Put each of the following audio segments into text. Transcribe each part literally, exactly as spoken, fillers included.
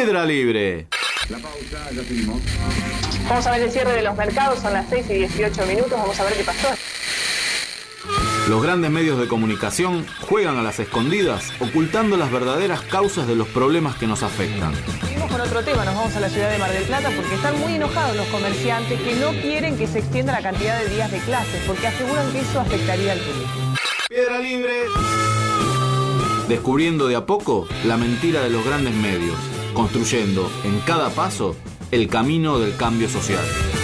Piedra Libre. La pausa, ya seguimos. Vamos a ver el cierre de los mercados, son las seis y dieciocho minutos, vamos a ver qué pasó. Los grandes medios de comunicación juegan a las escondidas, ocultando las verdaderas causas de los problemas que nos afectan. Seguimos con otro tema, nos vamos a la ciudad de Mar del Plata porque están muy enojados los comerciantes que no quieren que se extienda la cantidad de días de clases porque aseguran que eso afectaría al turismo. Piedra Libre. Descubriendo de a poco la mentira de los grandes medios, construyendo en cada paso el camino del cambio social.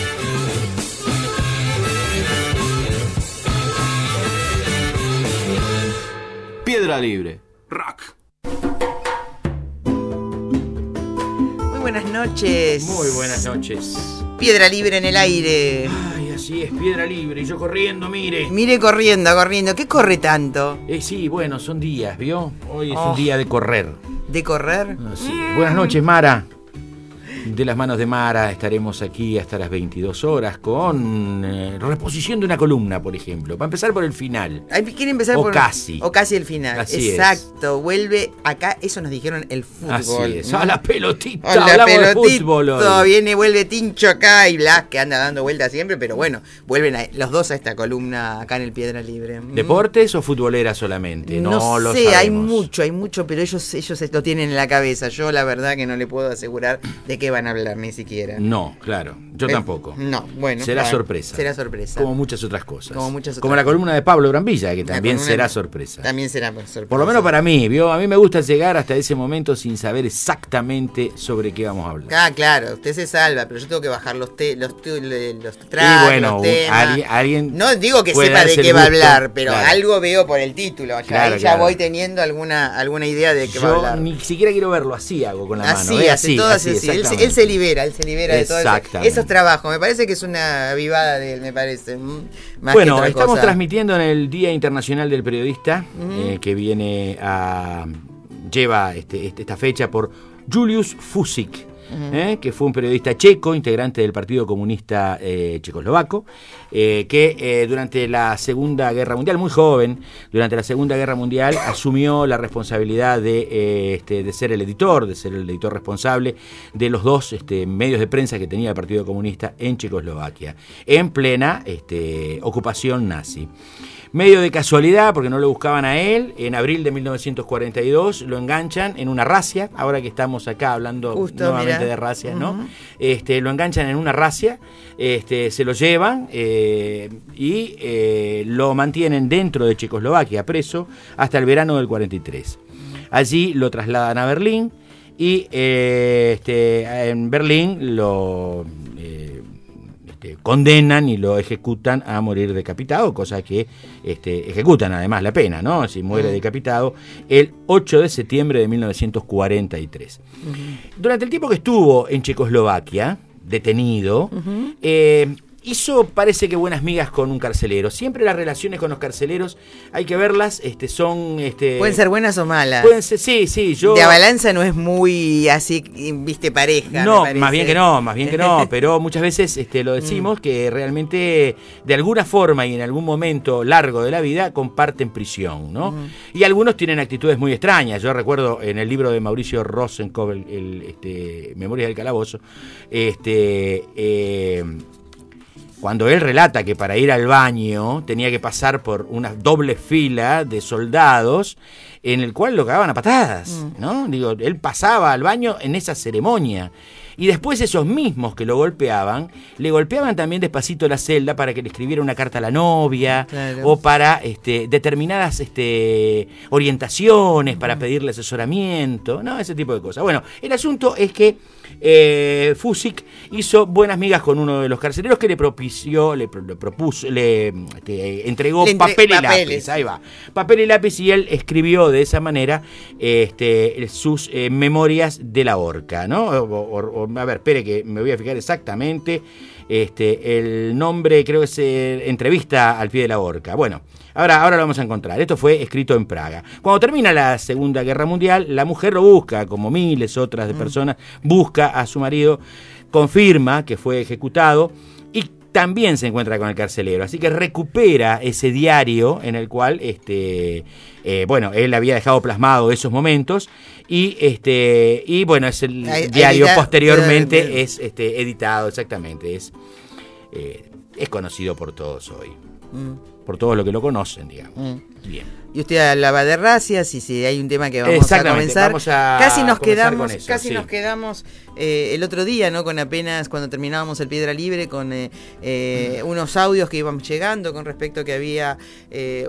Piedra Libre. Rock. Muy buenas noches. Muy buenas noches. Piedra Libre en el aire. Ay, así es, Piedra Libre. Y yo corriendo, mire. Mire corriendo, corriendo. ¿Qué corre tanto? Eh, sí, bueno, son días, ¿vio? Hoy es Oh. un día de correr. ¿De correr? Así es. Buenas noches, Mara. De las manos de Mara estaremos aquí hasta las veintidós horas con eh, reposición de una columna, por ejemplo. Para empezar por el final. Ay, ¿quiere empezar O por casi. O casi el final. Así es. Exacto. Vuelve acá. Eso nos dijeron el fútbol. Así es. ¿no? A la pelotita. A la Hablamos de pelotita. fútbol hoy. Viene, vuelve Tincho acá y Blas, que anda dando vueltas siempre, pero bueno, vuelven a- los dos a esta columna acá en el Piedra Libre. Mm. ¿Deportes o futbolera solamente? No, No lo sé, sabemos. hay mucho, hay mucho, pero ellos, ellos lo tienen en la cabeza. Yo la verdad que no le puedo asegurar de qué van a hablar, ni siquiera. No, claro. Yo Eh, tampoco. No, bueno. Será claro, sorpresa. Será sorpresa. Como muchas otras cosas. Como muchas otras Como la columna de Pablo Brambilla, que La también columna- será sorpresa. También será sorpresa. Por lo menos para mí, ¿vio? A mí me gusta llegar hasta ese momento sin saber exactamente sobre qué vamos a hablar. Ah, claro, usted se salva, pero yo tengo que bajar los te, los, te- le- los Y tracks, bueno, los temas. alguien, alguien No digo que puede sepa de darse el qué va a gusto, hablar, pero claro. algo veo por el título. Ya, Claro, ahí ya claro. voy teniendo alguna alguna idea de qué va a Yo hablar. ni siquiera quiero verlo, así hago con la Así, mano. ¿eh? hace todo así, así. Él, se- exactamente. él se libera, él se libera de todo eso. Exactamente. Esos trabajos. Me parece que es una avivada de él, me parece. mm, Más Bueno, que otra estamos cosa. transmitiendo en el Día Internacional del Periodista, Ujú. eh, que viene a. lleva este, este- esta fecha por Julius Fusik. eh, que fue un periodista checo, integrante del Partido Comunista eh, Checoslovaco, eh, que eh, durante la Segunda Guerra Mundial, muy joven, durante la Segunda Guerra Mundial, asumió la responsabilidad de, eh, este, de ser el editor, de ser el editor responsable de los dos este, medios de prensa que tenía el Partido Comunista en Checoslovaquia, en plena este, ocupación nazi. Medio de casualidad, porque no lo buscaban a él, en abril de mil novecientos cuarenta y dos lo enganchan en una razzia, ahora que estamos acá hablando Justo, nuevamente mirá. de razzias, ¿no? Ujú. Este, lo enganchan en una razzia, este, se lo llevan eh, y eh, lo mantienen dentro de Checoslovaquia, preso, hasta el verano del cuarenta y tres. Allí lo trasladan a Berlín y eh, este, en Berlín lo... eh, Este, condenan y lo ejecutan a morir decapitado, cosa que este, ejecutan además la pena, ¿no? Si muere Mm. decapitado el ocho de septiembre de mil novecientos cuarenta y tres. Ujú. Durante el tiempo que estuvo en Checoslovaquia, detenido, Ujú. eh, hizo, parece que buenas migas con un carcelero. Siempre las relaciones con los carceleros hay que verlas, este, son... Este, Pueden ser buenas o malas. pueden ser- sí, sí, yo... De balanza no es muy así, viste, pareja. No, me parece. más bien que no, más bien que no, pero muchas veces este, lo decimos Mm. que realmente de alguna forma y en algún momento largo de la vida comparten prisión, ¿no? Mm. Y algunos tienen actitudes muy extrañas. Yo recuerdo en el libro de Mauricio Rosenkopf, el, el, este, Memorias del Calabozo, este, eh, cuando él relata que para ir al baño tenía que pasar por una doble fila de soldados en el cual lo cagaban a patadas, ¿no? Digo, él pasaba al baño en esa ceremonia. Y después esos mismos que lo golpeaban, le golpeaban también despacito la celda para que le escribiera una carta a la novia, Claro. o para este, determinadas este, orientaciones, para pedirle asesoramiento, ¿no? Ese tipo de cosas. Bueno, el asunto es que eh, Fusik hizo buenas migas con uno de los carceleros que le propició, le, pro- le propuso, le este, entregó Le entre- papel y papeles. lápiz, ahí va, papel y lápiz, y él escribió de esa manera este, sus eh, memorias de la horca, ¿no? O, o- o- a ver, espere que me voy a fijar exactamente. Este, el nombre creo que es eh, Entrevista al pie de la horca. Bueno, ahora, ahora lo vamos a encontrar. Esto fue escrito en Praga. Cuando termina la Segunda Guerra Mundial, la mujer lo busca, como miles otras de personas, busca a su marido, confirma que fue ejecutado y también se encuentra con el carcelero, así que recupera ese diario en el cual, este, eh, bueno, él había dejado plasmado esos momentos y, este, y bueno, es el Ahí- diario edita- posteriormente edita- es este, editado, exactamente, es, eh, es conocido por todos hoy, Mm, por todos los que lo conocen, digamos. mm. Bien. Y usted hablaba de racias y si hay un tema que vamos a Exactamente, comenzar. vamos a casi nos comenzar quedamos, con eso, casi sí. nos quedamos eh, el otro día, ¿no? Con apenas cuando terminábamos el Piedra Libre, con eh, eh, unos audios que íbamos llegando con respecto a que había eh,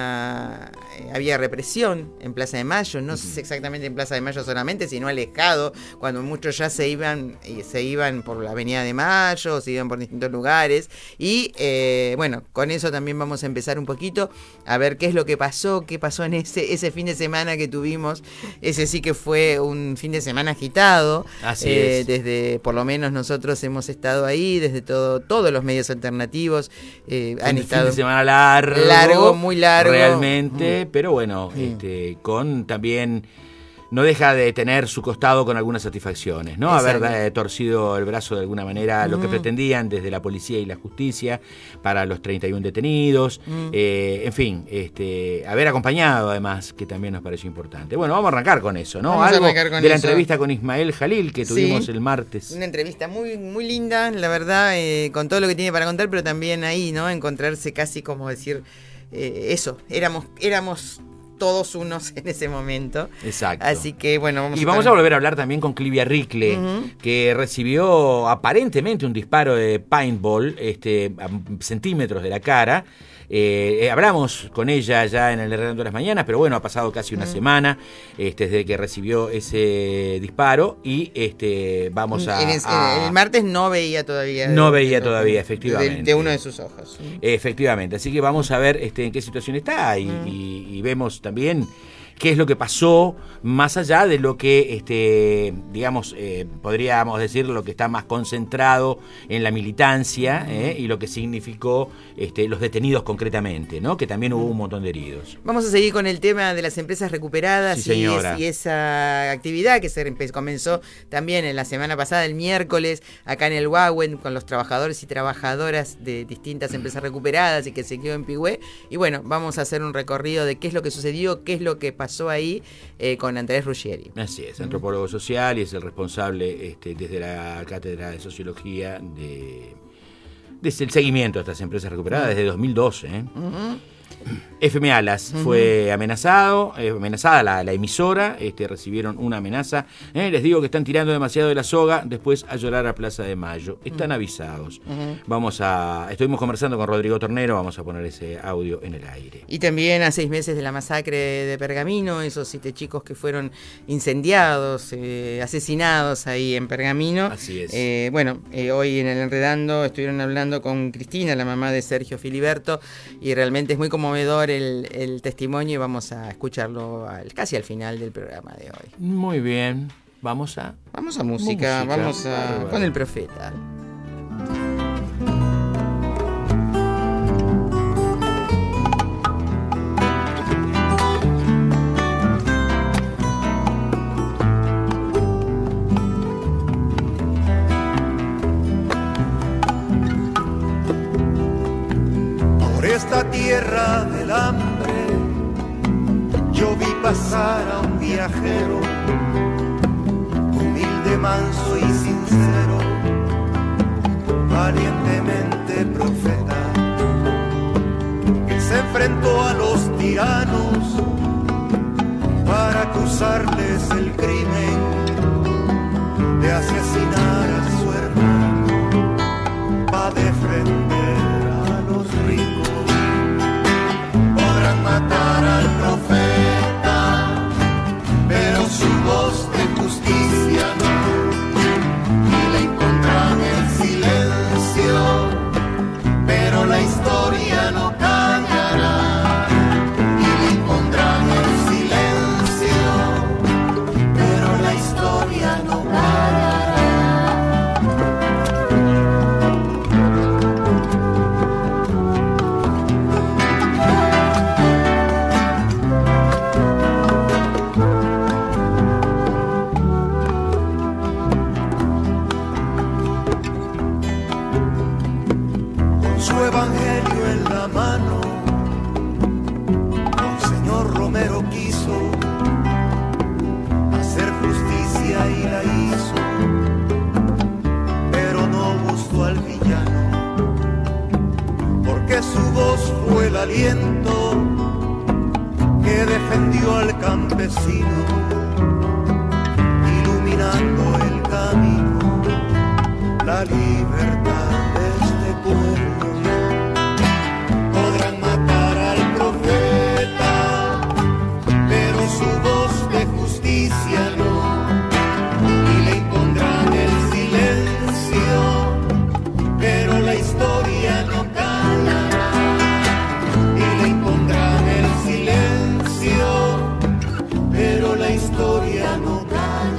una eh, había represión en Plaza de Mayo, no sé exactamente en Plaza de Mayo solamente, sino alejado, cuando muchos ya se iban y se iban por la Avenida de Mayo, se iban por distintos lugares y eh, bueno, con eso también vamos a empezar un poquito a ver qué es lo que pasó, qué pasó en ese ese fin de semana que tuvimos. Ese sí que fue un fin de semana agitado. Así eh, es. Desde, por lo menos nosotros hemos estado ahí, desde todo todos los medios alternativos eh, han Un estado fin de semana largo, largo, muy largo. realmente, pero bueno, Mm. este, con también no deja de tener su costado con algunas satisfacciones, ¿no? Exacto. Haber eh, torcido el brazo de alguna manera a lo que Mm. pretendían desde la policía y la justicia para los treinta y uno detenidos, Mm. eh, en fin, este, haber acompañado además, que también nos pareció importante. Bueno, vamos a arrancar con eso, ¿no? Vamos a Algo arrancar con de la eso. entrevista con Ismael Jalil que Sí. tuvimos el martes. Una entrevista muy muy linda, la verdad, eh, con todo lo que tiene para contar, pero también ahí, ¿no? Encontrarse casi como decir eh, eso, éramos éramos todos unos en ese momento. Exacto. Así que bueno, vamos Y vamos a volver a hablar también con Clivia Ricle, Ujú. que recibió aparentemente un disparo de paintball este, a centímetros de la cara. Eh, eh, hablamos con ella ya en el Herrando de las Mañanas, pero bueno, ha pasado casi una semana este, desde que recibió ese disparo y este, vamos a... En es- a- el martes no veía todavía. No de- veía de- todavía, de- efectivamente. De, de uno de sus ojos. Efectivamente, así que vamos a ver este, en qué situación está y, y- y vemos también qué es lo que pasó más allá de lo que, este, digamos, eh, podríamos decir lo que está más concentrado en la militancia eh, y lo que significó este, los detenidos concretamente, ¿no? Que también hubo un montón de heridos. Vamos a seguir con el tema de las empresas recuperadas Sí, y, señora. es- y esa actividad que se empe- comenzó también en la semana pasada, el miércoles, acá en el Huahuen, con los trabajadores y trabajadoras de distintas empresas recuperadas y que se quedó en Pigüé. Y bueno, vamos a hacer un recorrido de qué es lo que sucedió, qué es lo que pasó ahí eh, con Andrés Ruggieri. Así es, antropólogo social y es el responsable este, desde la Cátedra de Sociología de, desde el seguimiento de estas empresas recuperadas desde dos mil doce. ¿eh? Ujú. F M Alas fue amenazado, eh, amenazada la, la emisora, este, recibieron una amenaza. Eh, les digo que están tirando demasiado de la soga, después a llorar a Plaza de Mayo. Están avisados. Vamos a, estuvimos conversando con Rodrigo Tornero, vamos a poner ese audio en el aire. Y también a seis meses de la masacre de Pergamino, esos siete chicos que fueron incendiados, eh, asesinados ahí en Pergamino. Así es. Eh, bueno, eh, hoy en el Enredando estuvieron hablando con Cristina, la mamá de Sergio Filiberto, y realmente es muy conmovedor el, el testimonio y vamos a escucharlo al, casi al final del programa de hoy. Muy bien, vamos a... Vamos a música, Música, vamos a bárbaro. con el profeta. Por esta tierra del hambre yo vi pasar a un viajero, humilde, manso y sincero, valientemente profeta, que se enfrentó a los tiranos para acusarles el crimen de asesinar a su hermano, para defender a los ricos. Podrán matar al profeta, pero su voz de justicia no, y le encontrarán el silencio, pero la historia no callará, y le encontrarán el silencio, quiso hacer justicia y la hizo, pero no gustó al villano, porque su voz fue el aliento que defendió al campesino, iluminando el camino, la libertad de este pueblo. Podrán matar al profeta, pero su voz de justicia no, y le impondrán el silencio, pero la historia no callará, y le impondrán el silencio, pero la historia no callará.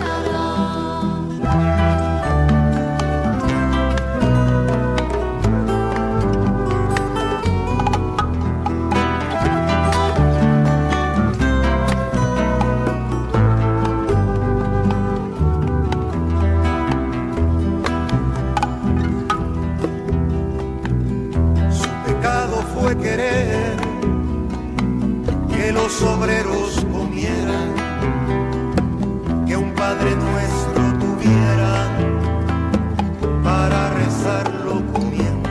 Fue querer que los obreros comieran, que un Padre Nuestro tuvieran para rezarlo comiendo.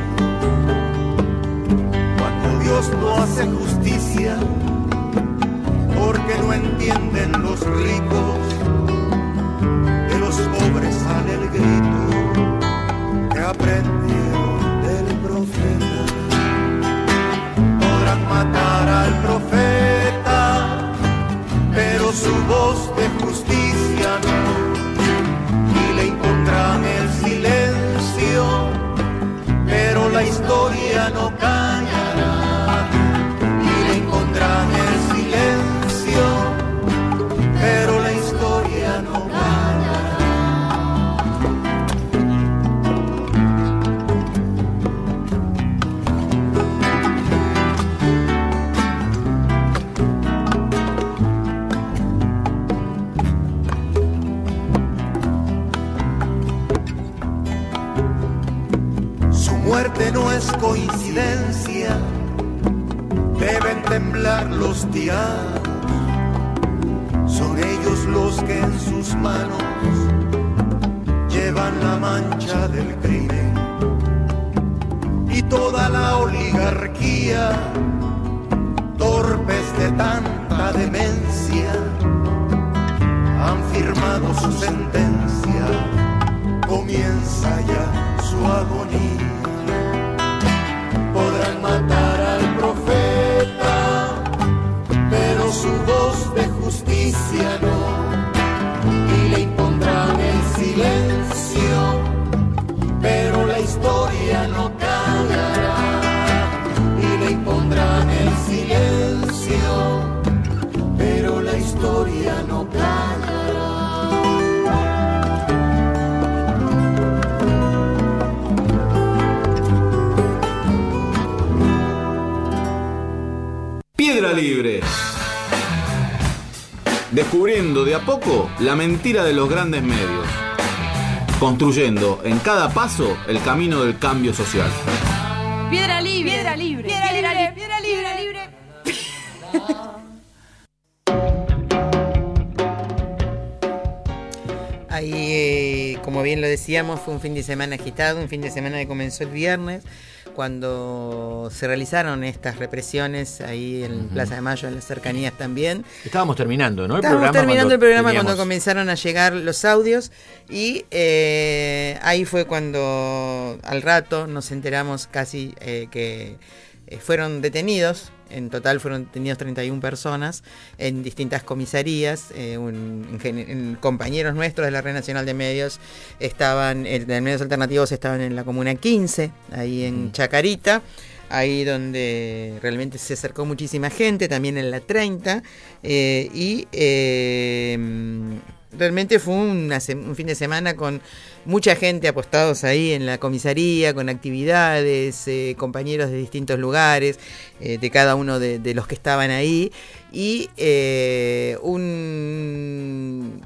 Cuando Dios no hace justicia, porque no entienden los ricos, de los pobres sale el grito que aprendieron del profeta. Matar al profeta, pero su voz de justicia no, y le impondrán el silencio, pero la historia no callará, y le impondrán el silencio, pero la historia no callará. Muerte no es coincidencia, deben temblar los tiranos, son ellos los que en sus manos llevan la mancha del crimen, y toda la oligarquía, torpes de tanta demencia, han firmado su sentencia, comienza ya su agonía. Podrán matar al profeta, pero su voz de justicia no, y le impondrán el silencio, pero la historia no callará, y le impondrán el silencio, pero la historia no callará. Piedra Libre. Descubriendo de a poco la mentira de los grandes medios. Construyendo en cada paso el camino del cambio social. Piedra Libre. Piedra Libre. Piedra Libre. Piedra Libre. Piedra Libre. Ahí, eh, como bien lo decíamos, fue un fin de semana agitado, un fin de semana que comenzó el viernes, cuando se realizaron estas represiones ahí en uh-huh. Plaza de Mayo, en las cercanías también. Estábamos terminando, ¿no? El Estábamos programa terminando el programa teníamos... cuando comenzaron a llegar los audios y eh, ahí fue cuando al rato nos enteramos casi eh, que eh, fueron detenidos. En total fueron detenidos treinta y una personas en distintas comisarías. Eh, un, en, en, compañeros nuestros de la Red Nacional de Medios estaban, eh, de medios alternativos estaban en la Comuna quince, ahí en Chacarita, ahí donde realmente se acercó muchísima gente, también en la treinta, eh, y eh, realmente fue una, un fin de semana con mucha gente apostados ahí en la comisaría, con actividades, eh, compañeros de distintos lugares, eh, de cada uno de, de los que estaban ahí, y eh, un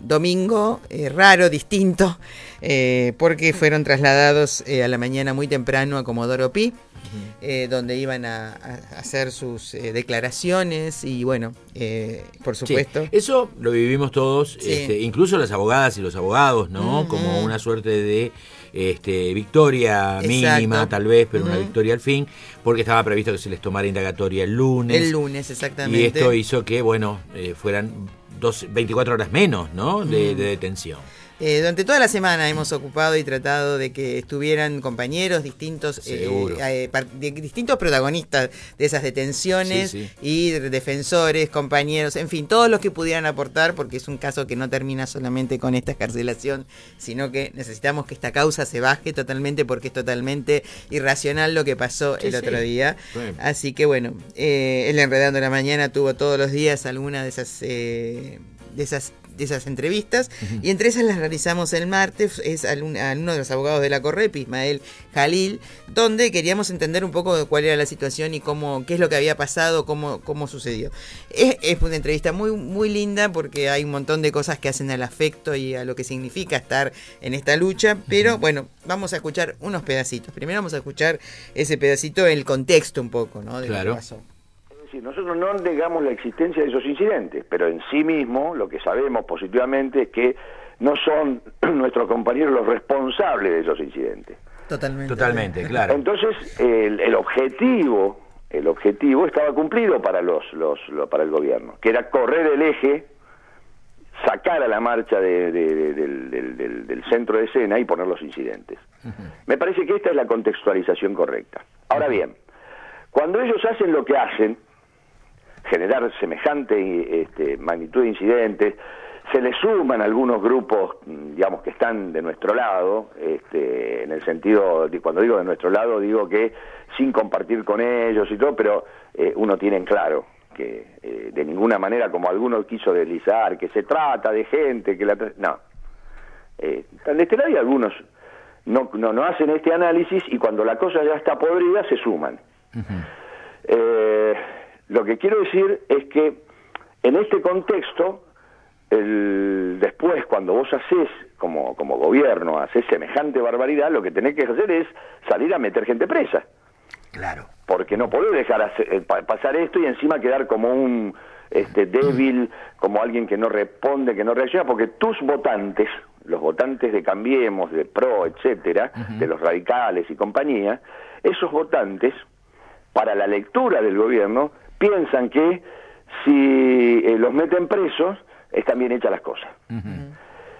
domingo eh, raro, distinto, eh, porque fueron trasladados eh, a la mañana muy temprano a Comodoro Pi, eh, donde iban a, a hacer sus eh, declaraciones y bueno, eh, por supuesto. Sí, eso lo vivimos todos, Sí. este, incluso las abogadas y los abogados, ¿no? Uh-huh. Como una suerte de este, victoria Exacto. mínima, tal vez, pero Uh-huh. una victoria al fin, porque estaba previsto que se les tomara indagatoria el lunes. El lunes, exactamente. Y esto hizo que, bueno, eh, fueran dos, veinticuatro horas menos, ¿no? De, de detención. Eh, durante toda la semana hemos ocupado y tratado de que estuvieran compañeros distintos, eh, Seguro. eh, par- de, distintos protagonistas de esas detenciones Sí, sí. y de- defensores, compañeros, en fin, todos los que pudieran aportar, porque es un caso que no termina solamente con esta escarcelación, sino que necesitamos que esta causa se baje totalmente porque es totalmente irracional lo que pasó Sí, el sí. otro día. Bueno. Así que bueno, eh, el Enredando la Mañana tuvo todos los días alguna de esas... Eh, de esas de esas entrevistas, uh-huh. y entre esas las realizamos el martes, es a uno de los abogados de la Correpi, Ismael Jalil, donde queríamos entender un poco de cuál era la situación y cómo, qué es lo que había pasado, cómo, cómo sucedió. Es, es una entrevista muy, muy linda porque hay un montón de cosas que hacen al afecto y a lo que significa estar en esta lucha, pero uh-huh. bueno, vamos a escuchar unos pedacitos. Primero vamos a escuchar ese pedacito, el contexto un poco, ¿no? De claro. lo que pasó. Es decir, nosotros no negamos la existencia de esos incidentes, pero en sí mismo lo que sabemos positivamente es que no son nuestros compañeros los responsables de esos incidentes. Totalmente. Totalmente, claro. Entonces, el, el objetivo, el objetivo estaba cumplido para los, los, los para el gobierno, que era correr el eje, sacar a la marcha de, de, de, del, del, del, del centro de escena y poner los incidentes. Uh-huh. Me parece que esta es la contextualización correcta. Ahora bien, cuando ellos hacen lo que hacen, generar semejante este, magnitud de incidentes, se le suman algunos grupos, digamos, que están de nuestro lado, este, en el sentido, de, cuando digo de nuestro lado, digo que sin compartir con ellos y todo, pero eh, uno tiene en claro que eh, de ninguna manera, como alguno quiso deslizar, que se trata de gente, que la... No. Eh, de este lado y algunos no, no, no hacen este análisis y cuando la cosa ya está podrida se suman. Uh-huh. Eh... Lo que quiero decir es que en este contexto, el, después cuando vos hacés, como, como gobierno, hacés semejante barbaridad, lo que tenés que hacer es salir a meter gente presa. Claro. Porque no podés dejar hacer, pasar esto y encima quedar como un este, débil, como alguien que no responde, que no reacciona, porque tus votantes, los votantes de Cambiemos, de PRO, etcétera, uh-huh. de los radicales y compañía, esos votantes, para la lectura del gobierno, piensan que si eh, los meten presos, están bien hechas las cosas. Uh-huh.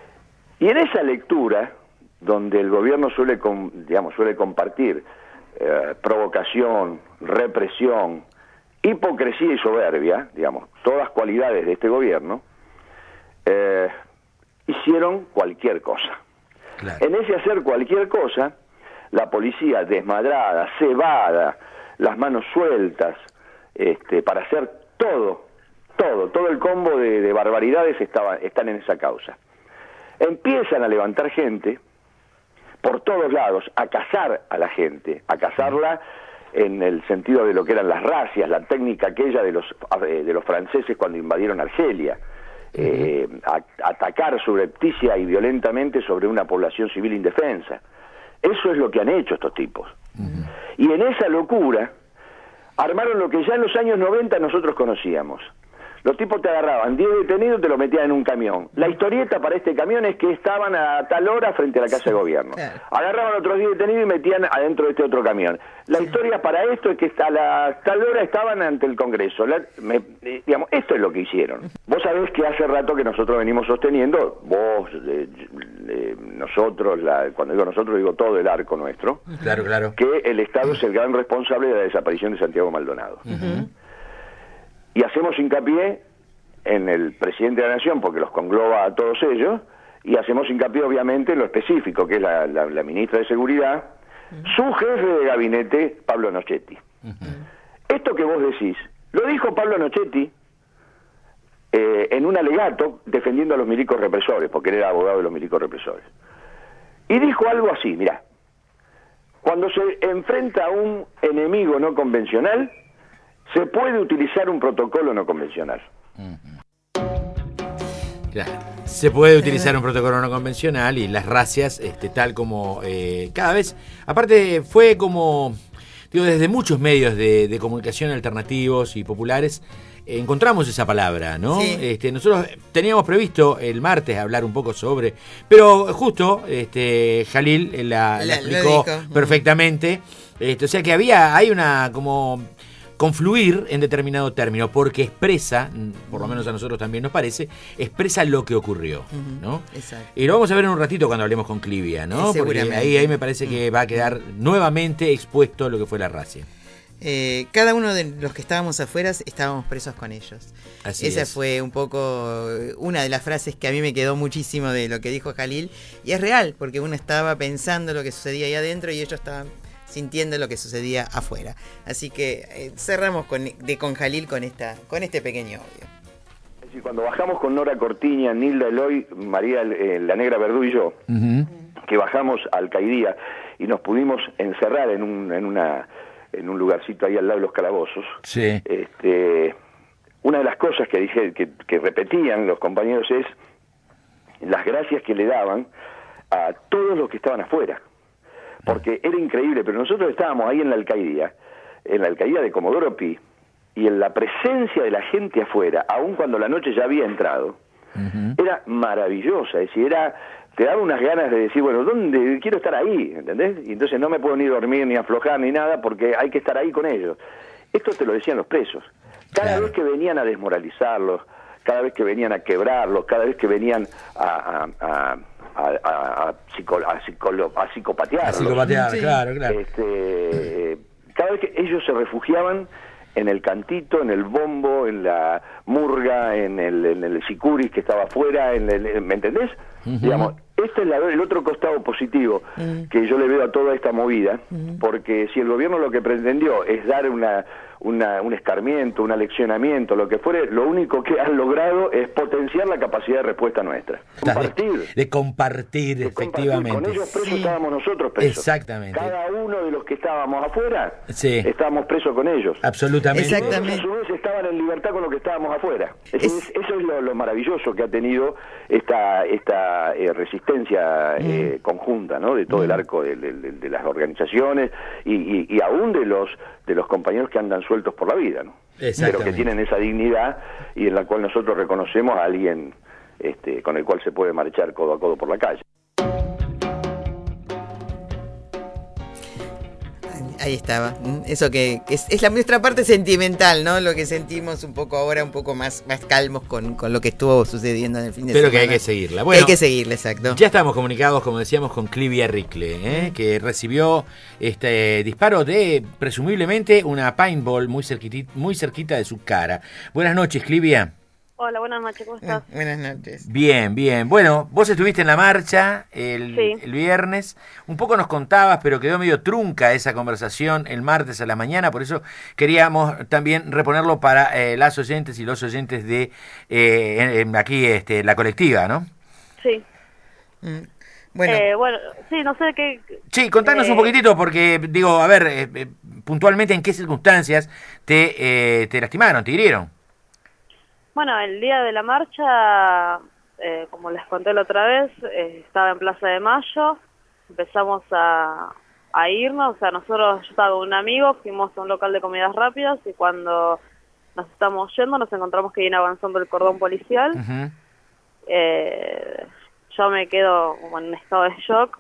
Y en esa lectura, donde el gobierno suele, com, digamos, suele compartir eh, provocación, represión, hipocresía y soberbia, digamos, todas cualidades de este gobierno, eh, hicieron cualquier cosa. Claro. En ese hacer cualquier cosa, la policía desmadrada, cebada, las manos sueltas, Este, para hacer todo, todo, todo el combo de, de barbaridades estaba, están en esa causa. Empiezan a levantar gente por todos lados, a cazar a la gente, a cazarla en el sentido de lo que eran las racias, la técnica aquella de los, de los franceses cuando invadieron Argelia, eh, a, atacar subrepticia y violentamente sobre una población civil indefensa. Eso es lo que han hecho estos tipos. Uh-huh. Y en esa locura armaron lo que ya en los años noventa nosotros conocíamos. Los tipos te agarraban diez detenidos y te lo metían en un camión. La historieta para este camión es que estaban a tal hora frente a la Casa de Gobierno. Agarraban otros diez detenidos y metían adentro de este otro camión. La historia para esto es que a la tal hora estaban ante el Congreso. La, me, eh, digamos, esto es lo que hicieron. Vos sabés que hace rato que nosotros venimos sosteniendo, vos, eh, eh, nosotros, la, cuando digo nosotros digo todo el arco nuestro, claro, claro, que el Estado es el gran responsable de la desaparición de Santiago Maldonado. Uh-huh. Y hacemos hincapié en el presidente de la Nación, porque los congloba a todos ellos, y hacemos hincapié obviamente en lo específico, que es la, la, la ministra de Seguridad, uh-huh. su jefe de gabinete, Pablo Nochetti. Uh-huh. Esto que vos decís, lo dijo Pablo Nochetti eh, en un alegato defendiendo a los milicos represores, porque él era abogado de los milicos represores. Y dijo algo así, mirá, cuando se enfrenta a un enemigo no convencional, se puede utilizar un protocolo no convencional. Uh-huh. Claro. Se puede utilizar un protocolo no convencional y las racias, este, tal como eh, cada vez, aparte fue como, digo, desde muchos medios de, de comunicación alternativos y populares, eh, encontramos esa palabra, ¿no? Sí. Este, nosotros teníamos previsto el martes hablar un poco sobre, pero justo este, Jalil la, la, la explicó perfectamente, este, o sea que había, hay una como... confluir en determinado término, porque expresa, por lo menos a nosotros también nos parece, expresa lo que ocurrió, ¿no? Exacto. Y lo vamos a ver en un ratito cuando hablemos con Clivia, ¿no? Porque ahí, ahí me parece que va a quedar nuevamente expuesto lo que fue la racia. Eh, cada uno de los que estábamos afuera estábamos presos con ellos. Así Esa es. fue un poco una de las frases que a mí me quedó muchísimo de lo que dijo Jalil, y es real, porque uno estaba pensando lo que sucedía ahí adentro y ellos estaban sintiendo lo que sucedía afuera. Así que eh, cerramos con, de con Jalil con esta con este pequeño audio. Es decir, cuando bajamos con Nora Cortiña, Nilda Eloy, María eh, la Negra Verdú y yo, uh-huh. que bajamos al Caidía y nos pudimos encerrar en un en una en un lugarcito ahí al lado de los calabozos. Sí. Este, una de las cosas que dije que, que repetían los compañeros es las gracias que le daban a todos los que estaban afuera. Porque era increíble, pero nosotros estábamos ahí en la alcaidía, en la alcaidía de Comodoro Pi, y en la presencia de la gente afuera, aun cuando la noche ya había entrado, uh-huh. era maravillosa, es decir, era, te daba unas ganas de decir, bueno, ¿dónde? Quiero estar ahí, ¿entendés? Y entonces no me puedo ni dormir, ni aflojar, ni nada, porque hay que estar ahí con ellos. Esto te lo decían los presos. Cada claro. vez que venían a desmoralizarlos, cada vez que venían a quebrarlos, cada vez que venían a... a, a A, a, a, psico, a, psicolo, a psicopatearlos. A psicopatear, sí. claro, claro. Este, cada vez que ellos se refugiaban en el cantito, en el bombo, en la murga, en el, en el sicuris que estaba afuera, en el, ¿me entendés? Uh-huh. Digamos, este es la, el otro costado positivo uh-huh. que yo le veo a toda esta movida, uh-huh. porque si el gobierno lo que pretendió es dar una... Una, un escarmiento, un aleccionamiento, lo que fuere, lo único que han logrado es potenciar la capacidad de respuesta nuestra. Compartir. De, de compartir, de efectivamente. Compartir. Con ellos presos sí. estábamos nosotros presos. Exactamente. Cada uno de los que estábamos afuera, sí. estábamos presos con ellos. Absolutamente. Exactamente. Ellos, a su vez, estaban en libertad con los que estábamos afuera. Es, es, eso es lo, lo maravilloso que ha tenido esta esta eh, resistencia mm. eh, conjunta, ¿no? De todo mm. el arco de, de, de, de las organizaciones y, y, y aún de los de los compañeros que andan sueltos por la vida, ¿no? Pero que tienen esa dignidad y en la cual nosotros reconocemos a alguien este, con el cual se puede marchar codo a codo por la calle. Ahí estaba. Eso que es, es la nuestra parte sentimental, ¿no? Lo que sentimos un poco ahora, un poco más, más calmos con, con lo que estuvo sucediendo en el fin de Pero semana. Pero que hay que seguirla. Bueno, hay que seguirla, exacto. Ya estamos comunicados, como decíamos, con Clivia Ricle, ¿eh? que recibió este disparo de, presumiblemente, una paintball muy cerquita, muy cerquita de su cara. Buenas noches, Clivia. Hola, buenas noches, ¿cómo estás? Eh, buenas noches. Bien, bien. Bueno, vos estuviste en la marcha el, sí. el viernes, un poco nos contabas, pero quedó medio trunca esa conversación el martes a la mañana, por eso queríamos también reponerlo para eh, las oyentes y los oyentes de eh, en, en aquí este, la colectiva, ¿no? Sí. Mm. Bueno. Eh, bueno, sí, no sé qué... Sí, contanos eh... un poquitito, porque, digo, a ver, eh, eh, puntualmente en qué circunstancias te, eh, te lastimaron, te hirieron. Bueno, el día de la marcha, eh, como les conté la otra vez, eh, estaba en Plaza de Mayo, empezamos a, a irnos, o sea, nosotros, yo estaba con un amigo, fuimos a un local de comidas rápidas y cuando nos estamos yendo nos encontramos que viene avanzando el cordón policial. Uh-huh. eh, yo me quedo como en un estado de shock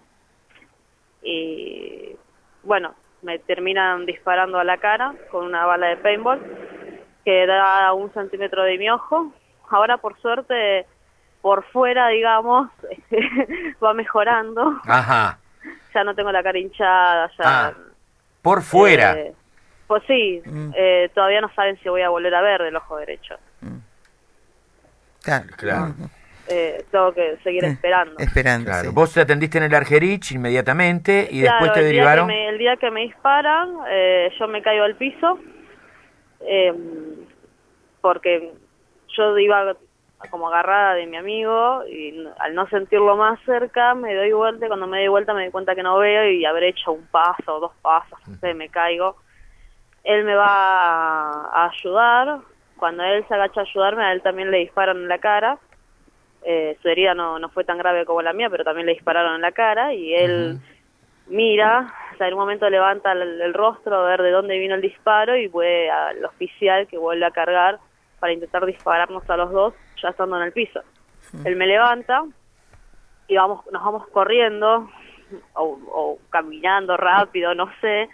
y, bueno, me terminan disparando a la cara con una bala de paintball que da un centímetro de mi ojo. Ahora, por suerte, por fuera, digamos, va mejorando. Ajá. Ya no tengo la cara hinchada, ya... Ah, por fuera. Eh, pues sí, mm. eh, todavía no saben si voy a volver a ver del ojo derecho. Mm. Claro, claro. Eh, tengo que seguir esperando. Esperando, claro. Sí. Vos te atendiste en el Argerich inmediatamente y claro, después te el derivaron... Día me, el día que me disparan, eh, yo me caigo al piso, eh, porque yo iba como agarrada de mi amigo y al no sentirlo más cerca me doy vuelta y cuando me doy vuelta me doy cuenta que no veo y habré hecho un paso o dos pasos, no sé, me caigo. Él me va a, a ayudar, cuando él se agacha a ayudarme a él también le disparan en la cara. eh, su herida no, no fue tan grave como la mía, pero también le dispararon en la cara y él uh-huh. mira, o sea, en un momento levanta el, el rostro a ver de dónde vino el disparo y fue al oficial que vuelve a cargar para intentar dispararnos a los dos ya estando en el piso. Uh-huh. Él me levanta y vamos, nos vamos corriendo o, o caminando rápido, no sé,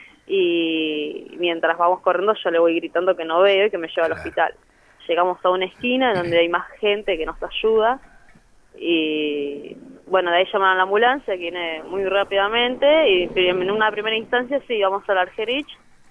y mientras vamos corriendo yo le voy gritando que no veo y que me lleva al hospital. Llegamos a una esquina donde hay más gente que nos ayuda y bueno, de ahí llaman a la ambulancia que viene muy rápidamente y en una primera instancia sí, vamos al Argerich,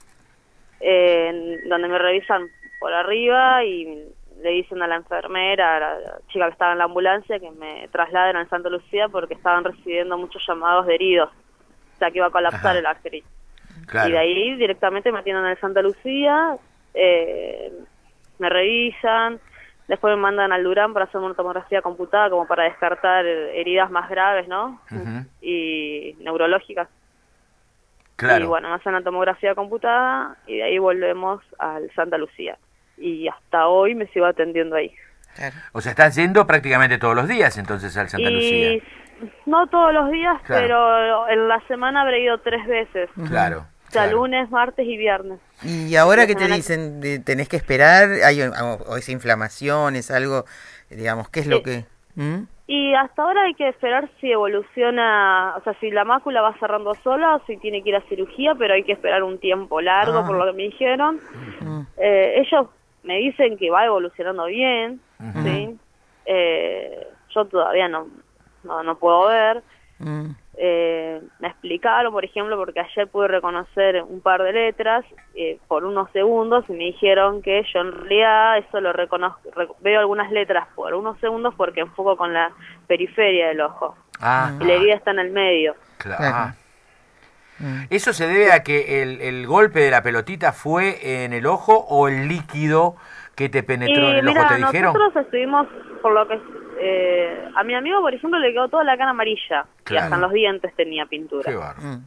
eh, donde me revisan por arriba y le dicen a la enfermera, a la chica que estaba en la ambulancia, que me trasladen al Santa Lucía porque estaban recibiendo muchos llamados de heridos, o sea que iba a colapsar Ajá. el Argerich. Claro. Y de ahí directamente me atienden en el Santa Lucía, eh, me revisan, después me mandan al Durán para hacer una tomografía computada como para descartar heridas más graves, ¿no? Uh-huh. Y neurológicas. Claro. Y bueno, me hacen la tomografía computada y de ahí volvemos al Santa Lucía. Y hasta hoy me sigo atendiendo ahí. Claro. O sea, estás yendo prácticamente todos los días entonces al Santa y... Lucía. No todos los días, claro. pero en la semana habré ido tres veces. Claro. O sea, claro. lunes, martes y viernes. ¿Y ahora qué te dicen? ¿Tenés que esperar? ¿Hay o, o es inflamación? ¿Es algo, digamos, qué es lo sí. que...? ¿Mm? Y hasta ahora hay que esperar si evoluciona, o sea, si la mácula va cerrando sola o si tiene que ir a cirugía, pero hay que esperar un tiempo largo, ah. por lo que me dijeron. Uh-huh. Eh, ellos me dicen que va evolucionando bien, uh-huh. ¿sí? Eh, yo todavía no, no, no puedo ver. Uh-huh. Eh, me explicaron, por ejemplo, porque ayer pude reconocer un par de letras eh, por unos segundos y me dijeron que yo en realidad eso lo reconozco, re, veo algunas letras por unos segundos porque enfoco con la periferia del ojo. Ah, y la herida está en el medio. Claro. ¿Eso se debe a que el, el golpe de la pelotita fue en el ojo o el líquido que te penetró y en el mira, ojo? ¿Te dijeron? Nosotros estuvimos, por lo que eh, a mi amigo, por ejemplo, le quedó toda la cara amarilla. Claro. Y hasta en los dientes tenía pintura. Qué barro.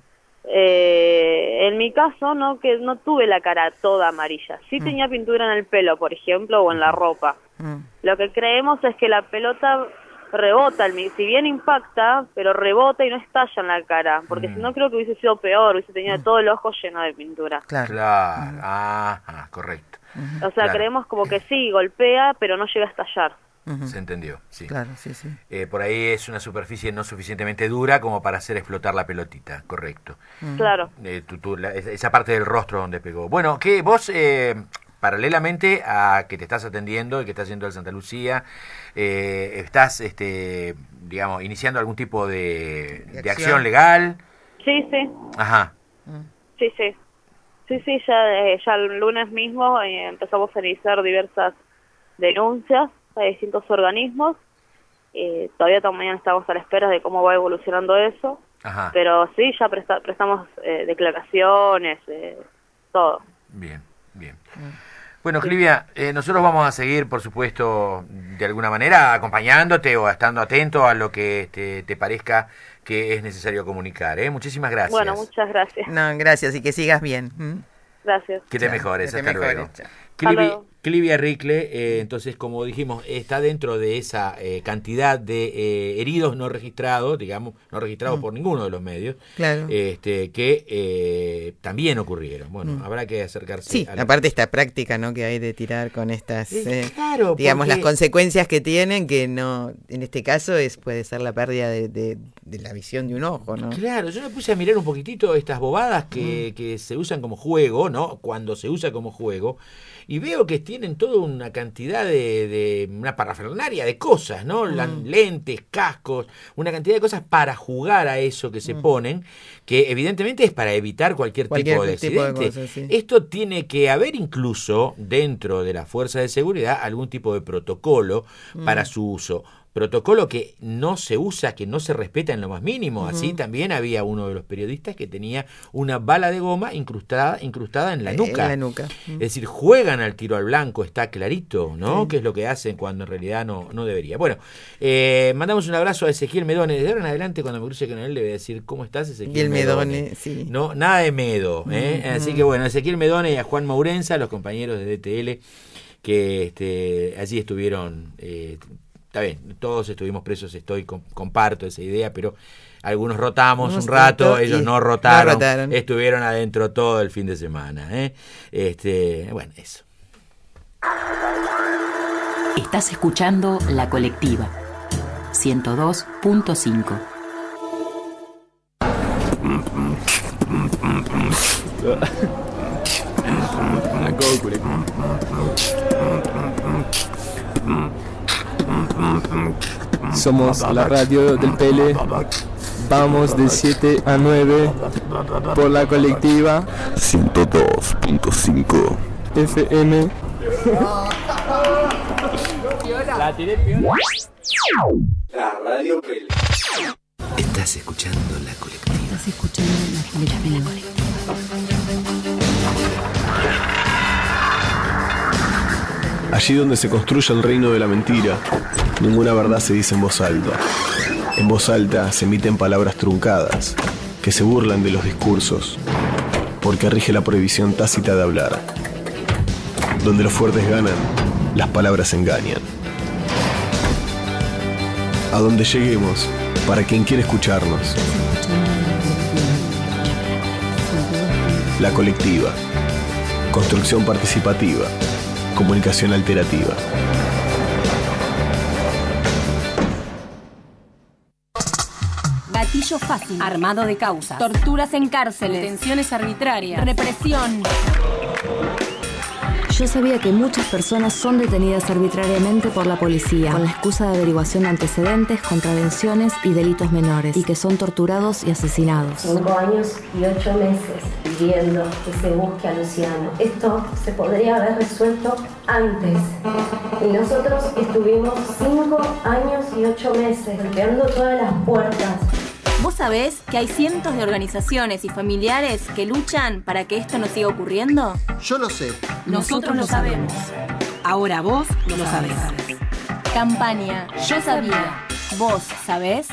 Eh, en mi caso, no que no tuve la cara toda amarilla. Sí mm. tenía pintura en el pelo, por ejemplo, o en la ropa. Mm. Lo que creemos es que la pelota rebota, si bien impacta, pero rebota y no estalla en la cara, porque mm. si no creo que hubiese sido peor, hubiese tenido mm. todo el ojo lleno de pintura. Claro, claro. Mm. Ah, ah, correcto. Mm. O sea, claro. creemos como que sí, golpea, pero no llega a estallar. Uh-huh. Se entendió, sí. Claro, sí, sí. Eh, por ahí es una superficie no suficientemente dura como para hacer explotar la pelotita, correcto. Uh-huh. Claro. Eh, tu, tu, la, esa parte del rostro donde pegó. Bueno, que vos, eh, paralelamente a que te estás atendiendo y que estás yendo al Santa Lucía, eh, estás, este, digamos, iniciando algún tipo de, de, de acción legal. Sí, sí. Ajá. Uh-huh. Sí, sí. Sí, sí, ya, eh, ya el lunes mismo eh, empezamos a iniciar diversas denuncias a distintos organismos. Eh, todavía también estamos a la espera de cómo va evolucionando eso. Ajá. Pero sí, ya presta, prestamos eh, declaraciones, eh, todo. Bien, bien. Bueno, Clivia, eh, nosotros vamos a seguir, por supuesto, de alguna manera acompañándote o estando atento a lo que te, te parezca que es necesario comunicar. ¿eh? Muchísimas gracias. Bueno, muchas gracias. No, gracias y que sigas bien. ¿Mm? Gracias. Que te chao, mejores, que hasta te mejores, luego. chao. Clivi, Clivia Ricle, eh, entonces, como dijimos, está dentro de esa eh, cantidad de eh, heridos no registrados, digamos, no registrados mm. por ninguno de los medios, claro. este, que eh, también ocurrieron. Bueno, mm. habrá que acercarse. Sí, a la... aparte esta práctica, ¿no?, que hay de tirar con estas, eh, eh, claro, digamos, porque... las consecuencias que tienen, que no, en este caso es puede ser la pérdida de, de, de la visión de un ojo, ¿no? Claro, yo me puse a mirar un poquitito estas bobadas que, mm. que se usan como juego, ¿no? Cuando se usa como juego. Y veo que tienen toda una cantidad de, de una parafernalia de cosas, ¿no? Mm. Lentes, cascos, una cantidad de cosas para jugar a eso que se mm. ponen, que evidentemente es para evitar cualquier, cualquier tipo de tipo accidente. De cosas, sí. Esto tiene que haber incluso dentro de la fuerza de seguridad algún tipo de protocolo mm. para su uso. Protocolo que no se usa, que no se respeta en lo más mínimo. Uh-huh. Así también había uno de los periodistas que tenía una bala de goma incrustada, incrustada en la nuca. En la nuca. Uh-huh. Es decir, juegan al tiro al blanco, está clarito, ¿no? Sí. Que es lo que hacen cuando en realidad no, no debería. Bueno, eh, mandamos un abrazo a Ezequiel Medone. De ahora en adelante, cuando me cruce con él, le voy a decir, ¿cómo estás, Ezequiel Medone? Medone, sí. No, nada de Medo, ¿eh? Uh-huh. Así que bueno, Ezequiel Medone y a Juan Maurenza, los compañeros de D T L, que este, allí estuvieron... Eh, está bien, todos estuvimos presos, estoy comparto esa idea, pero algunos rotamos Unos un rato, tanto, ellos y no rotaron, no rotaron, estuvieron adentro todo el fin de semana. ¿eh? Este, bueno, eso. Estás escuchando La Colectiva, ciento dos punto cinco. Somos la radio del Pele. Vamos de siete a nueve por La Colectiva ciento dos punto cinco F M. La tiré piola. La radio Pele. Estás escuchando La Colectiva. Estás escuchando La Colectiva. Allí donde se construye el reino de la mentira, ninguna verdad se dice en voz alta. En voz alta se emiten palabras truncadas, que se burlan de los discursos, porque rige la prohibición tácita de hablar. Donde los fuertes ganan, las palabras engañan. A donde lleguemos, para quien quiere escucharnos. La Colectiva. Construcción participativa. Comunicación alterativa. Gatillo fácil. Armado de causas. Torturas en cárceles. Detenciones arbitrarias. Represión. Yo sabía que muchas personas son detenidas arbitrariamente por la policía, con la excusa de averiguación de antecedentes, contravenciones y delitos menores, y que son torturados y asesinados. Cinco años y ocho meses pidiendo que se busque a Luciano. Esto se podría haber resuelto antes. Y nosotros estuvimos cinco años y ocho meses golpeando todas las puertas. ¿Vos sabés que hay cientos de organizaciones y familiares que luchan para que esto no siga ocurriendo? Yo lo sé. Nosotros lo sabemos. Ahora vos lo sabés. Campaña Yo Sabía. ¿Vos sabés?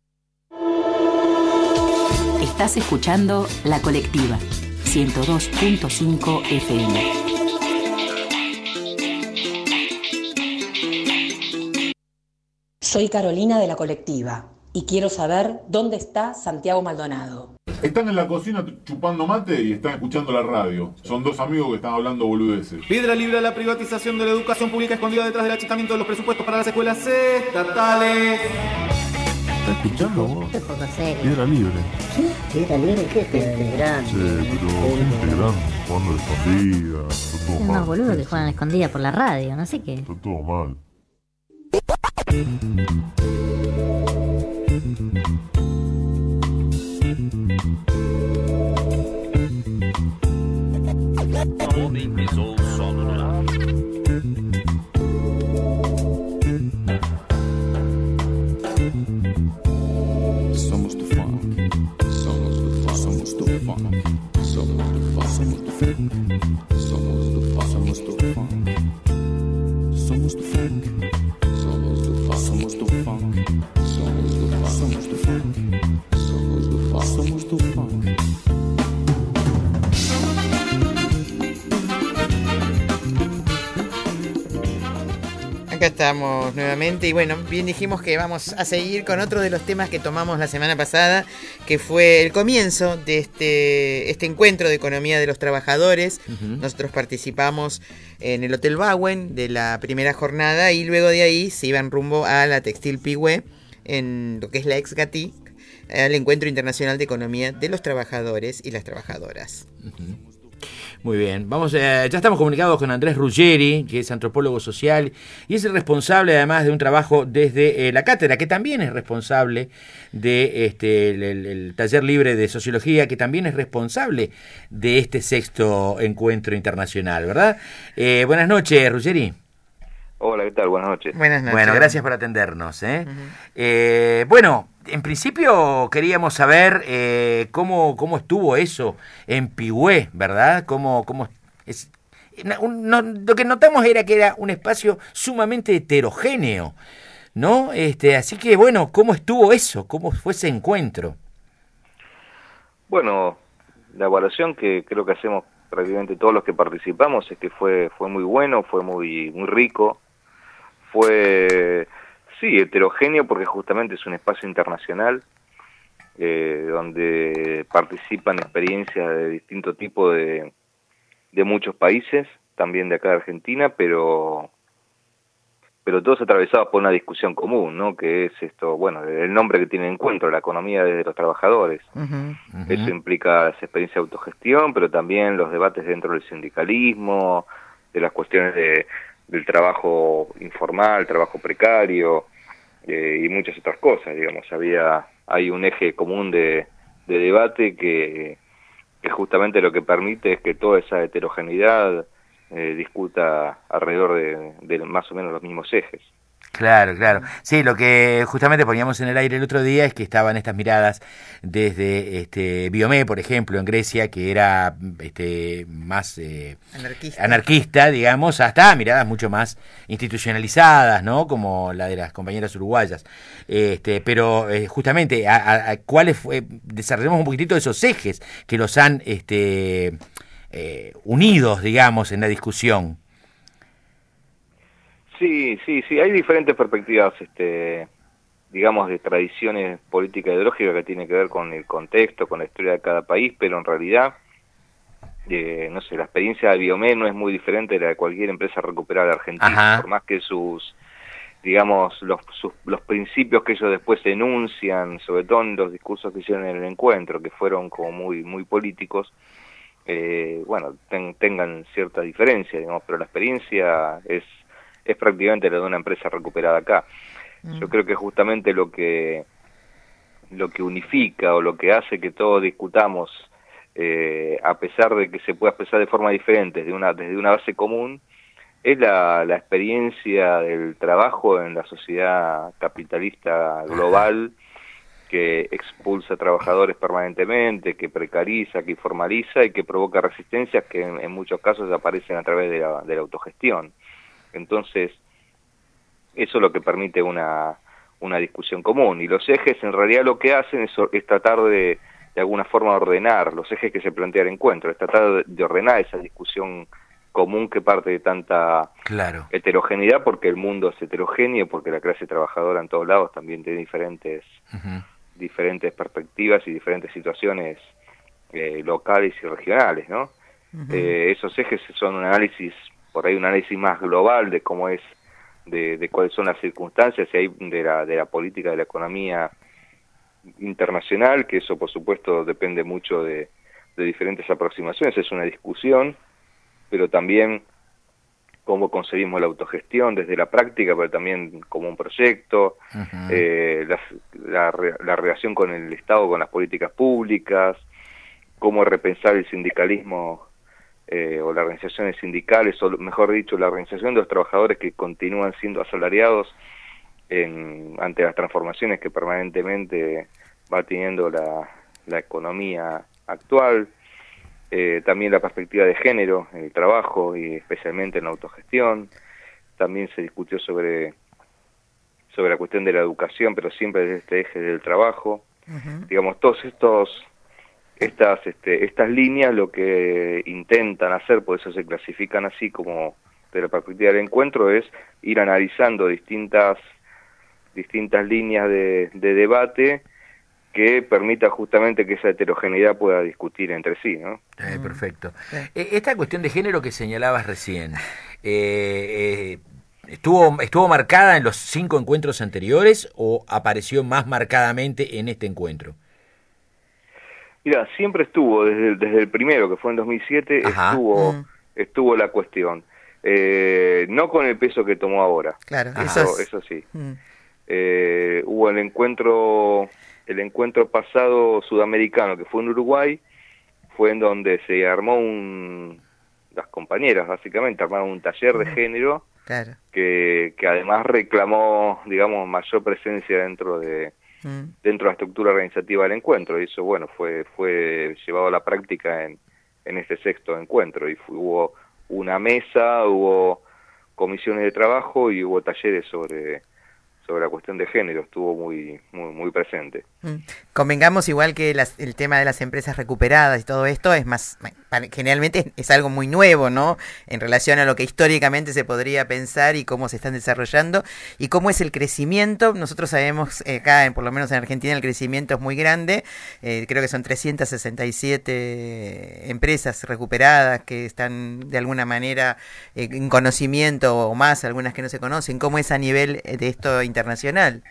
Estás escuchando La Colectiva, ciento dos punto cinco F M. Soy Carolina de La Colectiva y quiero saber dónde está Santiago Maldonado. Están en la cocina chupando mate y están escuchando la radio. Son dos amigos que están hablando boludeces. Piedra libre a la privatización de la educación pública escondida detrás del achicamiento de los presupuestos para las escuelas estatales. ¿Estás escuchando vos? Qué poco serio. Piedra libre. ¿Qué? ¿Piedra libre? ¿Qué es piedra libre? Grande. Sí, pero gente grande, jugando a la escondida. Está todo Es mal. más boludo que juegan a la escondida por la radio, no sé qué. Está todo mal. Somos do funk, somos do funk, somos do funk, somos do funk, somos do funk, somos do funk, somos do funk, somos do funk, somos do funk, somos do funk, somos do funk, somos do funk, somos do funk, somos do funk. Acá estamos nuevamente y bueno, bien dijimos que vamos a seguir con otro de los temas que tomamos la semana pasada, que fue el comienzo de este, este encuentro de economía de los trabajadores. Uh-huh. Nosotros participamos en el Hotel Bauen de la primera jornada y luego de ahí se iban rumbo a la Textil Pigüé, en lo que es la Ex-Gatic, al Encuentro Internacional de Economía de los Trabajadores y las Trabajadoras. Uh-huh. Muy bien, vamos a, ya estamos comunicados con Andrés Ruggeri, que es antropólogo social y es el responsable además de un trabajo desde eh, la cátedra, que también es responsable de este el, el, el taller libre de sociología, que también es responsable de este sexto encuentro internacional, ¿verdad? Eh, buenas noches, Ruggeri. Hola, ¿qué tal? Buenas noches. Buenas noches. Bueno, gracias por atendernos. ¿eh? Uh-huh. Eh, bueno, en principio queríamos saber eh, cómo, cómo estuvo eso en Pigüé, ¿verdad? Cómo, cómo es, no, lo que notamos era que era un espacio sumamente heterogéneo, ¿no? Este, así que, bueno, ¿cómo estuvo eso? ¿Cómo fue ese encuentro? Bueno, la evaluación que creo que hacemos prácticamente todos los que participamos es que fue fue muy bueno, fue muy muy rico. Fue sí, heterogéneo porque justamente es un espacio internacional eh, donde participan experiencias de distinto tipo de, de muchos países, también de acá de Argentina, pero pero todos atravesados por una discusión común, ¿no? Que es esto, bueno, el nombre que tiene el encuentro, la economía de los trabajadores. Uh-huh. Eso implica las experiencias de autogestión, pero también los debates dentro del sindicalismo, de las cuestiones de, del trabajo informal, trabajo precario, eh, y muchas otras cosas, digamos. Había, hay un eje común de, de debate que, que justamente lo que permite es que toda esa heterogeneidad Eh, discuta alrededor de, de más o menos los mismos ejes. Claro, claro. Sí, lo que justamente poníamos en el aire el otro día es que estaban estas miradas desde este Biomé, por ejemplo, en Grecia, que era este más eh, anarquista. anarquista, digamos, hasta miradas mucho más institucionalizadas, ¿no? Como la de las compañeras uruguayas. Este, pero eh, justamente, a, a, a ¿cuáles fue? Desarrollemos un poquitito esos ejes que los han este eh, unidos, digamos, en la discusión. Sí, sí, sí, hay diferentes perspectivas, este, digamos, de tradiciones políticas ideológicas que tienen que ver con el contexto, con la historia de cada país, pero en realidad, eh, no sé, la experiencia de Biomé no es muy diferente de la de cualquier empresa recuperada argentina, Ajá. por más que sus, digamos, los, sus, los principios que ellos después enuncian, sobre todo en los discursos que hicieron en el encuentro, que fueron como muy, muy políticos, eh, bueno, ten, tengan cierta diferencia, digamos, pero la experiencia es es prácticamente la de una empresa recuperada acá. Mm. Yo creo que justamente lo que lo que unifica o lo que hace que todos discutamos, eh, a pesar de que se pueda expresar de forma diferente, de una, desde una base común, es la, la experiencia del trabajo en la sociedad capitalista global, que expulsa a trabajadores permanentemente, que precariza, que informaliza y que provoca resistencias que en, en muchos casos aparecen a través de la, de la autogestión. Entonces, eso es lo que permite una, una discusión común. Y los ejes, en realidad, lo que hacen es, es tratar de, de alguna forma, ordenar los ejes que se plantea el encuentro, es tratar de, de ordenar esa discusión común que parte de tanta claro. heterogeneidad, porque el mundo es heterogéneo, porque la clase trabajadora en todos lados también tiene diferentes, uh-huh. diferentes perspectivas y diferentes situaciones eh, locales y regionales, ¿no? Uh-huh. Eh, esos ejes son un análisis por ahí un análisis más global de cómo es, de, de cuáles son las circunstancias y hay de la, de la política de la economía internacional, que eso por supuesto depende mucho de, de diferentes aproximaciones, es una discusión, pero también cómo concebimos la autogestión desde la práctica, pero también como un proyecto, uh-huh. eh, la, la, la relación con el Estado, con las políticas públicas, cómo repensar el sindicalismo Eh, o las organizaciones sindicales, o mejor dicho, la organización de los trabajadores que continúan siendo asalariados en, ante las transformaciones que permanentemente va teniendo la, la economía actual, eh, también la perspectiva de género en el trabajo y especialmente en la autogestión. También se discutió sobre, sobre la cuestión de la educación, pero siempre desde este eje del trabajo. Uh-huh. Digamos, todos estos Estas, este, estas líneas lo que intentan hacer, por eso se clasifican así como de la perspectiva del encuentro, es ir analizando distintas, distintas líneas de, de debate que permita justamente que esa heterogeneidad pueda discutir entre sí, ¿no? Eh, perfecto. Eh, esta cuestión de género que señalabas recién, eh, eh, ¿estuvo, ¿estuvo marcada en los cinco encuentros anteriores o apareció más marcadamente en este encuentro? Mira, siempre estuvo, desde, desde el primero, que fue en dos mil siete, Ajá. estuvo mm. estuvo la cuestión. Eh, no con el peso que tomó ahora. Claro, eso, eso, es... eso sí. Mm. Eh, hubo el encuentro el encuentro pasado sudamericano, que fue en Uruguay, fue en donde se armó un... las compañeras, básicamente, armaron un taller de mm. género, claro. que, que además reclamó, digamos, mayor presencia dentro de... dentro de la estructura organizativa del encuentro, y eso, bueno, fue fue llevado a la práctica en, en este sexto encuentro, y fue, hubo una mesa, hubo comisiones de trabajo y hubo talleres sobre sobre la cuestión de género, estuvo muy muy, muy presente. Convengamos igual que las, el tema de las empresas recuperadas y todo esto es más, generalmente es algo muy nuevo, ¿no? En relación a lo que históricamente se podría pensar y cómo se están desarrollando y cómo es el crecimiento. Nosotros sabemos eh, acá, en, por lo menos en Argentina, el crecimiento es muy grande. Eh, creo que son trescientas sesenta y siete empresas recuperadas que están de alguna manera eh, en conocimiento o más, algunas que no se conocen. ¿Cómo es a nivel de esto internacional?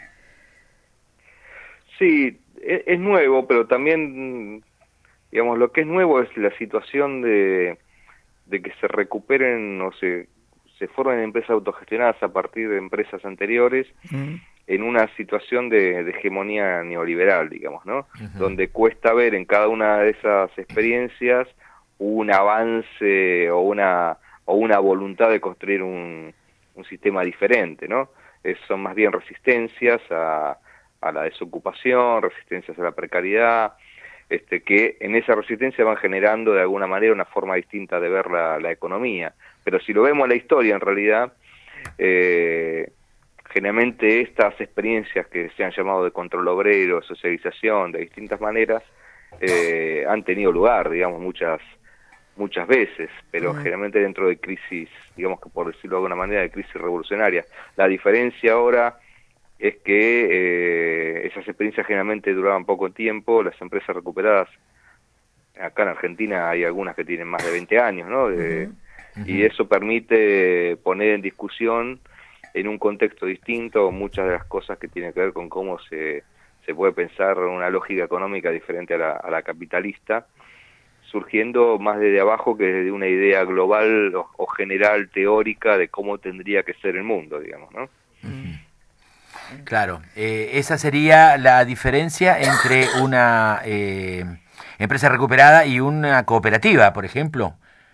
Sí, es, es nuevo, pero también, digamos, lo que es nuevo es la situación de, de que se recuperen o se, se formen empresas autogestionadas a partir de empresas anteriores mm. en una situación de, de hegemonía neoliberal, digamos, ¿no? Uh-huh. Donde cuesta ver en cada una de esas experiencias un avance o una, o una voluntad de construir un, un sistema diferente, ¿no? Es, son más bien resistencias a a la desocupación, resistencias a la precariedad, este, que en esa resistencia van generando de alguna manera una forma distinta de ver la, la economía. Pero si lo vemos en la historia, en realidad, eh, generalmente estas experiencias que se han llamado de control obrero, socialización, de distintas maneras, eh, han tenido lugar, digamos, muchas muchas veces, pero uh-huh. generalmente dentro de crisis, digamos que por decirlo de alguna manera, de crisis revolucionarias. La diferencia ahora es que eh, esas experiencias generalmente duraban poco tiempo. Las empresas recuperadas, acá en Argentina hay algunas que tienen más de veinte años, ¿no? De, uh-huh. Y eso permite poner en discusión en un contexto distinto muchas de las cosas que tienen que ver con cómo se, se puede pensar una lógica económica diferente a la, a la capitalista, surgiendo más desde abajo que desde una idea global o, o general teórica de cómo tendría que ser el mundo, digamos, ¿no? Uh-huh. Claro, eh, esa sería la diferencia entre una eh, empresa recuperada y una cooperativa, por ejemplo.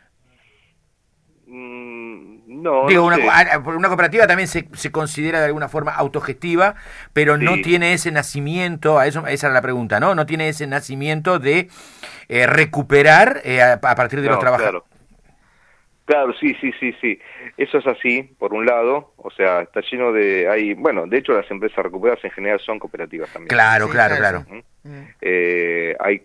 Mm, no, Digo, no una, sé. una cooperativa también se, se considera de alguna forma autogestiva, pero sí. no tiene ese nacimiento, a eso, esa era la pregunta, ¿no? No tiene ese nacimiento de eh, recuperar eh, a, a partir de no, los trabajadores. Claro. Claro, sí, sí, sí, sí. Eso es así, por un lado, o sea, está lleno de... hay bueno, de hecho las empresas recuperadas en general son cooperativas también. Claro, sí, claro, claro. claro. ¿Mm? Eh, hay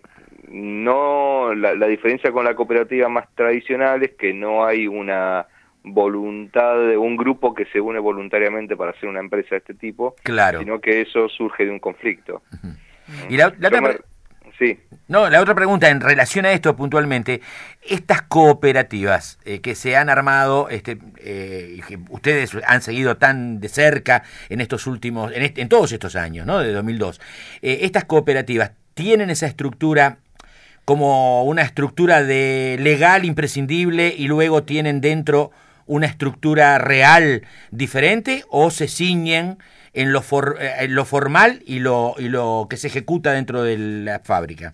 no la, la diferencia con la cooperativa más tradicional es que no hay una voluntad de un grupo que se une voluntariamente para hacer una empresa de este tipo, claro. sino que eso surge de un conflicto. Uh-huh. Y la, la otra... Me... Sí. No, la otra pregunta en relación a esto puntualmente, estas cooperativas eh, que se han armado, este, eh, que ustedes han seguido tan de cerca en estos últimos, en, este, en todos estos años, ¿no? De dos mil dos, eh, estas cooperativas tienen esa estructura como una estructura de legal imprescindible y luego tienen dentro una estructura real diferente o se ciñen en lo, for, en lo formal y lo, y lo que se ejecuta dentro de la fábrica?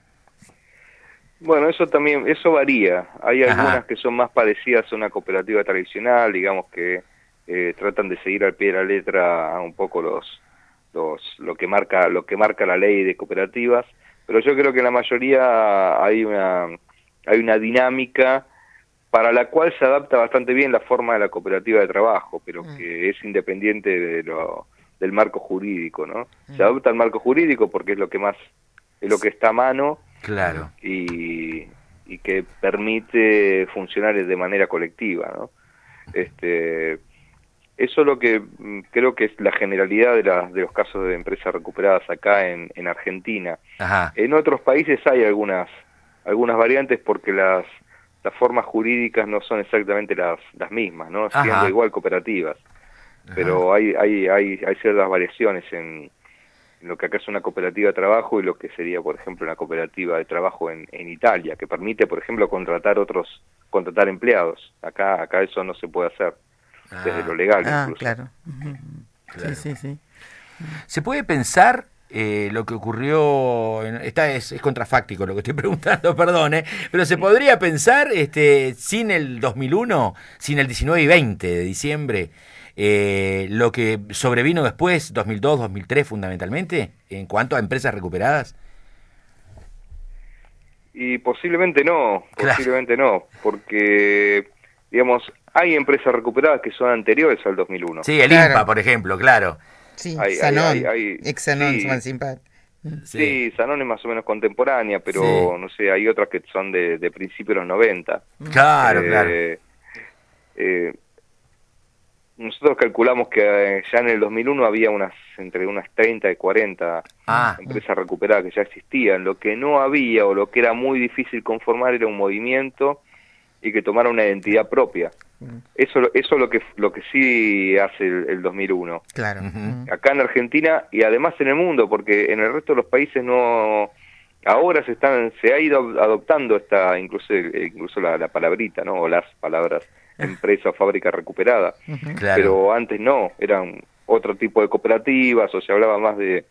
Bueno, eso también, eso varía. Hay Ajá. algunas que son más parecidas a una cooperativa tradicional, digamos que eh, tratan de seguir al pie de la letra un poco los, los, lo que marca, lo que marca la ley de cooperativas, pero yo creo que en la mayoría hay una, hay una dinámica para la cual se adapta bastante bien la forma de la cooperativa de trabajo, pero mm. que es independiente de lo, del marco jurídico, ¿no? Mm. Se adapta al marco jurídico porque es lo que más, es lo que está a mano, claro, y, y que permite funcionar de manera colectiva, ¿no? Este, eso es lo que creo que es la generalidad de, la, de los casos de empresas recuperadas acá en, en Argentina. Ajá. En otros países hay algunas, algunas variantes porque las las formas jurídicas no son exactamente las, las mismas, ¿no? Ajá. Siendo igual cooperativas. Ajá. Pero hay, hay, hay, hay ciertas variaciones en, en lo que acá es una cooperativa de trabajo y lo que sería, por ejemplo, una cooperativa de trabajo en, en Italia, que permite, por ejemplo, contratar otros, contratar empleados. Acá, acá eso no se puede hacer, ah. desde lo legal ah, incluso. Claro. Uh-huh. Claro. Sí, sí, sí. ¿Se puede pensar Eh, lo que ocurrió, en, esta es, es contrafáctico lo que estoy preguntando, perdón, eh, pero se podría pensar, este, sin el dos mil uno, sin el diecinueve y veinte de diciembre, eh, lo que sobrevino después, dos mil dos, dos mil tres fundamentalmente, en cuanto a empresas recuperadas? Y posiblemente no, posiblemente claro. no, porque, digamos, hay empresas recuperadas que son anteriores al dos mil uno. Sí, el claro. I N P A, por ejemplo, claro. Sí, hay, Sanón, hay, hay, ex Sanón, sí, Mansimpat. Sí, sí, Sanón es más o menos contemporánea, pero Sí. no sé, hay otras que son de, de principios de los noventa. Claro, Eh, claro. eh, nosotros calculamos que eh, ya en el dos mil uno había unas entre unas treinta y cuarenta Ah. empresas recuperadas que ya existían. Lo que no había o lo que era muy difícil conformar era un movimiento y que tomara una identidad propia. Eso eso es lo que lo que sí hace el, el dos mil uno. Claro. Acá en Argentina y además en el mundo, porque en el resto de los países no. Ahora se están se ha ido adoptando esta incluso incluso la, la palabrita, ¿no? O las palabras empresa o fábrica recuperada. Uh-huh. Claro. Pero antes no, eran otro tipo de cooperativas o se hablaba más de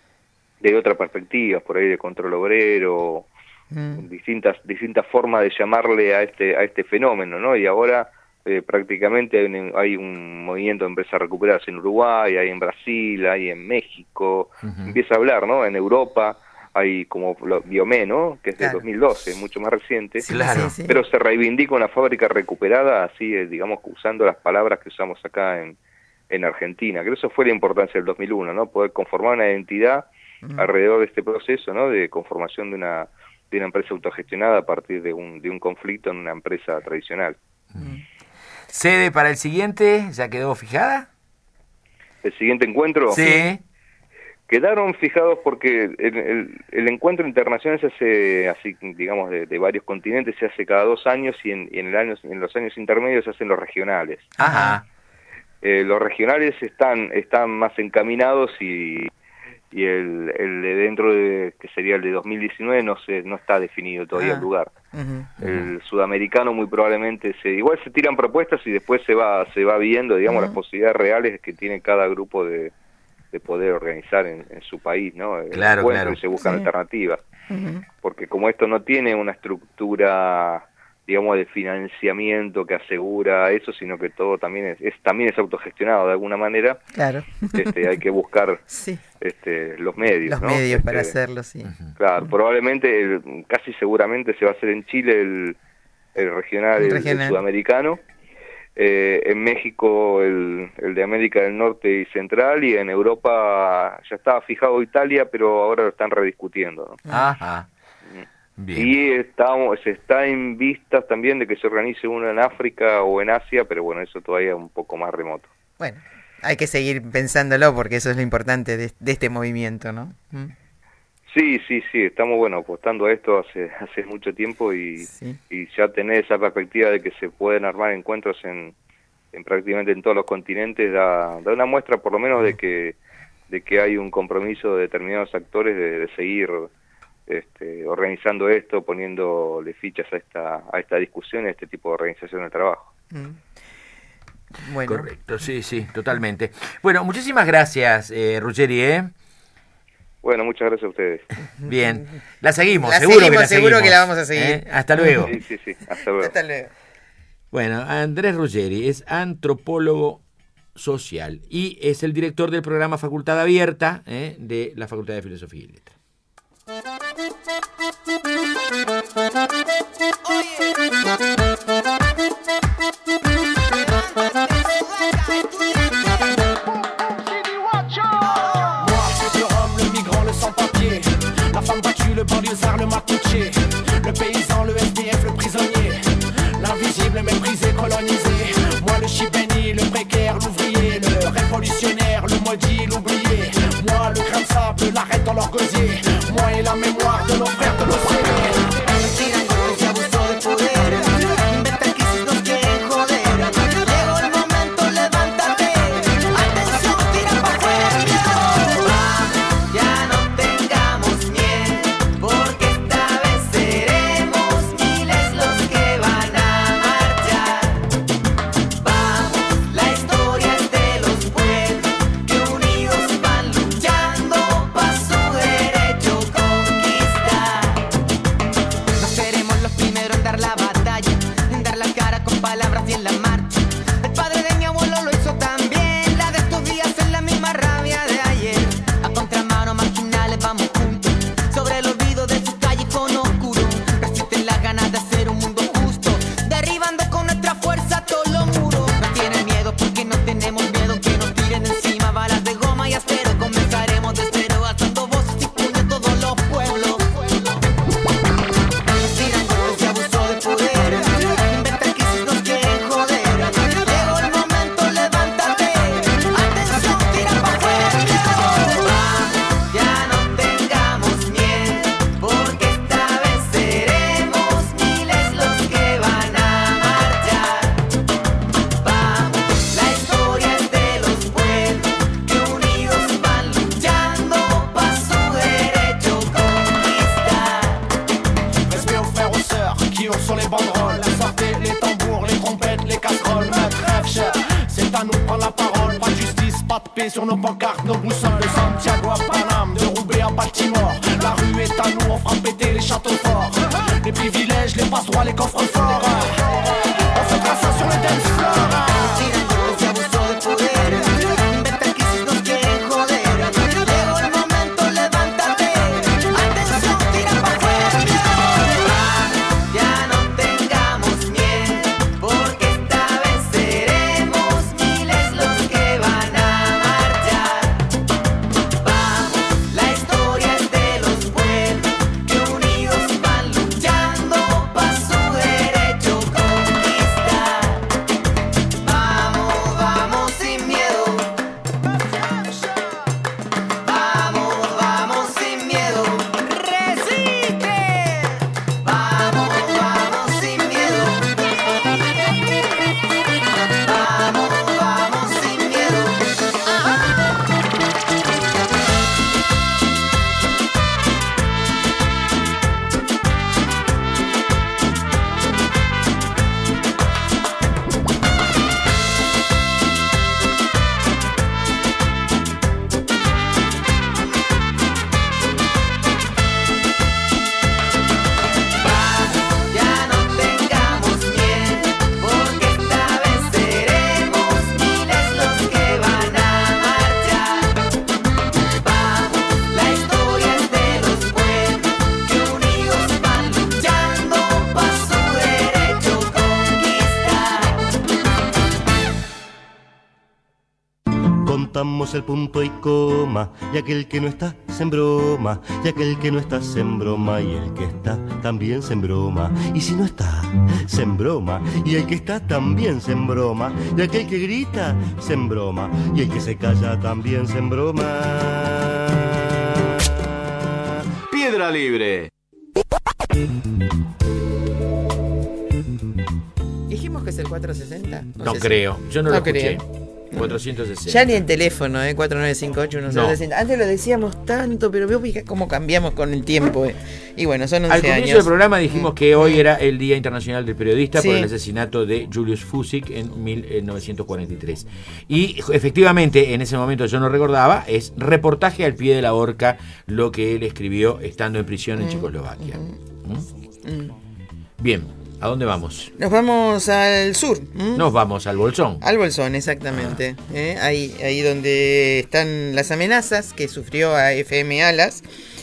de otras perspectivas, por ahí de control obrero, mm. distintas distintas formas de llamarle a este a este fenómeno, ¿no? Y ahora eh, prácticamente hay un, hay un movimiento de empresas recuperadas en Uruguay, hay en Brasil, hay en México, uh-huh. empieza a hablar, ¿no? En Europa hay como Biomé, ¿no? Que es de claro. dos mil doce, es mucho más reciente, sí, claro. sí, sí. Pero se reivindica una fábrica recuperada, así, eh, digamos, usando las palabras que usamos acá en, en Argentina. Creo que eso fue la importancia del dos mil uno, ¿no? Poder conformar una identidad uh-huh. alrededor de este proceso, ¿no? De conformación de una de una empresa autogestionada a partir de un de un conflicto en una empresa tradicional. Uh-huh. ¿Sede para el siguiente? ¿Ya quedó fijada? ¿El siguiente encuentro? Sí. Quedaron fijados porque el, el, el encuentro internacional se hace, así digamos, de, de varios continentes, se hace cada dos años y en, y en, el año, en los años intermedios se hacen los regionales. Ajá. Eh, los regionales están están más encaminados y, y el, el de dentro de, que sería el de dos mil diecinueve, no se, no está definido todavía ah. el lugar. Uh-huh. El sudamericano muy probablemente se igual se tiran propuestas y después se va se va viendo, digamos, uh-huh. las posibilidades reales que tiene cada grupo de de poder organizar en, en su país, ¿no? El claro, encuentro claro. y se buscan sí. alternativas. Uh-huh. Porque como esto no tiene una estructura, digamos, de financiamiento que asegura eso, sino que todo también es, es también es autogestionado de alguna manera. Claro. Este, hay que buscar sí. este, los medios, los ¿no? medios este, para hacerlo, sí. Claro, uh-huh. probablemente, el, casi seguramente se va a hacer en Chile el, el regional, el, regional. el sudamericano. Eh, en México el, el de América del Norte y Central, y en Europa ya estaba fijado Italia, pero ahora lo están rediscutiendo, ¿no? Ajá. Bien. Y estamos, se está en vistas también de que se organice uno en África o en Asia, pero bueno, eso todavía es un poco más remoto. Bueno, hay que seguir pensándolo porque eso es lo importante de, de este movimiento, ¿no? ¿Mm? Sí, sí, sí, estamos bueno apostando a esto hace hace mucho tiempo y, sí. y ya tener esa perspectiva de que se pueden armar encuentros en, en prácticamente en todos los continentes da, da una muestra por lo menos de que de que hay un compromiso de determinados actores de, de seguir este, organizando esto, poniéndole fichas a esta a esta discusión, a este tipo de organización de trabajo. Mm. Bueno. Correcto, sí, sí, totalmente. Bueno, muchísimas gracias, eh, Ruggeri, ¿eh? Bueno, muchas gracias a ustedes. Bien, la seguimos, la seguro seguimos, que la seguro seguimos. que la vamos a seguir. ¿Eh? Hasta luego. Sí, sí, sí, hasta luego. Hasta luego. Bueno, Andrés Ruggeri es antropólogo social y es el director del programa Facultad Abierta ¿eh? de la Facultad de Filosofía y Letras. La femme battue, le banlieusard, le matouché, le paysan, le S D F, le prisonnier, l'invisible, méprisé, colonisé. Moi le chibéni, le précaire, l'ouvrier, le révolutionnaire, le maudit, l'oublié. Moi le grain de sable, l'arrête dans leur gosier. Moi et la mémoire de nos frères de l'océan. Derechos. frappés sur nos pancartes, nos boussoles de Santiago à Paname, de Roubaix à Baltimore. La rue est à nous, on fera péter les châteaux forts. Les privilèges, les passe-droits, les coffres forts. On fait ça sur le dance floor. Contamos el punto y coma, y aquel que no está se embroma, y aquel que no está se embroma, y el que está también se embroma, y si no está se embroma, y el que está también se embroma, y aquel que grita se embroma, y el que se calla también se embroma. Piedra Libre. ¿Dijimos que es el cuatrocientos sesenta? No, no creo, yo no, no lo escuché. Creo. cuatrocientos sesenta. Ya ni en teléfono, ¿eh? cuatro nueve cinco ocho uno cero seis cero. No. Antes lo decíamos tanto, pero veo cómo cambiamos con el tiempo. ¿eh? Y bueno, son once años. Al comienzo años. del programa dijimos que hoy era el Día Internacional del Periodista sí. por el asesinato de Julius Fusick en mil novecientos cuarenta y tres. Y efectivamente, en ese momento yo no recordaba, es reportaje al pie de la horca lo que él escribió estando en prisión en mm. Checoslovaquia. ¿Mm? Mm. Bien. ¿A dónde vamos? Nos vamos al sur. ¿Mm? Nos vamos al Bolsón. Al Bolsón, exactamente. Ah. ¿Eh? Ahí, ahí donde están las amenazas que sufrió a F M Alas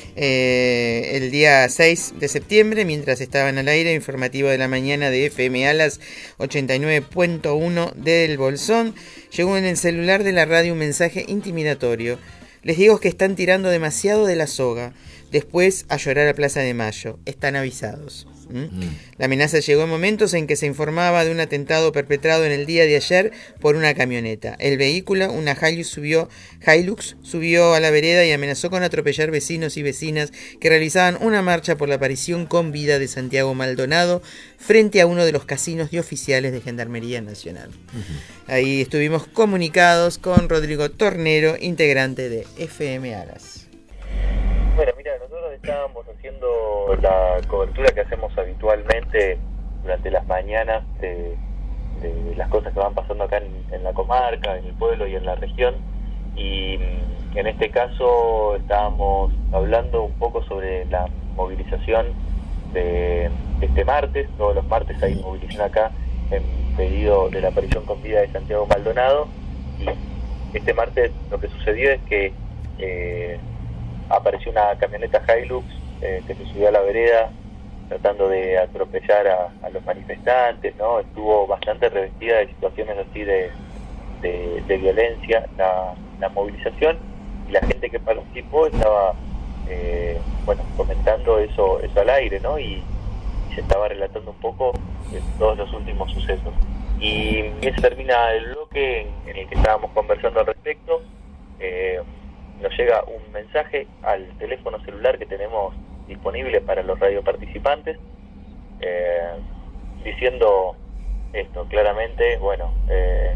eh, el día seis de septiembre, mientras estaban al aire, informativo de la mañana de F M Alas ochenta y nueve punto uno del Bolsón. Llegó en el celular de la radio un mensaje intimidatorio. Les digo que están tirando demasiado de la soga. Después a llorar a Plaza de Mayo. Están avisados. ¿Mm? Mm. La amenaza llegó en momentos en que se informaba de un atentado perpetrado en el día de ayer por una camioneta. El vehículo, una Hilux, subió, Hilux, subió a la vereda y amenazó con atropellar vecinos y vecinas que realizaban una marcha por la aparición con vida de Santiago Maldonado frente a uno de los casinos de oficiales de Gendarmería Nacional. Uh-huh. Ahí estuvimos comunicados con Rodrigo Tornero, integrante de F M Alas. Bueno, mira, nosotros estábamos haciendo la cobertura que hacemos habitualmente durante las mañanas de, de las cosas que van pasando acá en, en la comarca, en el pueblo y en la región, y en este caso estábamos hablando un poco sobre la movilización de, de este martes. Todos los martes hay movilización acá en pedido de la aparición con vida de Santiago Maldonado, y este martes lo que sucedió es que eh, apareció una camioneta Hilux eh, que se subió a la vereda tratando de atropellar a, a los manifestantes, ¿no? Estuvo bastante revestida de situaciones así de, de, de violencia la, la movilización, y la gente que participó estaba eh, bueno, comentando eso, eso al aire, ¿no? Y, y se estaba relatando un poco de todos los últimos sucesos. Y eso termina el bloque en, en el que estábamos conversando al respecto. Eh, nos llega un mensaje al teléfono celular que tenemos disponible para los radioparticipantes, eh, diciendo esto claramente: bueno, eh,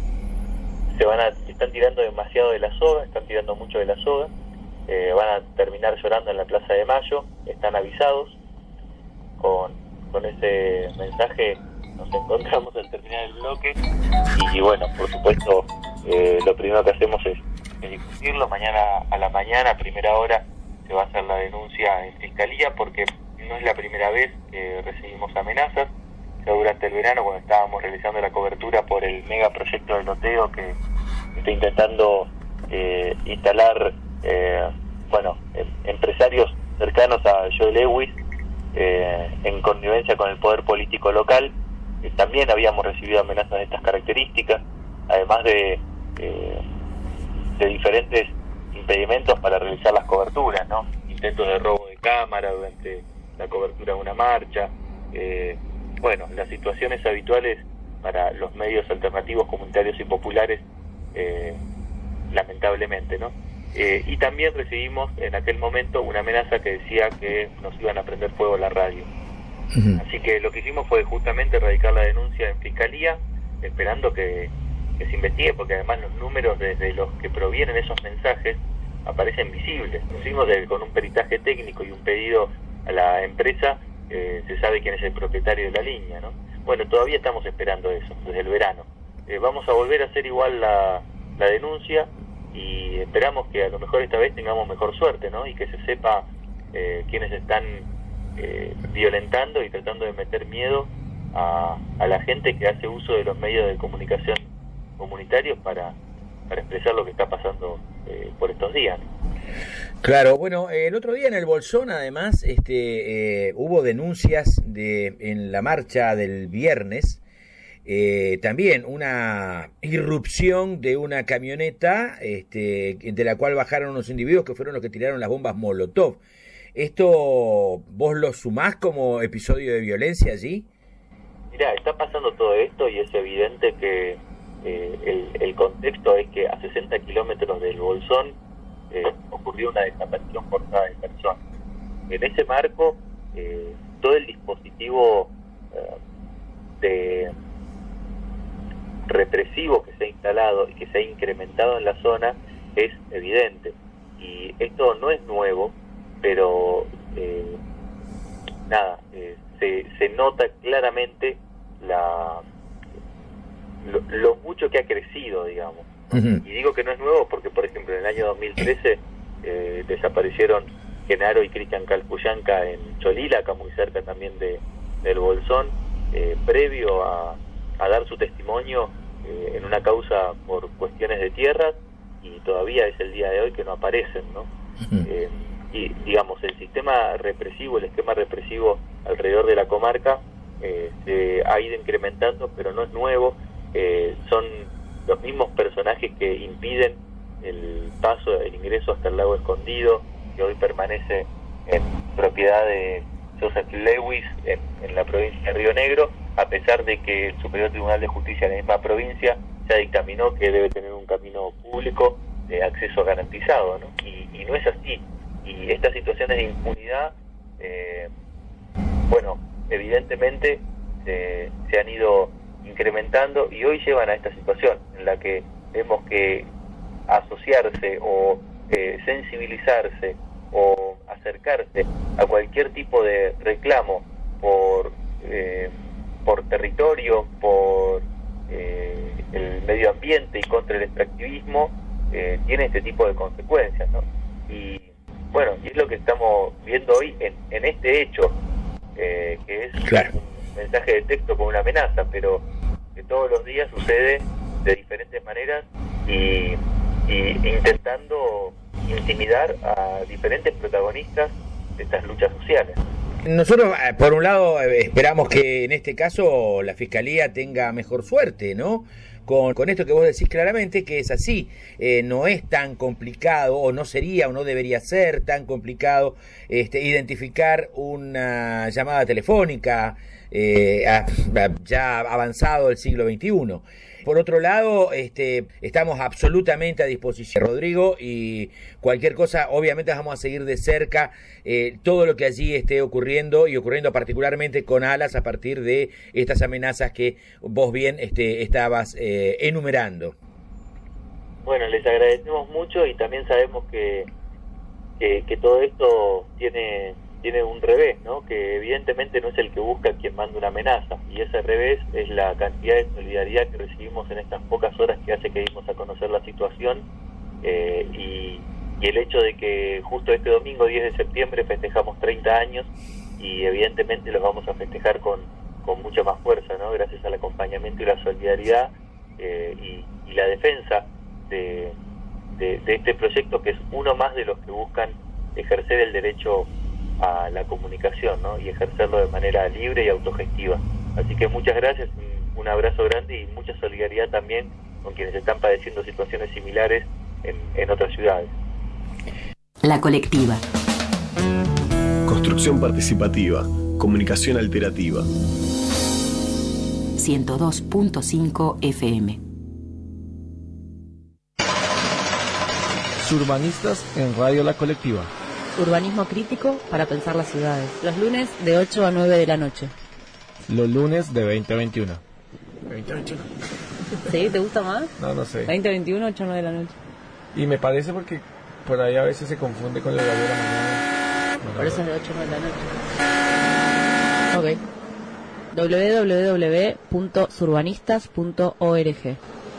se van a, están tirando demasiado de la soga, están tirando mucho de la soga, eh, van a terminar llorando en la Plaza de Mayo, están avisados. Con, con ese mensaje nos encontramos al terminar el bloque, y, y bueno, por supuesto eh, lo primero que hacemos es, es discutirlo. Mañana a la mañana, a primera hora, se va a hacer la denuncia en Fiscalía, porque no es la primera vez que recibimos amenazas. Ya durante el verano, cuando estábamos realizando la cobertura por el megaproyecto de loteo que está intentando eh, instalar eh, bueno em, empresarios cercanos a Joe Lewis, eh, en connivencia con el poder político local, eh, también habíamos recibido amenazas de estas características, además de, eh, de diferentes impedimentos para realizar las coberturas, ¿no? Intentos de robo de cámara durante la cobertura de una marcha, eh, bueno, las situaciones habituales para los medios alternativos, comunitarios y populares, eh, lamentablemente, ¿no? Eh, y también recibimos en aquel momento una amenaza que decía que nos iban a prender fuego la radio. Uh-huh. Así que lo que hicimos fue justamente radicar la denuncia en Fiscalía, esperando que, que se investigue, porque además los números desde los que provienen esos mensajes aparecen visibles. Hicimos de, con un peritaje técnico y un pedido a la empresa, eh, se sabe quién es el propietario de la línea, ¿no? Bueno, todavía estamos esperando eso, desde el verano. Eh, vamos a volver a hacer igual la, la denuncia, y esperamos que a lo mejor esta vez tengamos mejor suerte, ¿no? Y que se sepa eh, quiénes están eh, violentando y tratando de meter miedo a, a la gente que hace uso de los medios de comunicación comunitarios para, para expresar lo que está pasando eh, por estos días, ¿no? Claro, bueno, el otro día en el Bolsón, además, este, eh, hubo denuncias de en la marcha del viernes. Eh, también una irrupción de una camioneta, este, de la cual bajaron unos individuos que fueron los que tiraron las bombas Molotov. ¿Esto vos lo sumás como episodio de violencia allí? Mirá, está pasando todo esto y es evidente que eh, el, el contexto es que a sesenta kilómetros del Bolsón eh, ocurrió una desaparición forzada de personas. En ese marco, eh, todo el dispositivo eh, de represivo que se ha instalado y que se ha incrementado en la zona es evidente, y esto no es nuevo, pero eh, nada, eh, se, se nota claramente la lo, lo mucho que ha crecido, digamos. Uh-huh. Y digo que no es nuevo porque, por ejemplo, en el año dos mil trece eh, desaparecieron Genaro y Cristian Calpuyanca en Cholila, acá muy cerca también de, del Bolsón, eh, previo a a dar su testimonio eh, en una causa por cuestiones de tierras, y todavía es el día de hoy que no aparecen, ¿no? Uh-huh. Eh, y digamos, el sistema represivo, el esquema represivo alrededor de la comarca eh, se ha ido incrementando, pero no es nuevo. Eh, son los mismos personajes que impiden el paso, el ingreso hasta el lago Escondido, que hoy permanece en propiedad de Joseph Lewis en, en la provincia de Río Negro, a pesar de que el Superior Tribunal de Justicia de la misma provincia ya dictaminó que debe tener un camino público de acceso garantizado, ¿no? Y, y no es así. Y estas situaciones de impunidad, eh, bueno, evidentemente eh, se han ido incrementando y hoy llevan a esta situación en la que vemos que asociarse o eh, sensibilizarse o acercarse a cualquier tipo de reclamo por eh, por territorio, por eh, el medio ambiente y contra el extractivismo, eh, tiene este tipo de consecuencias, ¿no? Y bueno, y es lo que estamos viendo hoy en, en este hecho, eh, que es claro. un mensaje de texto con una amenaza, pero que todos los días sucede de diferentes maneras y, y intentando intimidar a diferentes protagonistas de estas luchas sociales. Nosotros, por un lado, esperamos que en este caso la Fiscalía tenga mejor suerte, ¿no? Con, con esto que vos decís claramente, que es así, eh, no es tan complicado, o no sería, o no debería ser tan complicado este, identificar una llamada telefónica eh, a, a, ya avanzado el siglo veintiuno. Por otro lado, este, estamos absolutamente a disposición, Rodrigo, y cualquier cosa, obviamente vamos a seguir de cerca eh, todo lo que allí esté ocurriendo, y ocurriendo particularmente con Alas a partir de estas amenazas que vos bien este, estabas eh, enumerando. Bueno, les agradecemos mucho y también sabemos que, que, que todo esto tiene tiene un revés, ¿no? Que evidentemente no es el que busca quien manda una amenaza, y ese revés es la cantidad de solidaridad que recibimos en estas pocas horas que hace que dimos a conocer la situación, eh, y, y el hecho de que justo este domingo diez de septiembre festejamos treinta años, y evidentemente los vamos a festejar con, con mucha más fuerza, ¿no? Gracias al acompañamiento y la solidaridad eh, y, y la defensa de, de, de este proyecto, que es uno más de los que buscan ejercer el derecho a la comunicación, ¿no? Y ejercerlo de manera libre y autogestiva. Así que muchas gracias, un, un abrazo grande y mucha solidaridad también con quienes están padeciendo situaciones similares en, en otras ciudades. La colectiva. Construcción participativa. Comunicación alterativa. ciento dos punto cinco F M. Surbanistas en Radio La Colectiva. Urbanismo crítico para pensar las ciudades. Los lunes de ocho a nueve de la noche. Los lunes de veinte a veintiuno. veinte a veintiuno. ¿Sí? ¿Te gusta más? No, no sé. veinte a veintiuno, ocho a nueve de la noche. Y me parece porque por ahí a veces se confunde con el horario de la mañana. No, por eso es de ocho a nueve de la noche. Ok. doble u doble u doble u punto surbanistas punto org.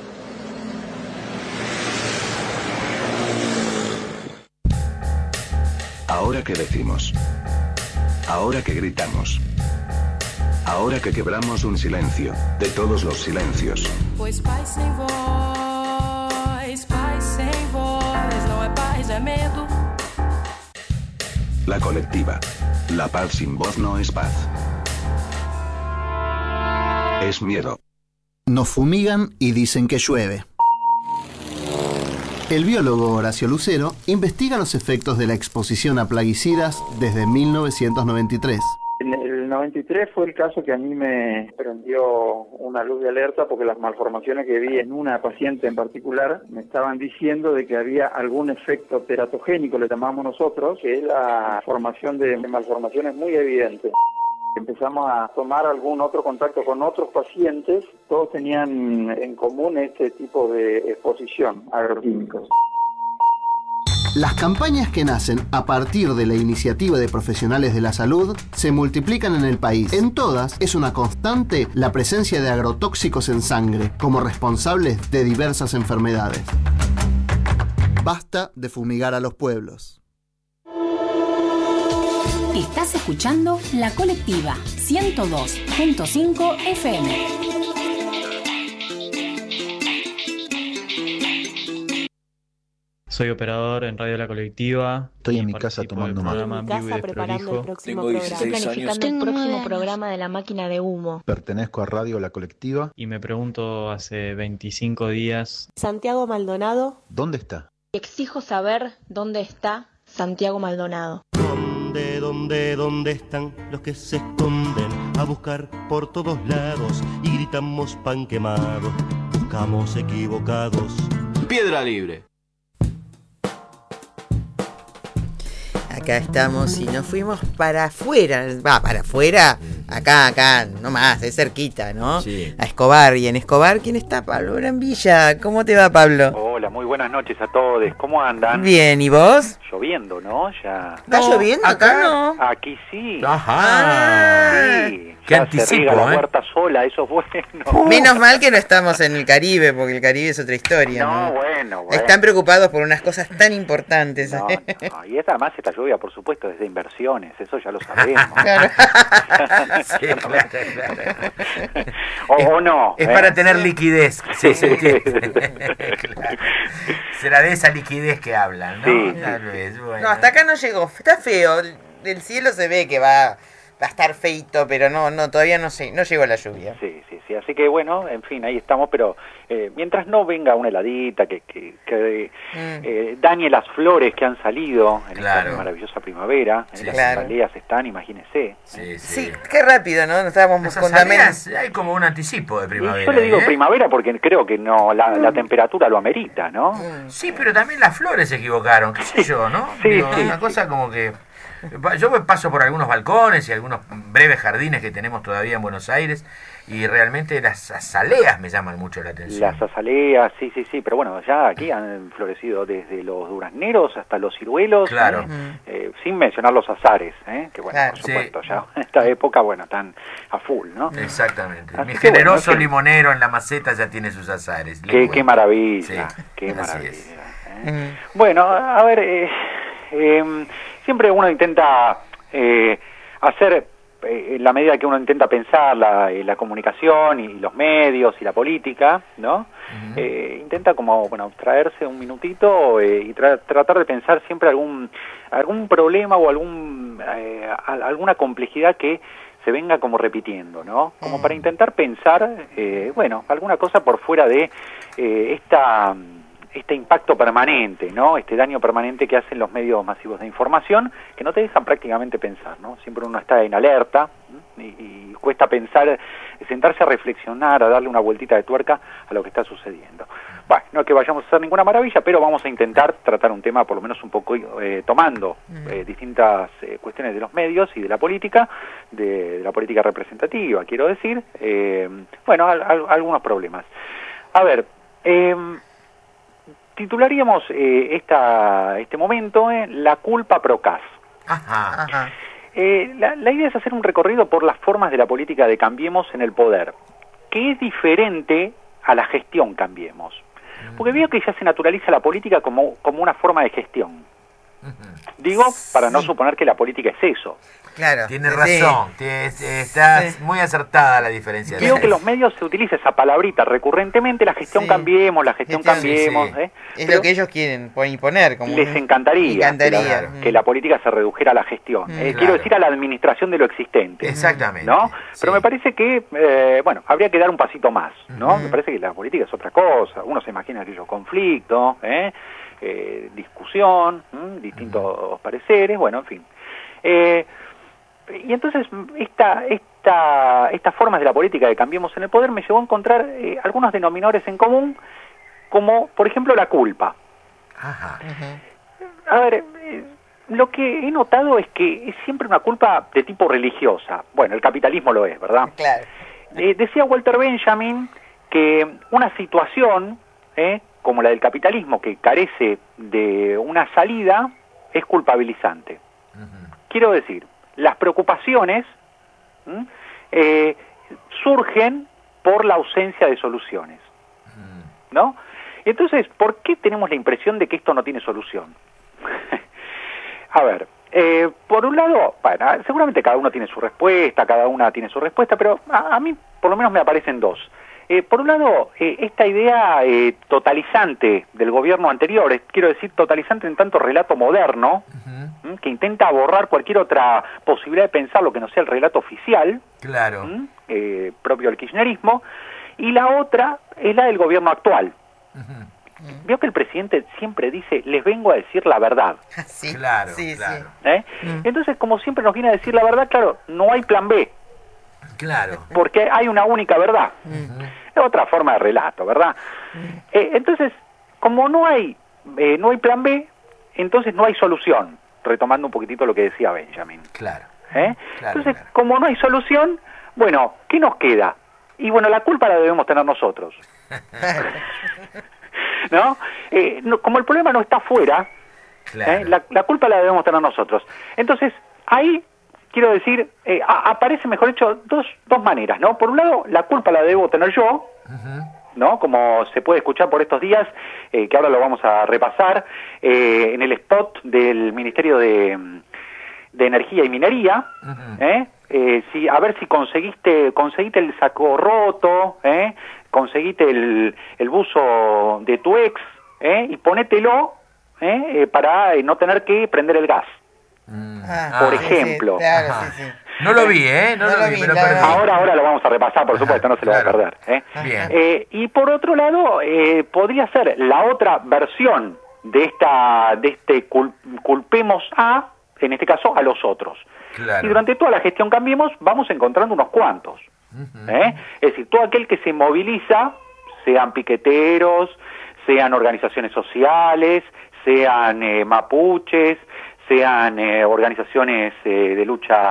Ahora que decimos, ahora que gritamos, ahora que quebramos un silencio, de todos los silencios. Pois paz sem voz, paz sem voz, não é paz, é medo. La colectiva. La paz sin voz no es paz. Es miedo. Nos fumigan y dicen que llueve. El biólogo Horacio Lucero investiga los efectos de la exposición a plaguicidas desde mil novecientos noventa y tres. En el noventa y tres fue el caso que a mí me prendió una luz de alerta, porque las malformaciones que vi en una paciente en particular me estaban diciendo de que había algún efecto teratogénico, le llamamos nosotros, que es la formación de malformaciones muy evidentes. Empezamos a tomar algún otro contacto con otros pacientes, todos tenían en común este tipo de exposición a agroquímicos. Las campañas que nacen a partir de la iniciativa de profesionales de la salud se multiplican en el país. En todas es una constante la presencia de agrotóxicos en sangre como responsables de diversas enfermedades. Basta de fumigar a los pueblos. Estás escuchando La Colectiva ciento dos punto cinco F M. Soy operador en Radio La Colectiva. Estoy en mi casa tomando mate. Estoy en mi casa preparando el próximo programa. Estoy planificando el próximo programa de La Máquina de Humo. Pertenezco a Radio La Colectiva. Y me pregunto hace veinticinco días... Santiago Maldonado. ¿Dónde está? Exijo saber dónde está Santiago Maldonado. ¿Dónde, dónde, dónde están los que se esconden a buscar por todos lados y gritamos pan quemado? Buscamos equivocados. Piedra Libre. Acá estamos y nos fuimos para afuera, va, para afuera, acá, acá, no más, es cerquita, ¿no? Sí. A Escobar, y en Escobar, ¿quién está? Pablo Brambilla. ¿Cómo te va, Pablo? Hola, muy buenas noches a todos, ¿cómo andan? Bien, ¿y vos? Lloviendo, ¿no? Ya. ¿Está no, lloviendo? Acá no. Aquí sí. Ajá. Sí. Qué ya anticipo, se riega la ¿eh? puerta sola, eso es bueno. Uh. Menos mal que no estamos en el Caribe, porque el Caribe es otra historia, ¿no? No, bueno, bueno. Están preocupados por unas cosas tan importantes. No, no. Y esta, además esta lluvia, por supuesto, es de inversiones, eso ya lo sabemos. Claro. Sí, claro, claro. O, o no. Es ¿eh? para tener liquidez. Sí, sí, sí. Claro. Será de esa liquidez que hablan, ¿no? Sí, Tal sí, vez, bueno. No, hasta acá no llegó. Está feo. Del cielo se ve que va... Va a estar feito, pero no, no, todavía no sé, no llegó la lluvia. Sí, sí, sí. Así que bueno, en fin, ahí estamos, pero eh, mientras no venga una heladita que, que, que mm. eh, dañe las flores que han salido en claro. esta maravillosa primavera, sí, en las claro. azaleas están, imagínese. Sí, sí. Sí, qué rápido, ¿no? Estábamos las con azaleas, hay como un anticipo de primavera. Yo le digo ¿eh? primavera porque creo que no la, la temperatura lo amerita, ¿no? Sí, pero también las flores se equivocaron, qué sé yo, ¿no? Sí, Digo, sí, una sí. cosa como que... Yo paso por algunos balcones y algunos breves jardines que tenemos todavía en Buenos Aires y realmente las azaleas me llaman mucho la atención. Las azaleas, sí, sí, sí, pero bueno, ya aquí han florecido desde los durazneros hasta los ciruelos. Claro. ¿eh? Eh, sin mencionar los azares, ¿eh? que bueno, Claro, por supuesto, sí. ya en esta época, bueno, están a full, ¿no? Exactamente. Así Mi que, generoso bueno, que- limonero en la maceta ya tiene sus azares. le Qué, cuento. qué maravilla, Sí, qué así maravilla. es. ¿eh? Bueno, a ver, eh, eh, siempre uno intenta eh, hacer, eh, en la medida que uno intenta pensar la, eh, la comunicación y los medios y la política, ¿no? Eh, intenta como, bueno, traerse un minutito eh, y tra- tratar de pensar siempre algún algún problema o algún eh, a- alguna complejidad que se venga como repitiendo, ¿no? Como para intentar pensar, eh, bueno, alguna cosa por fuera de eh, esta este impacto permanente, ¿no? Este daño permanente que hacen los medios masivos de información, que no te dejan prácticamente pensar, ¿no? Siempre uno está en alerta y, y cuesta pensar, sentarse a reflexionar, a darle una vueltita de tuerca a lo que está sucediendo. Bueno, no es que vayamos a hacer ninguna maravilla, pero vamos a intentar tratar un tema por lo menos un poco eh, tomando eh, distintas eh, cuestiones de los medios y de la política, de, de la política representativa, quiero decir, eh, bueno, al, al, algunos problemas. A ver, eh, titularíamos eh, esta, este momento eh, La culpa procas. Ajá. Eh, la, la idea es hacer un recorrido por las formas de la política de Cambiemos en el poder, que es diferente a la gestión Cambiemos. Porque veo que ya se naturaliza la política como, como una forma de gestión. Digo, para no suponer que la política es eso. Claro. Tienes razón, te- te- estás muy acertada la diferencia. Veo que en los medios se utiliza esa palabrita recurrentemente, la gestión Cambiemos, la gestión Cambiemos. ¿eh? Es Pero lo que ellos quieren po- imponer. Como les un- encantaría, encantaría. Que, la, que la política se redujera a la gestión. Mm. Eh, Claro. Quiero decir, a la administración de lo existente. Exactamente. ¿No? Pero me parece que, eh, bueno, habría que dar un pasito más, ¿no? Me parece que la política es otra cosa. Uno se imagina aquellos conflictos, ¿eh? Eh, discusión, ¿m? distintos pareceres, bueno, en fin. Eh, y entonces esta, esta, estas formas de la política de Cambiemos en el poder me llevó a encontrar eh, algunos denominadores en común, como por ejemplo la culpa. A ver, eh, lo que he notado es que es siempre una culpa de tipo religiosa. Bueno, el capitalismo lo es, ¿verdad? Claro. Eh, decía Walter Benjamin que una situación, eh, como la del capitalismo, que carece de una salida, es culpabilizante. Quiero decir, las preocupaciones ¿m? Eh, surgen por la ausencia de soluciones, ¿no? Entonces, ¿por qué tenemos la impresión de que esto no tiene solución? A ver, eh, por un lado, bueno, seguramente cada uno tiene su respuesta, cada una tiene su respuesta, pero a, a mí por lo menos me aparecen dos. Eh, por un lado, eh, esta idea eh, totalizante del gobierno anterior, es, quiero decir totalizante en tanto relato moderno, ¿m? que intenta borrar cualquier otra posibilidad de pensar lo que no sea el relato oficial, Claro. ¿m? eh, propio del kirchnerismo, y la otra es la del gobierno actual. Veo que el presidente siempre dice, les vengo a decir la verdad. Sí, claro, sí, claro. ¿eh? Entonces, como siempre nos viene a decir la verdad, claro, no hay plan B, Claro. porque hay una única verdad. Es otra forma de relato, ¿verdad? Eh, entonces, como no hay eh, no hay plan B, entonces no hay solución, retomando un poquitito lo que decía Benjamin. Claro. ¿eh? Claro, Entonces, como no hay solución, bueno, ¿qué nos queda? Y bueno, la culpa la debemos tener nosotros. ¿No? Eh, no, como el problema no está afuera, Claro. ¿eh? la, la culpa la debemos tener nosotros. Entonces, ahí, quiero decir, eh, a, aparece, mejor dicho, dos, dos maneras, ¿no? Por un lado, la culpa la debo tener yo, ¿no? Como se puede escuchar por estos días, eh, que ahora lo vamos a repasar, eh, en el spot del Ministerio de, de Energía y Minería, ¿eh? Eh, si, a ver si conseguiste conseguiste el saco roto, ¿eh? Conseguiste el, el buzo de tu ex, ¿eh? Y ponételo ¿eh? Eh, para eh, no tener que prender el gas, Ah, por sí, sí, ejemplo. claro, sí, sí. No lo vi, ¿eh? No, No lo lo vi, vi, me lo la perdí. verdad. Ahora, ahora lo vamos a repasar, por supuesto, no se lo va a perder. ¿eh? Bien. Eh, y por otro lado, eh, podría ser la otra versión de esta de este cul- culpemos a, en este caso, a los otros. Claro. Y durante toda la gestión Cambiemos vamos encontrando unos cuantos. ¿eh? Es decir, todo aquel que se moviliza, sean piqueteros, sean organizaciones sociales, sean eh, mapuches, sean eh, organizaciones eh, de lucha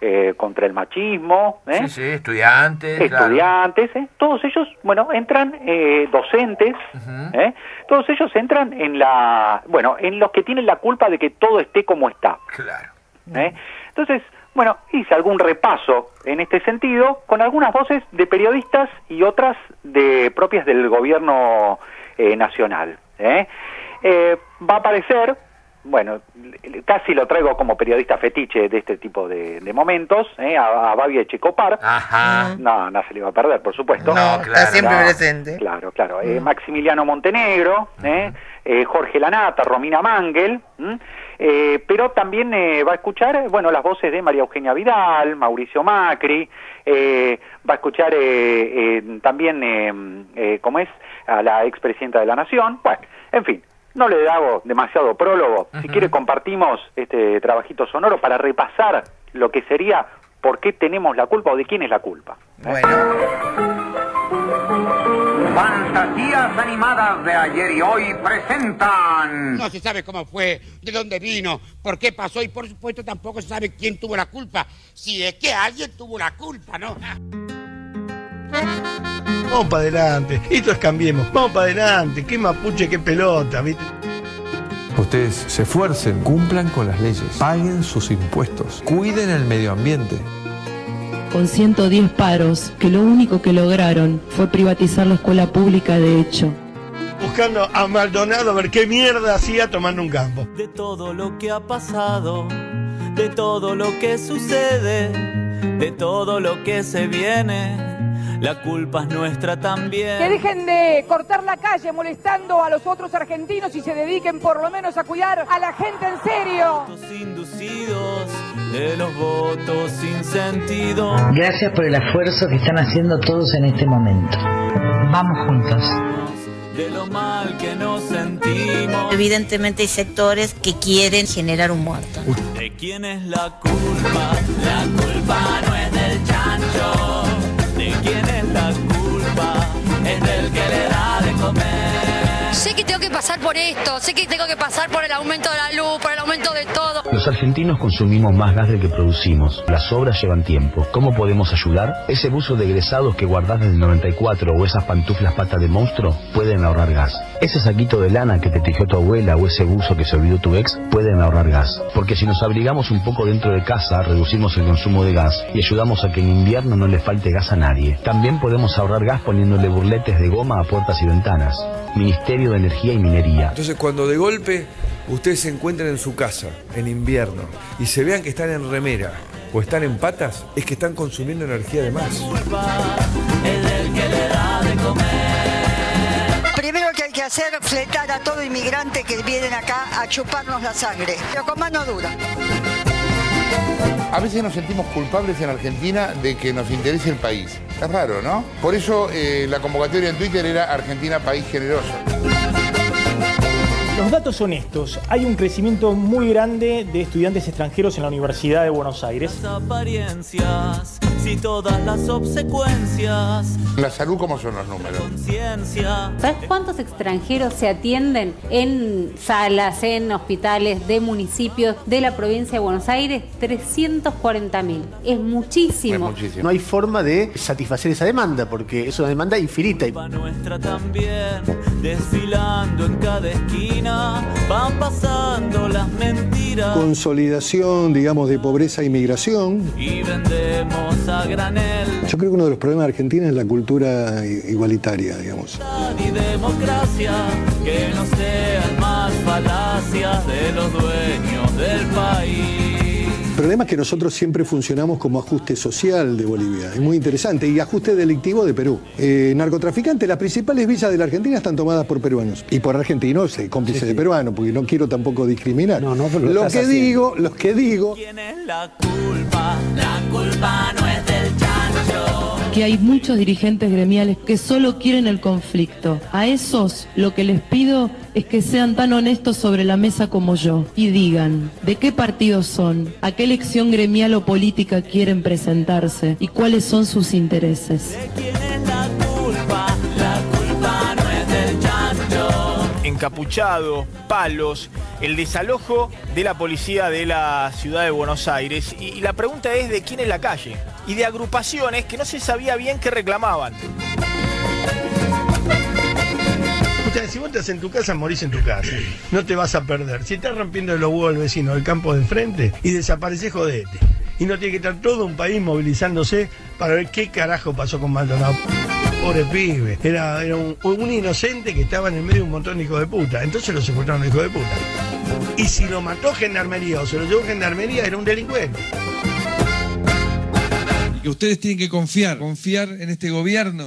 eh, contra el machismo, ¿eh? Sí, sí, estudiantes. Estudiantes, claro. ¿eh? Todos ellos, bueno, entran, eh, docentes, uh-huh. ¿eh? Todos ellos entran en la, bueno, en los que tienen la culpa de que todo esté como está. Claro. ¿eh? Entonces, bueno, hice algún repaso en este sentido con algunas voces de periodistas y otras de propias del gobierno eh, nacional. ¿eh? Eh, va a aparecer, bueno, casi lo traigo como periodista fetiche de este tipo de, de momentos, ¿eh? a, a Babi Echecopar. Ajá. No, no se le va a perder, por supuesto. No, claro, está siempre no, presente. Claro, claro. Eh, Maximiliano Montenegro, ¿eh? Eh, Jorge Lanata, Romina Mangel, ¿m? Eh, pero también eh, va a escuchar, bueno, las voces de María Eugenia Vidal, Mauricio Macri, eh, va a escuchar eh, eh, también, eh, eh, ¿cómo es?, a la expresidenta de la Nación. Bueno, en fin, no le hago demasiado prólogo. Uh-huh. Si quiere compartimos este trabajito sonoro para repasar lo que sería por qué tenemos la culpa o de quién es la culpa. ¿eh? Bueno. Fantasías animadas de ayer y hoy presentan... No se sabe cómo fue, de dónde vino, por qué pasó y por supuesto tampoco se sabe quién tuvo la culpa. Si es que alguien tuvo la culpa, ¿no? Vamos para adelante, esto es Cambiemos, vamos para adelante, qué mapuche, qué pelota, ¿viste? Ustedes se esfuercen, cumplan con las leyes, paguen sus impuestos, cuiden el medio ambiente. Con ciento diez paros, que lo único que lograron fue privatizar la escuela pública de hecho. Buscando a Maldonado a ver qué mierda hacía tomando un campo. De todo lo que ha pasado, de todo lo que sucede, de todo lo que se viene, la culpa es nuestra también. Que dejen de cortar la calle molestando a los otros argentinos y se dediquen por lo menos a cuidar a la gente en serio. Inducidos de los votos sin sentido. Gracias por el esfuerzo que están haciendo todos en este momento. Vamos juntos. De lo mal que nos sentimos. Evidentemente hay sectores que quieren generar un muerto. ¿De quién es la culpa? La culpa no es del chancho. ¿De quién es la culpa? Es del que le da de comer. Sé que tengo que pasar por esto, sé que tengo que pasar por el aumento de la luz, por el aumento de todo. Los argentinos consumimos más gas del que producimos. Las obras llevan tiempo. ¿Cómo podemos ayudar? Ese buzo de egresados que guardás desde el noventa y cuatro o esas pantuflas patas de monstruo pueden ahorrar gas. Ese saquito de lana que te tejió tu abuela o ese buzo que se olvidó tu ex pueden ahorrar gas. Porque si nos abrigamos un poco dentro de casa, reducimos el consumo de gas y ayudamos a que en invierno no le falte gas a nadie. También podemos ahorrar gas poniéndole burletes de goma a puertas y ventanas. Ministerio de Energía y Minería. Entonces, cuando de golpe ustedes se encuentren en su casa, en invierno, y se vean que están en remera o están en patas, es que están consumiendo energía de más. Primero que hay que hacer, fletar a todo inmigrante que vienen acá a chuparnos la sangre, pero con mano dura. A veces nos sentimos culpables en Argentina de que nos interese el país. Es raro, ¿no? Por eso eh, la convocatoria en Twitter era Argentina País Generoso. Los datos son estos. Hay un crecimiento muy grande de estudiantes extranjeros en la Universidad de Buenos Aires. Las apariencias, si todas las obsecuencias. La salud, ¿cómo son los números? ¿Sabes cuántos extranjeros se atienden en salas, en hospitales de municipios de la provincia de Buenos Aires? trescientos cuarenta mil. Es muchísimo. Es muchísimo. No hay forma de satisfacer esa demanda porque es una demanda infinita. Nuestra también, desfilando en cada esquina. Van pasando las mentiras. Consolidación, digamos, de pobreza e inmigración. Y vendemos a granel. Yo creo que uno de los problemas de Argentina es la cultura igualitaria, digamos. Y democracia, que no sean más falacias de los dueños del país. El problema es que nosotros siempre funcionamos como ajuste social de Bolivia. Es muy interesante. Y ajuste delictivo de Perú. Eh, narcotraficantes, las principales villas de la Argentina están tomadas por peruanos. Y por argentinos, eh, cómplices sí, sí. de peruanos, porque no quiero tampoco discriminar. No, no, pero lo, lo que haciendo. digo, los que digo... ¿Quién es la culpa? La culpa no es del chancho. Que hay muchos dirigentes gremiales que solo quieren el conflicto. A esos lo que les pido es que sean tan honestos sobre la mesa como yo y digan de qué partidos son, a qué elección gremial o política quieren presentarse y cuáles son sus intereses. ¿De quién es la culpa? La culpa no es del chancho. encapuchados, palos, el desalojo de la policía de la ciudad de Buenos Aires. Y, y la pregunta es de quién es la calle y de agrupaciones que no se sabía bien qué reclamaban. Si vos estás en tu casa, morís en tu casa. No te vas a perder. Si estás rompiendo los huevos al vecino del campo de enfrente y desapareces, jodete. Y no tiene que estar todo un país movilizándose para ver qué carajo pasó con Maldonado. Pobre pibe. Era, era un, un inocente que estaba en el medio de un montón de hijos de puta. Entonces lo secuestraron hijos de puta. Y si lo mató Gendarmería o se lo llevó Gendarmería, era un delincuente. Y ustedes tienen que confiar, confiar en este gobierno.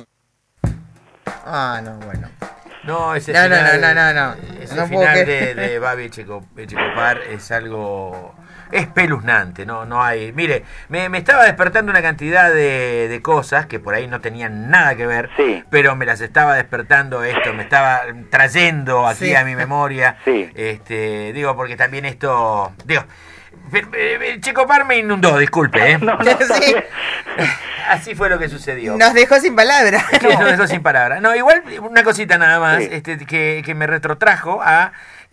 Ah, no, bueno. No, ese no, final, no, no, no, no, ese no final que... de, de Babi Echecopar es algo espeluznante, no, no hay. Mire, me, me estaba despertando una cantidad de, de cosas que por ahí no tenían nada que ver, sí. pero me las estaba despertando esto, me estaba trayendo aquí sí. a mi memoria. Sí. Este, digo, porque también esto, digo, Echecopar me inundó, disculpe, ¿eh? No, no, sí. Así fue lo que sucedió. Nos dejó sin palabras. Sí, nos dejó sin palabras. No, igual una cosita nada más, sí. este, que, que me retrotrajo a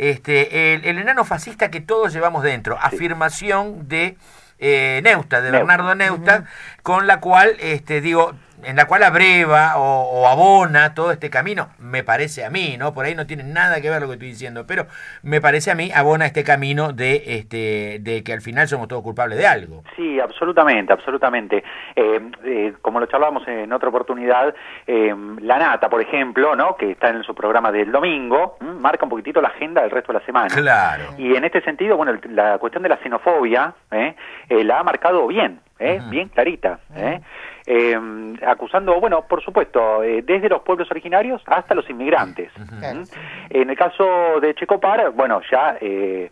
este el, el enano fascista que todos llevamos dentro. Sí. Afirmación de eh, Neustadt, de Neustadt. Bernardo Neustadt, uh-huh. con la cual, este, digo, en la cual abreva o, o abona todo este camino, me parece a mí, ¿no? Por ahí no tiene nada que ver lo que estoy diciendo, pero me parece a mí abona este camino de este de que al final somos todos culpables de algo. Sí, absolutamente, absolutamente. Eh, eh, como lo charlábamos en otra oportunidad, eh, La Nata, por ejemplo, ¿no? Que está en su programa del domingo, ¿m? Marca un poquitito la agenda del resto de la semana. Claro. Y en este sentido, bueno, la cuestión de la xenofobia, ¿eh? Eh, la ha marcado bien, ¿eh? Uh-huh. Bien clarita, ¿eh? Eh, acusando, bueno, por supuesto, eh, desde los pueblos originarios hasta los inmigrantes. Uh-huh. ¿Mm? En el caso de Echecopar, bueno, ya eh,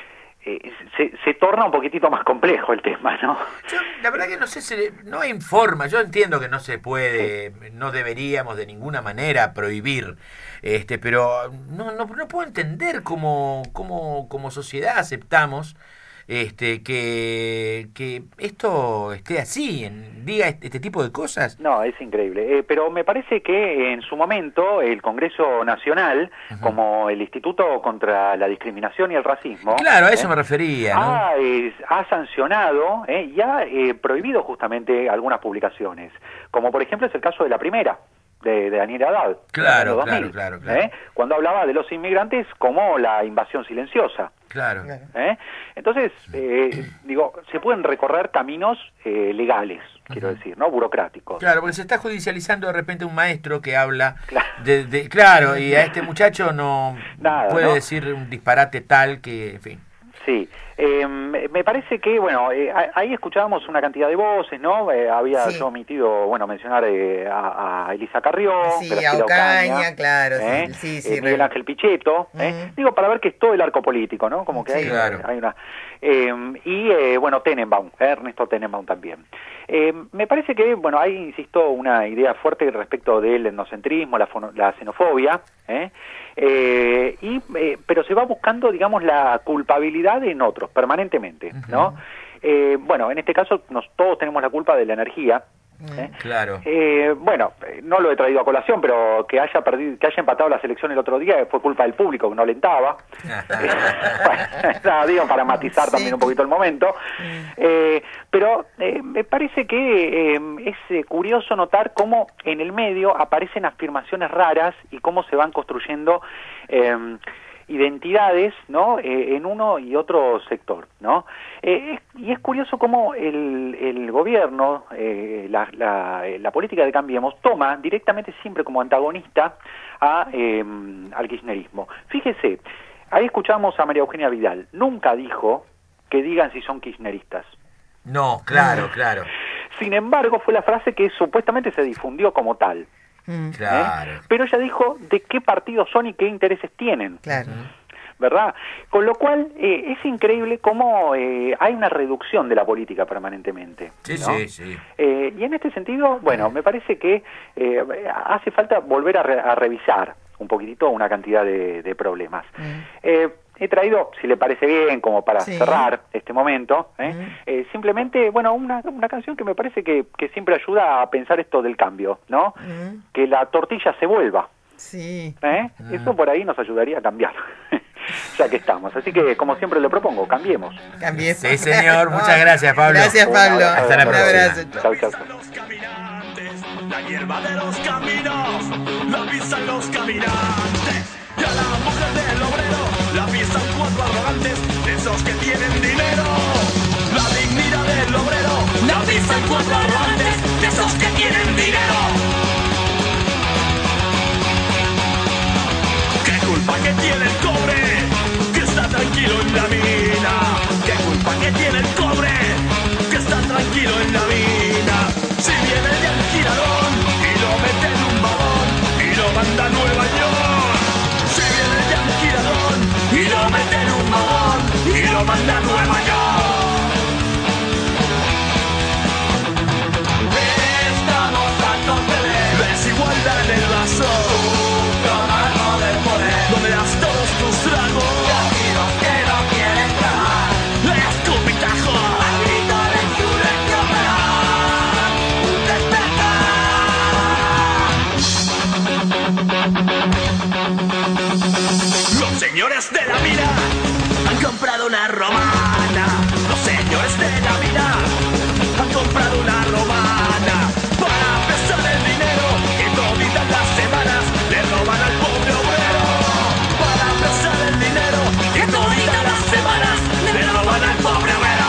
eh, se, se torna un poquitito más complejo el tema, ¿no? Yo, la verdad que no sé, se, no hay forma, yo entiendo que no se puede, sí. no deberíamos de ninguna manera prohibir, este, pero no, no, no puedo entender cómo, cómo como sociedad aceptamos este que que esto esté así, en, diga este, este tipo de cosas. No, es increíble. Eh, pero me parece que en su momento el Congreso Nacional, uh-huh. como el Instituto contra la Discriminación y el Racismo... Claro, a eso eh, me refería, ¿no? Ha, eh, ha sancionado eh, y ha eh, prohibido justamente algunas publicaciones, como por ejemplo es el caso de la primera, de, de Daniel Haddad. Claro, dos mil, claro, claro, claro. ¿eh? Cuando hablaba de los inmigrantes como la invasión silenciosa. Claro. ¿Eh? Entonces, eh, digo, se pueden recorrer caminos eh, legales, quiero uh-huh. decir, ¿no? Burocráticos. Claro, porque se está judicializando de repente un maestro que habla claro, de, de, claro y a este muchacho no Nada, puede ¿no? decir un disparate tal que, en fin. Sí, eh, me parece que, bueno, eh, ahí escuchábamos una cantidad de voces, ¿no? Eh, había sí. yo omitido, bueno, mencionar eh, a, a Elisa Carrió, sí, a Ocaña, Ocaña, claro, ¿eh? sí, sí, eh, Miguel Ángel Pichetto, uh-huh. ¿eh? Digo, para ver que es todo el arco político, ¿no? Como que sí, hay, claro. hay una... Eh, y, eh, bueno, Tenenbaum, eh, Ernesto Tenenbaum también. Eh, me parece que, bueno, hay, insisto, una idea fuerte respecto del etnocentrismo, la, fono, la xenofobia, ¿eh? Eh, y, eh, pero se va buscando, digamos, la culpabilidad en otros, permanentemente, uh-huh. ¿no? Eh, bueno, en este caso nos, todos tenemos la culpa de la energía. ¿Eh? Claro. Eh, bueno, no lo he traído a colación, pero que haya perdido, que haya empatado la selección el otro día fue culpa del público que no alentaba. eh, bueno, digo, para matizar sí. también un poquito el momento. Eh, pero eh, me parece que eh, es eh, curioso notar cómo en el medio aparecen afirmaciones raras y cómo se van construyendo eh, identidades, ¿no? Eh, en uno y otro sector, ¿no? Eh, es, y es curioso cómo el, el gobierno, eh, la, la, la política de Cambiemos, toma directamente siempre como antagonista a, eh, al kirchnerismo. Fíjese, ahí escuchamos a María Eugenia Vidal, nunca dijo que digan si son kirchneristas. No, claro, claro. Sin embargo, fue la frase que supuestamente se difundió como tal. Claro. ¿Eh? Pero ella dijo de qué partidos son y qué intereses tienen. Claro. ¿Verdad? Con lo cual eh, es increíble cómo eh, hay una reducción de la política permanentemente. Sí, ¿no? sí, sí. Eh, y en este sentido, bueno, me parece que eh, hace falta volver a, re a revisar un poquitito una cantidad de, de problemas. Mm. Eh, He traído, si le parece bien, como para sí. cerrar este momento, ¿eh? Mm. Eh, simplemente, bueno, una, una canción que me parece que, que siempre ayuda a pensar esto del cambio, ¿no? Mm. Que la tortilla se vuelva. Sí. ¿Eh? Ah. Eso por ahí nos ayudaría a cambiar. Ya que estamos. Así que, como siempre le propongo, cambiemos. Cambiemos. Sí, señor. Muchas gracias, Pablo. Gracias, Pablo. Hasta la Un próxima. abrazo. Chau, chau. La hierba de los caminos la pisan los caminantes. Y a la mujer del obrero la pisan cuatro arrogantes, esos que tienen dinero. La dignidad del obrero la pisan cuatro arrogantes, esos que tienen dinero. ¿Qué culpa que tiene el cobre que está tranquilo en la mina? ¿Qué culpa que tiene el cobre que está tranquilo en la mina? Si viene el alquilador y lo mete en un vagón y lo manda a Nueva York. Si viene el alquilador y lo mete en un vagón y lo manda a Nueva York. Estamos hartos de ver desigualdad en el vaso, algo del poder, donde das todos tus tragos y aquí los que no quieren tragar, escupitajo al grito de insurrección penal, un despertar. Los señores de la mina han comprado una romana. Los señores de la mina han comprado una romana para prestar el dinero que toditas las semanas le roban al pobre obrero. Para prestar el dinero que toditas las semanas le roban al pobre obrero.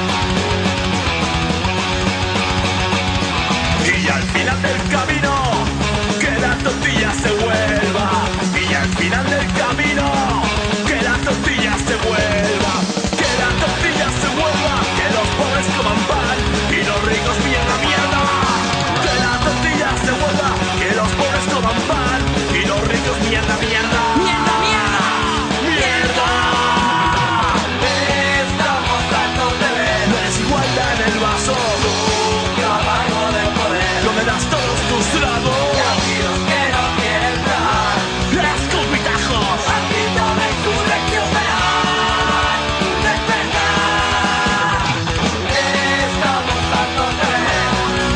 Y al final del camino que la tortilla se vuelva. Y al final del camino que la tortilla se vuelva. Que la tortilla se vuelva. Que los pobres coman pan y los ricos mierda, mierda. Que la tortilla se vuelva. Que los pobres coman pan y los ricos mierda, mierda. Mierda, mierda, mierda. Estamos hartos de ver la desigualdad en el vaso, sucio amargo del poder, donde das todos tus tragos y aquí los que no quieren tragar, escupitajos al grito de insurrección penal, un despertar. Estamos hartos de ver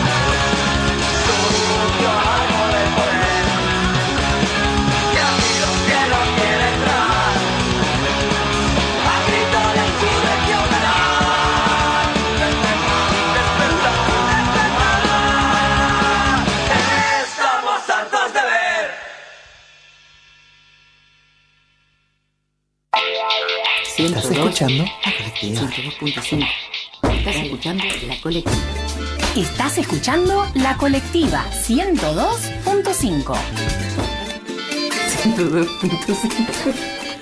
sucio amargo del poder, y aquí los que no quieren tragar, al grito de insurrección penal, despertar, despertar. Estamos hartos de ver. ¿Estás escuchando? ciento dos punto cinco. Estás escuchando La Colectiva. Estás escuchando La Colectiva ciento dos punto cinco. ciento dos punto cinco.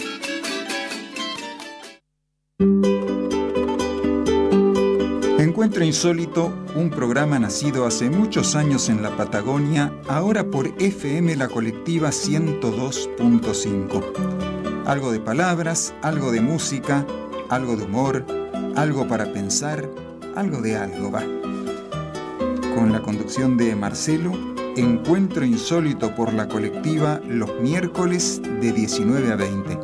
Encuentro Insólito, un programa nacido hace muchos años en la Patagonia, ahora por F M La Colectiva ciento dos punto cinco. Algo de palabras, algo de música, algo de humor, algo para pensar, algo de algo, va. Con la conducción de Marcelo, Encuentro Insólito por La Colectiva los miércoles de diecinueve a veinte.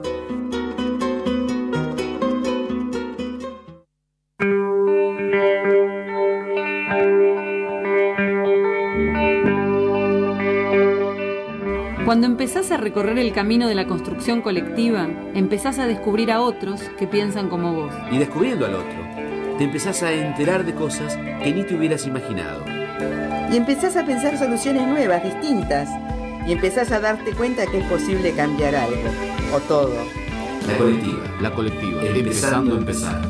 Cuando empezás a recorrer el camino de la construcción colectiva, empezás a descubrir a otros que piensan como vos. Y descubriendo al otro, te empezás a enterar de cosas que ni te hubieras imaginado. Y empezás a pensar soluciones nuevas, distintas. Y empezás a darte cuenta que es posible cambiar algo, o todo. La colectiva, la colectiva, empezando a empezar.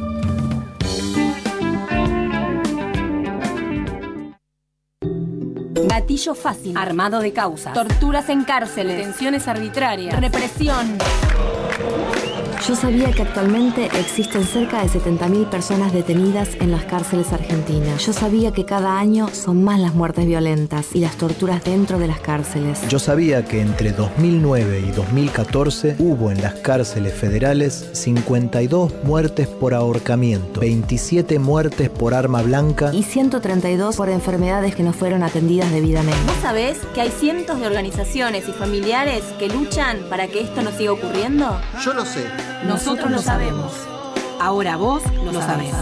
Gatillo fácil, armado de causas, torturas en cárceles, detenciones arbitrarias, represión. Yo sabía que actualmente existen cerca de setenta mil personas detenidas en las cárceles argentinas. Yo sabía que cada año son más las muertes violentas y las torturas dentro de las cárceles. Yo sabía que entre dos mil nueve y dos mil catorce hubo en las cárceles federales cincuenta y dos muertes por ahorcamiento, veintisiete muertes por arma blanca y ciento treinta y dos por enfermedades que no fueron atendidas debidamente. ¿Vos sabés que hay cientos de organizaciones y familiares que luchan para que esto no siga ocurriendo? Yo lo sé. Nosotros lo sabemos. Ahora vos lo sabés.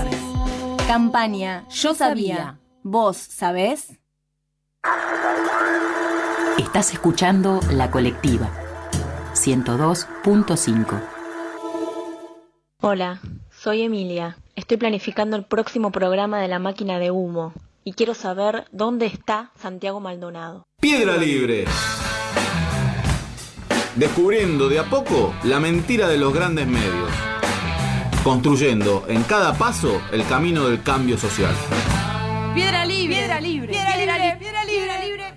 Campaña Yo Sabía. ¿Vos sabés? Estás escuchando La Colectiva, ciento dos punto cinco. Hola, soy Emilia. Estoy planificando el próximo programa de La Máquina de Humo y quiero saber dónde está Santiago Maldonado. Piedra Libre. Descubriendo de a poco la mentira de los grandes medios. Construyendo en cada paso el camino del cambio social. Piedra libre, piedra libre, piedra libre, piedra libre, piedra libre.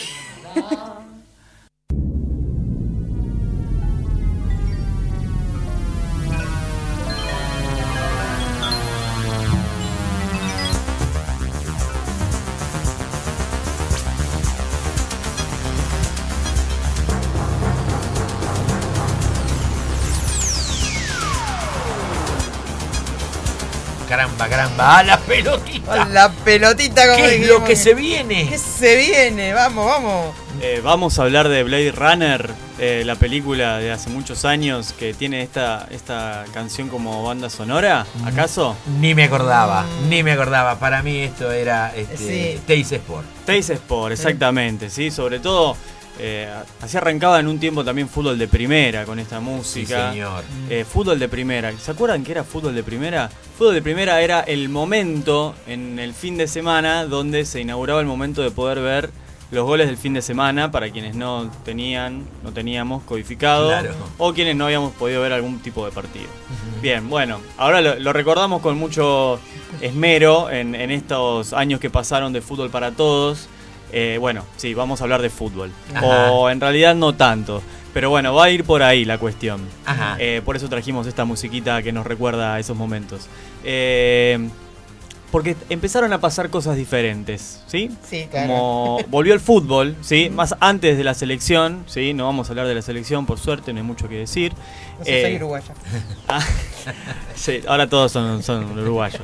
Caramba, caramba, a la pelotita. A la pelotita, como ¿Qué es dijimos. lo que se viene? ¿Qué se viene? Vamos, vamos. Eh, vamos a hablar de Blade Runner, eh, la película de hace muchos años que tiene esta, esta canción como banda sonora, ¿acaso? Ni me acordaba, mm. ni me acordaba. Para mí esto era este, sí. Teis Sport. Teis Sport, exactamente, sí, sobre todo... Eh, así arrancaba en un tiempo también fútbol de primera con esta música. Sí, señor. Eh, fútbol de primera. ¿Se acuerdan que era fútbol de primera? Fútbol de primera era el momento en el fin de semana donde se inauguraba el momento de poder ver los goles del fin de semana para quienes no tenían, no teníamos codificado, claro. o quienes no habíamos podido ver algún tipo de partido. Uh-huh. Bien, bueno, ahora lo, lo recordamos con mucho esmero en, en estos años que pasaron de Fútbol para Todos. Eh, bueno, sí, vamos a hablar de fútbol. Ajá. O en realidad no tanto. Pero bueno, va a ir por ahí la cuestión. Ajá. Eh, por eso trajimos esta musiquita que nos recuerda a esos momentos. Eh, porque empezaron a pasar cosas diferentes, ¿sí? Sí, claro. Como volvió el fútbol, ¿sí? Más antes de la selección, ¿sí? No vamos a hablar de la selección, por suerte, no hay mucho que decir. No sé, eh, soy uruguaya. Ah, sí, ahora todos son, son uruguayos.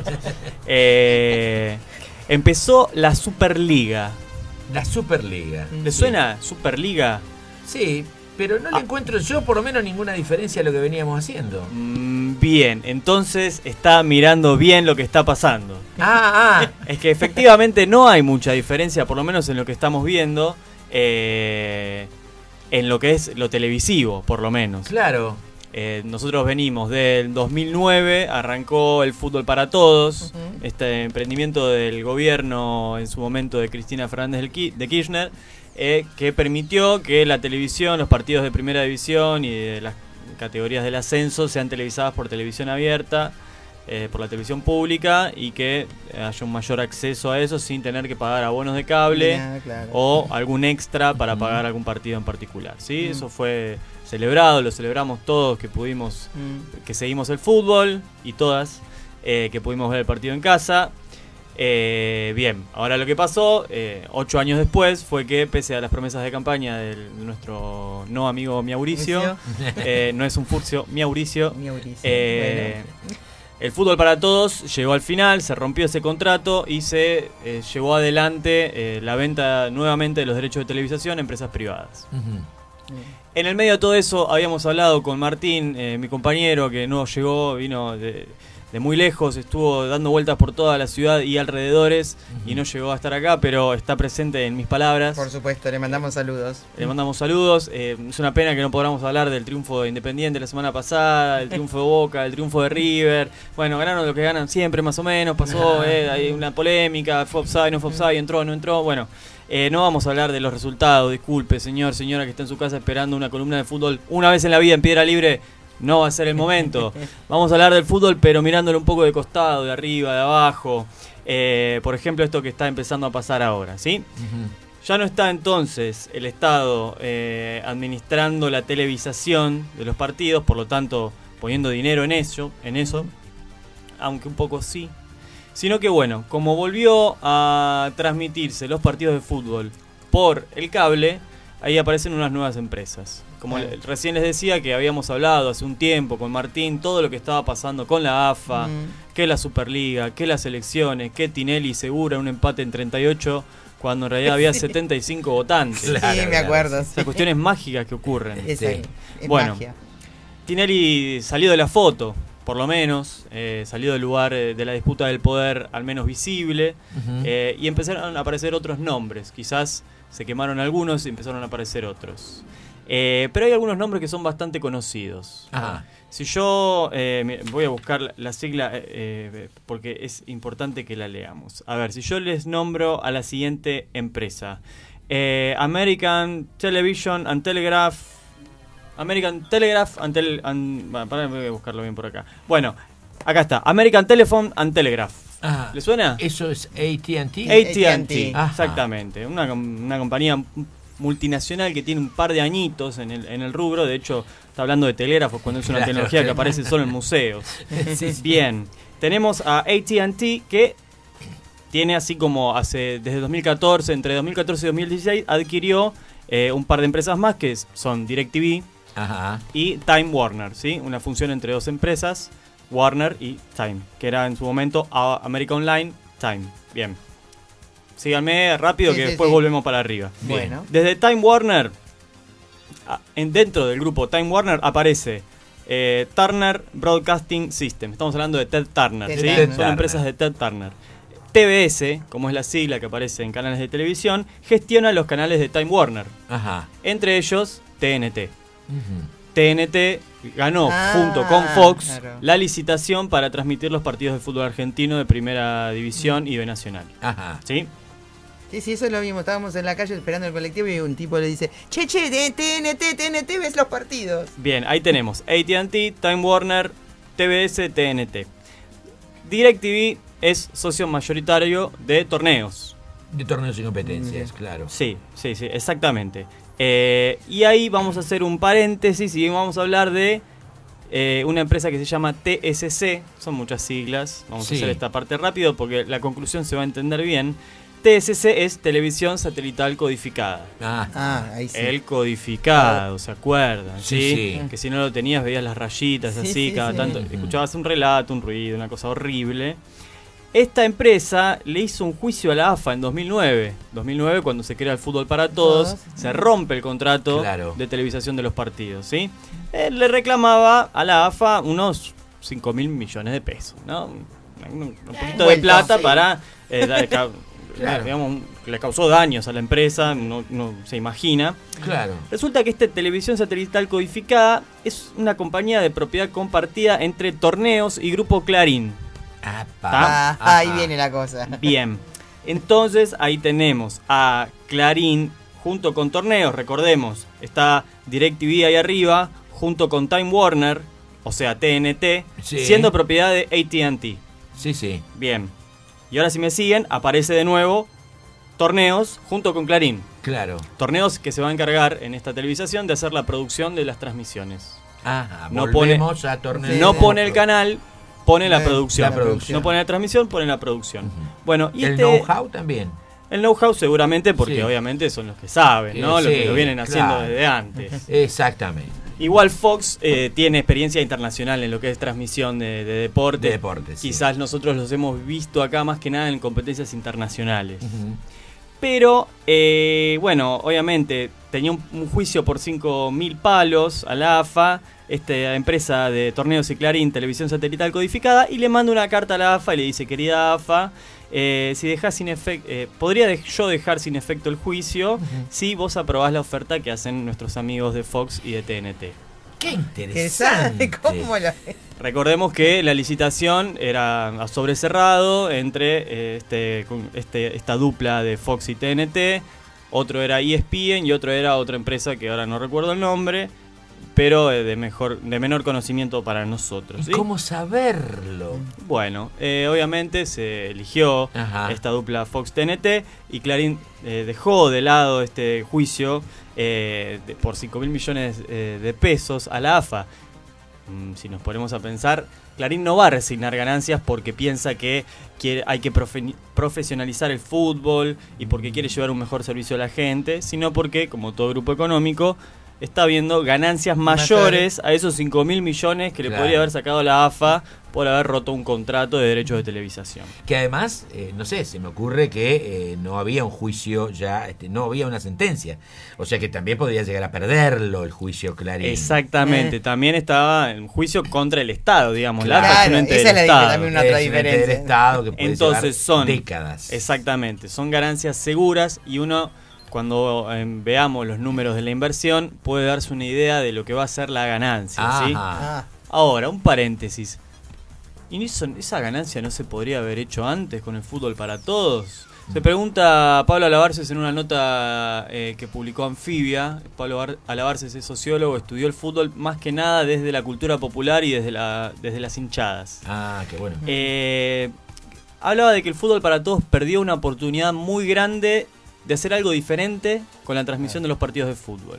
Eh, empezó la Superliga. La Superliga. ¿Le sí. suena Superliga? Sí, pero no le ah. encuentro yo por lo menos ninguna diferencia a lo que veníamos haciendo. Mm, bien, entonces está mirando bien lo que está pasando. Ah, ah. Es que efectivamente no hay mucha diferencia, por lo menos en lo que estamos viendo, eh, en lo que es lo televisivo, por lo menos. Claro. Eh, nosotros venimos del dos mil nueve, arrancó el Fútbol para Todos, uh-huh. este emprendimiento del gobierno en su momento de Cristina Fernández de Kirchner, eh, que permitió que la televisión, los partidos de primera división y de las categorías del ascenso sean televisadas por televisión abierta, eh, por la televisión pública, y que haya un mayor acceso a eso sin tener que pagar abonos de cable yeah, claro. o algún extra para uh-huh. pagar algún partido en particular. ¿Sí? Uh-huh. Eso fue celebrado, lo celebramos todos que pudimos, mm. que seguimos el fútbol y todas eh, que pudimos ver el partido en casa. Eh, bien, ahora lo que pasó, eh, ocho años después, fue que pese a las promesas de campaña de nuestro no amigo Miauricio, eh, no es un furcio, Miauricio, Miauricio eh, bueno. El Fútbol para Todos llegó al final, se rompió ese contrato y se eh, llevó adelante eh, la venta nuevamente de los derechos de televisación a empresas privadas. Uh-huh. Mm. En el medio de todo eso habíamos hablado con Martín, eh, mi compañero, que no llegó, vino de, de muy lejos, estuvo dando vueltas por toda la ciudad y alrededores, uh-huh. y no llegó a estar acá, pero está presente en mis palabras. Por supuesto, le mandamos saludos. Le mandamos saludos. Eh, es una pena que no podamos hablar del triunfo de Independiente la semana pasada, del triunfo de Boca, el triunfo de River. Bueno, ganaron lo que ganan siempre, más o menos. Pasó, eh, hay una polémica, fue offside, no fue offside, entró, no entró. Bueno. Eh, no vamos a hablar de los resultados, disculpe señor, señora que está en su casa esperando una columna de fútbol una vez en la vida en Piedra Libre, no va a ser el momento. Vamos a hablar del fútbol pero mirándolo un poco de costado, de arriba, de abajo, eh, por ejemplo esto que está empezando a pasar ahora, ¿sí? Uh-huh. Ya no está entonces el Estado eh, administrando la televisación de los partidos, por lo tanto poniendo dinero en eso, en eso, aunque un poco sí. Sino que bueno, como volvió a transmitirse los partidos de fútbol por el cable, ahí aparecen unas nuevas empresas. Como le, recién les decía que habíamos hablado hace un tiempo con Martín, todo lo que estaba pasando con la A F A, mm. que la Superliga, que las elecciones, que Tinelli segura un empate en treinta y ocho, cuando en realidad había setenta y cinco votantes. Claro, sí, me acuerdo. Sí. O sea, cuestiones mágicas que ocurren. Es, sí. es bueno, magia. Tinelli salió de la foto, por lo menos, eh, salió del lugar eh, de la disputa del poder al menos visible, uh-huh. eh, y empezaron a aparecer otros nombres, quizás se quemaron algunos y empezaron a aparecer otros. Eh, pero hay algunos nombres que son bastante conocidos. Ajá. Si yo eh, voy a buscar la sigla eh, eh, porque es importante que la leamos. A ver, si yo les nombro a la siguiente empresa. Eh, American Television and Telegraph. American Telegraph and Tele... And, bueno, para, voy a buscarlo bien por acá. Bueno, acá está. American Telephone and Telegraph. Ah, ¿le suena? Eso es A T and T. A T and T, exactamente. Una, una compañía multinacional que tiene un par de añitos en el, en el rubro. De hecho, está hablando de telégrafos cuando es una Claro. tecnología que aparece solo en museos. Sí, sí. Bien, tenemos a A T and T que tiene así como hace desde dos mil catorce, entre dos mil catorce y dos mil dieciséis, adquirió eh, un par de empresas más que son DirecTV Ajá. y Time Warner, ¿sí? Una función entre dos empresas, Warner y Time, que era en su momento a- America Online, Time. Bien. Síganme rápido Sí, que sí, después sí. volvemos para arriba. Bueno. Desde Time Warner, a- en, dentro del grupo Time Warner aparece eh, Turner Broadcasting System. Estamos hablando de Ted Turner, Ted ¿sí? Turner. Son empresas de Ted Turner. T B S, como es la sigla que aparece en canales de televisión, gestiona los canales de Time Warner. Ajá. Entre ellos, T N T. Ujú. T N T ganó Ah, junto con Fox claro. la licitación para transmitir los partidos de fútbol argentino de Primera División y B Nacional. Ajá. ¿Sí? Sí, sí, eso lo vimos. Estábamos en la calle esperando el colectivo y un tipo le dice: Che, che, de T N T, T N T, ves los partidos. Bien, ahí tenemos A T and T, Time Warner, T B S, T N T. DirecTV es socio mayoritario de torneos. De torneos y competencias, claro. Sí, sí, sí, exactamente. Eh, y ahí vamos a hacer un paréntesis y vamos a hablar de eh, una empresa que se llama T S C. Son muchas siglas. Vamos Sí. a hacer esta parte rápido porque la conclusión se va a entender bien. T S C es Televisión Satelital Codificada. Ah, Ah, ahí sí. El codificado, ¿se acuerdan? Sí, ¿sí? sí. Que si no lo tenías veías las rayitas Sí, así, sí, cada sí. tanto. Ujú. Escuchabas un relato, un ruido, una cosa horrible. Esta empresa le hizo un juicio a la A F A en dos mil nueve. dos mil nueve, cuando se crea el fútbol para todos, Todos. se rompe el contrato Claro. de televisación de los partidos, ¿sí? Él le reclamaba a la A F A unos cinco mil millones de pesos, ¿no? Un, un- un poquito de Vuelto, plata sí. para... eh, dar- ca- Claro. digamos, que le causó daños a la empresa, no, no se imagina. claro. Resulta que esta televisión satelital codificada es una compañía de propiedad compartida entre Torneos y Grupo Clarín. Apa. Ah, Ajá. ahí viene la cosa. Bien, entonces ahí tenemos a Clarín junto con Torneos, recordemos, está DirecTV ahí arriba, junto con Time Warner, o sea T N T, Sí. siendo propiedad de A T and T. Sí, sí. Bien, y ahora si me siguen, aparece de nuevo Torneos junto con Clarín. Claro. Torneos que se va a encargar en esta televisación de hacer la producción de las transmisiones. Ajá. No Volvemos pone- a torneos. No pone el canal, pone la La- producción. la producción. No pone la transmisión, pone la producción. Bueno, y el este, know-how también. el know-how seguramente porque Sí. obviamente son los que saben, ¿no? Los Sí, que lo vienen haciendo claro. desde antes. Exactamente. Igual Fox eh, tiene experiencia internacional en lo que es transmisión de, de deporte. De deporte, sí. Quizás nosotros los hemos visto acá más que nada en competencias internacionales. Ujú. Pero, eh, bueno, obviamente tenía un, un juicio por cinco mil palos a la A F A, esta empresa de Torneos y Clarín, Televisión Satelital Codificada, y le manda una carta a la A F A y le dice: querida A F A, eh, si dejás sin efecto, eh, podría de- yo dejar sin efecto el juicio si vos aprobás la oferta que hacen nuestros amigos de Fox y de T N T. Qué ¿Qué sabe? interesante. ¿Cómo lo Recordemos que la licitación era a sobre cerrado entre eh, este, con- este, esta dupla de Fox y T N T. Otro era E S P N y otro era otra empresa que ahora no recuerdo el nombre, pero eh, de mejor, de menor conocimiento para nosotros. ¿Y ¿sí? cómo saberlo? Bueno, eh, obviamente se eligió Ajá. esta dupla Fox-T N T y Clarín eh, dejó de lado este juicio eh, de- por cinco mil millones eh, de pesos a la A F A. Mm, si nos ponemos a pensar, Clarín no va a resignar ganancias porque piensa que quiere, hay que profe- profesionalizar el fútbol y porque quiere llevar un mejor servicio a la gente, sino porque, como todo grupo económico, está viendo ganancias mayores a esos cinco mil millones que le Claro. podría haber sacado la A F A por haber roto un contrato de derechos de televisación. Que además, eh, no sé, se me ocurre que eh, no había un juicio ya, este, no había una sentencia. O sea que también podría llegar a perderlo el juicio Clarín. Exactamente, Eh. también estaba en juicio contra el Estado, digamos. Claro, la AFA es un ente esa del es la dif- Estado. también una otra Es un ente del diferencia. Estado que puede Entonces llevar son décadas. Exactamente, son ganancias seguras y uno cuando eh, veamos los números de la inversión, puede darse una idea de lo que va a ser la ganancia, ¿sí? Ajá. Ahora, un paréntesis. ¿Y eso, esa ganancia no se podría haber hecho antes con el fútbol para todos? Se pregunta Pablo Alabarces en una nota eh, que publicó Anfibia. Pablo Bar- Alabarces es sociólogo, estudió el fútbol más que nada desde la cultura popular y desde, la, desde las hinchadas. Ah, qué bueno. Eh, hablaba de que el fútbol para todos perdió una oportunidad muy grande de hacer algo diferente con la transmisión de los partidos de fútbol.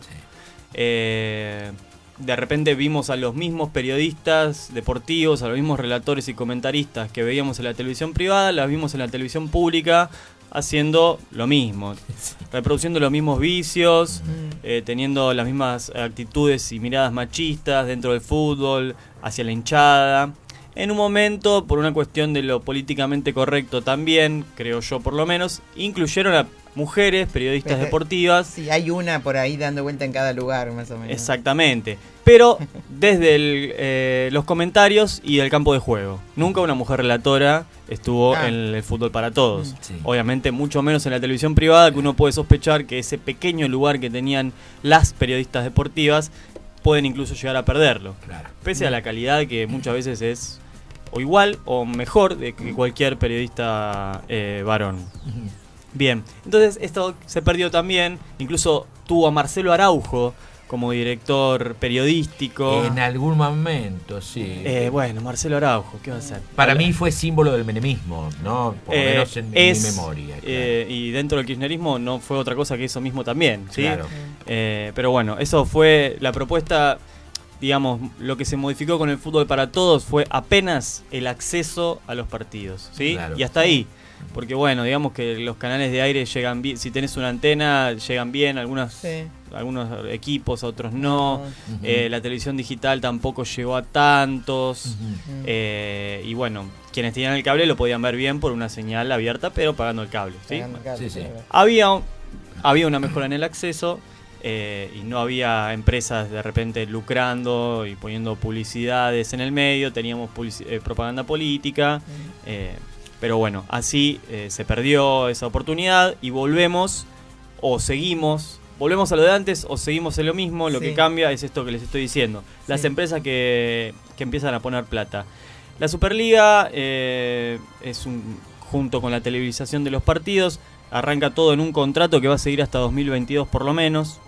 Eh, de repente vimos a los mismos periodistas deportivos, a los mismos relatores y comentaristas que veíamos en la televisión privada, las vimos en la televisión pública haciendo lo mismo, reproduciendo los mismos vicios, eh, teniendo las mismas actitudes y miradas machistas dentro del fútbol, hacia la hinchada. En un momento, por una cuestión de lo políticamente correcto también, creo yo por lo menos, incluyeron a mujeres, periodistas Pero, deportivas. Sí, hay una por ahí dando vuelta en cada lugar, más o menos. Exactamente. Pero desde el, eh, los comentarios y el campo de juego. Nunca una mujer relatora estuvo Ah. en el fútbol para todos. Sí. Obviamente mucho menos en la televisión privada, que uno puede sospechar que ese pequeño lugar que tenían las periodistas deportivas pueden incluso llegar a perderlo. Claro. Pese a la calidad que muchas veces es o igual o mejor de que cualquier periodista eh, varón. Bien, entonces esto se perdió también. Incluso tuvo a Marcelo Araujo como director periodístico. En algún momento, sí. Eh, bueno, Marcelo Araujo, ¿qué va a hacer? Para Habla- mí fue símbolo del menemismo, ¿no? Por lo Eh, menos en, en es, mi memoria. Claro. eh, y dentro del kirchnerismo no fue otra cosa que eso mismo también, ¿sí? Claro. Eh, pero bueno, eso fue la propuesta. Digamos, lo que se modificó con el fútbol para todos fue apenas el acceso a los partidos, ¿sí? Claro. Y hasta ahí. Porque bueno, digamos que los canales de aire llegan bien, si tenés una antena, llegan bien, algunos, Sí. algunos equipos, otros no. Ujú. Eh, la televisión digital tampoco llegó a tantos. Ujú. Eh, y bueno, quienes tenían el cable lo podían ver bien por una señal abierta, pero pagando el cable, ¿sí? Pagando el cable, Sí, sí. claro. Había, había una mejora en el acceso. Eh, y no había empresas de repente lucrando y poniendo publicidades en el medio, teníamos publici- eh, propaganda política, eh, pero bueno, así eh, se perdió esa oportunidad y volvemos o seguimos, volvemos a lo de antes o seguimos en lo mismo, lo Sí. que cambia es esto que les estoy diciendo, las Sí. empresas que, que empiezan a poner plata. La Superliga eh, es un, junto con la televisación de los partidos, arranca todo en un contrato que va a seguir hasta dos mil veintidós por lo menos.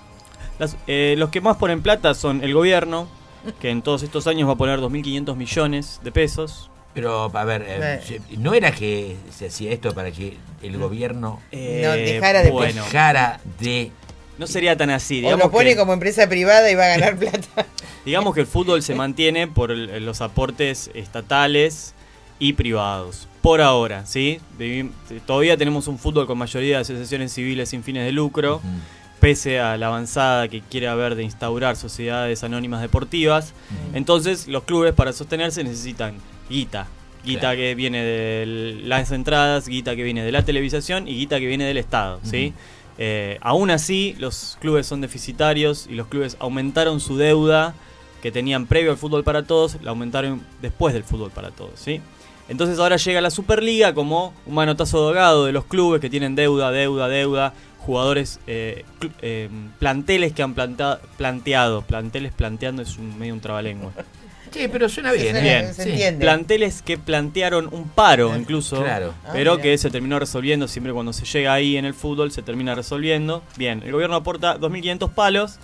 Las, eh, los que más ponen plata son el gobierno, que en todos estos años va a poner dos mil quinientos millones de pesos. Pero, a ver, eh, Eh. ¿no era que se hacía esto para que el gobierno Eh, No, dejara de- bueno, dejara de... no sería tan así. O Digamos lo pone que, como empresa privada y va a ganar plata. digamos que el fútbol se mantiene por el- los aportes estatales y privados. Por ahora, ¿sí? Vivim- Todavía tenemos un fútbol con mayoría de asociaciones civiles sin fines de lucro. Ujú. Pese a la avanzada que quiere haber de instaurar sociedades anónimas deportivas. Entonces los clubes para sostenerse necesitan guita. Guita Claro. que viene de las entradas, guita que viene de la televisación y guita que viene del Estado, ¿sí? Eh, aún así, los clubes son deficitarios y los clubes aumentaron su deuda que tenían previo al fútbol para todos, la aumentaron después del fútbol para todos, ¿sí? Entonces ahora llega la Superliga como un manotazo de ahogado de los clubes que tienen deuda, deuda, deuda, jugadores, eh, cl- eh, planteles que han planta- planteado, planteles planteando es un, medio un trabalengua. Sí, pero suena bien, Se- ¿eh? Bien, se Sí. entiende. Planteles que plantearon un paro incluso, Claro. Ah, pero mira. que se terminó resolviendo. Siempre cuando se llega ahí en el fútbol se termina resolviendo. Bien, el gobierno aporta dos mil quinientos palos.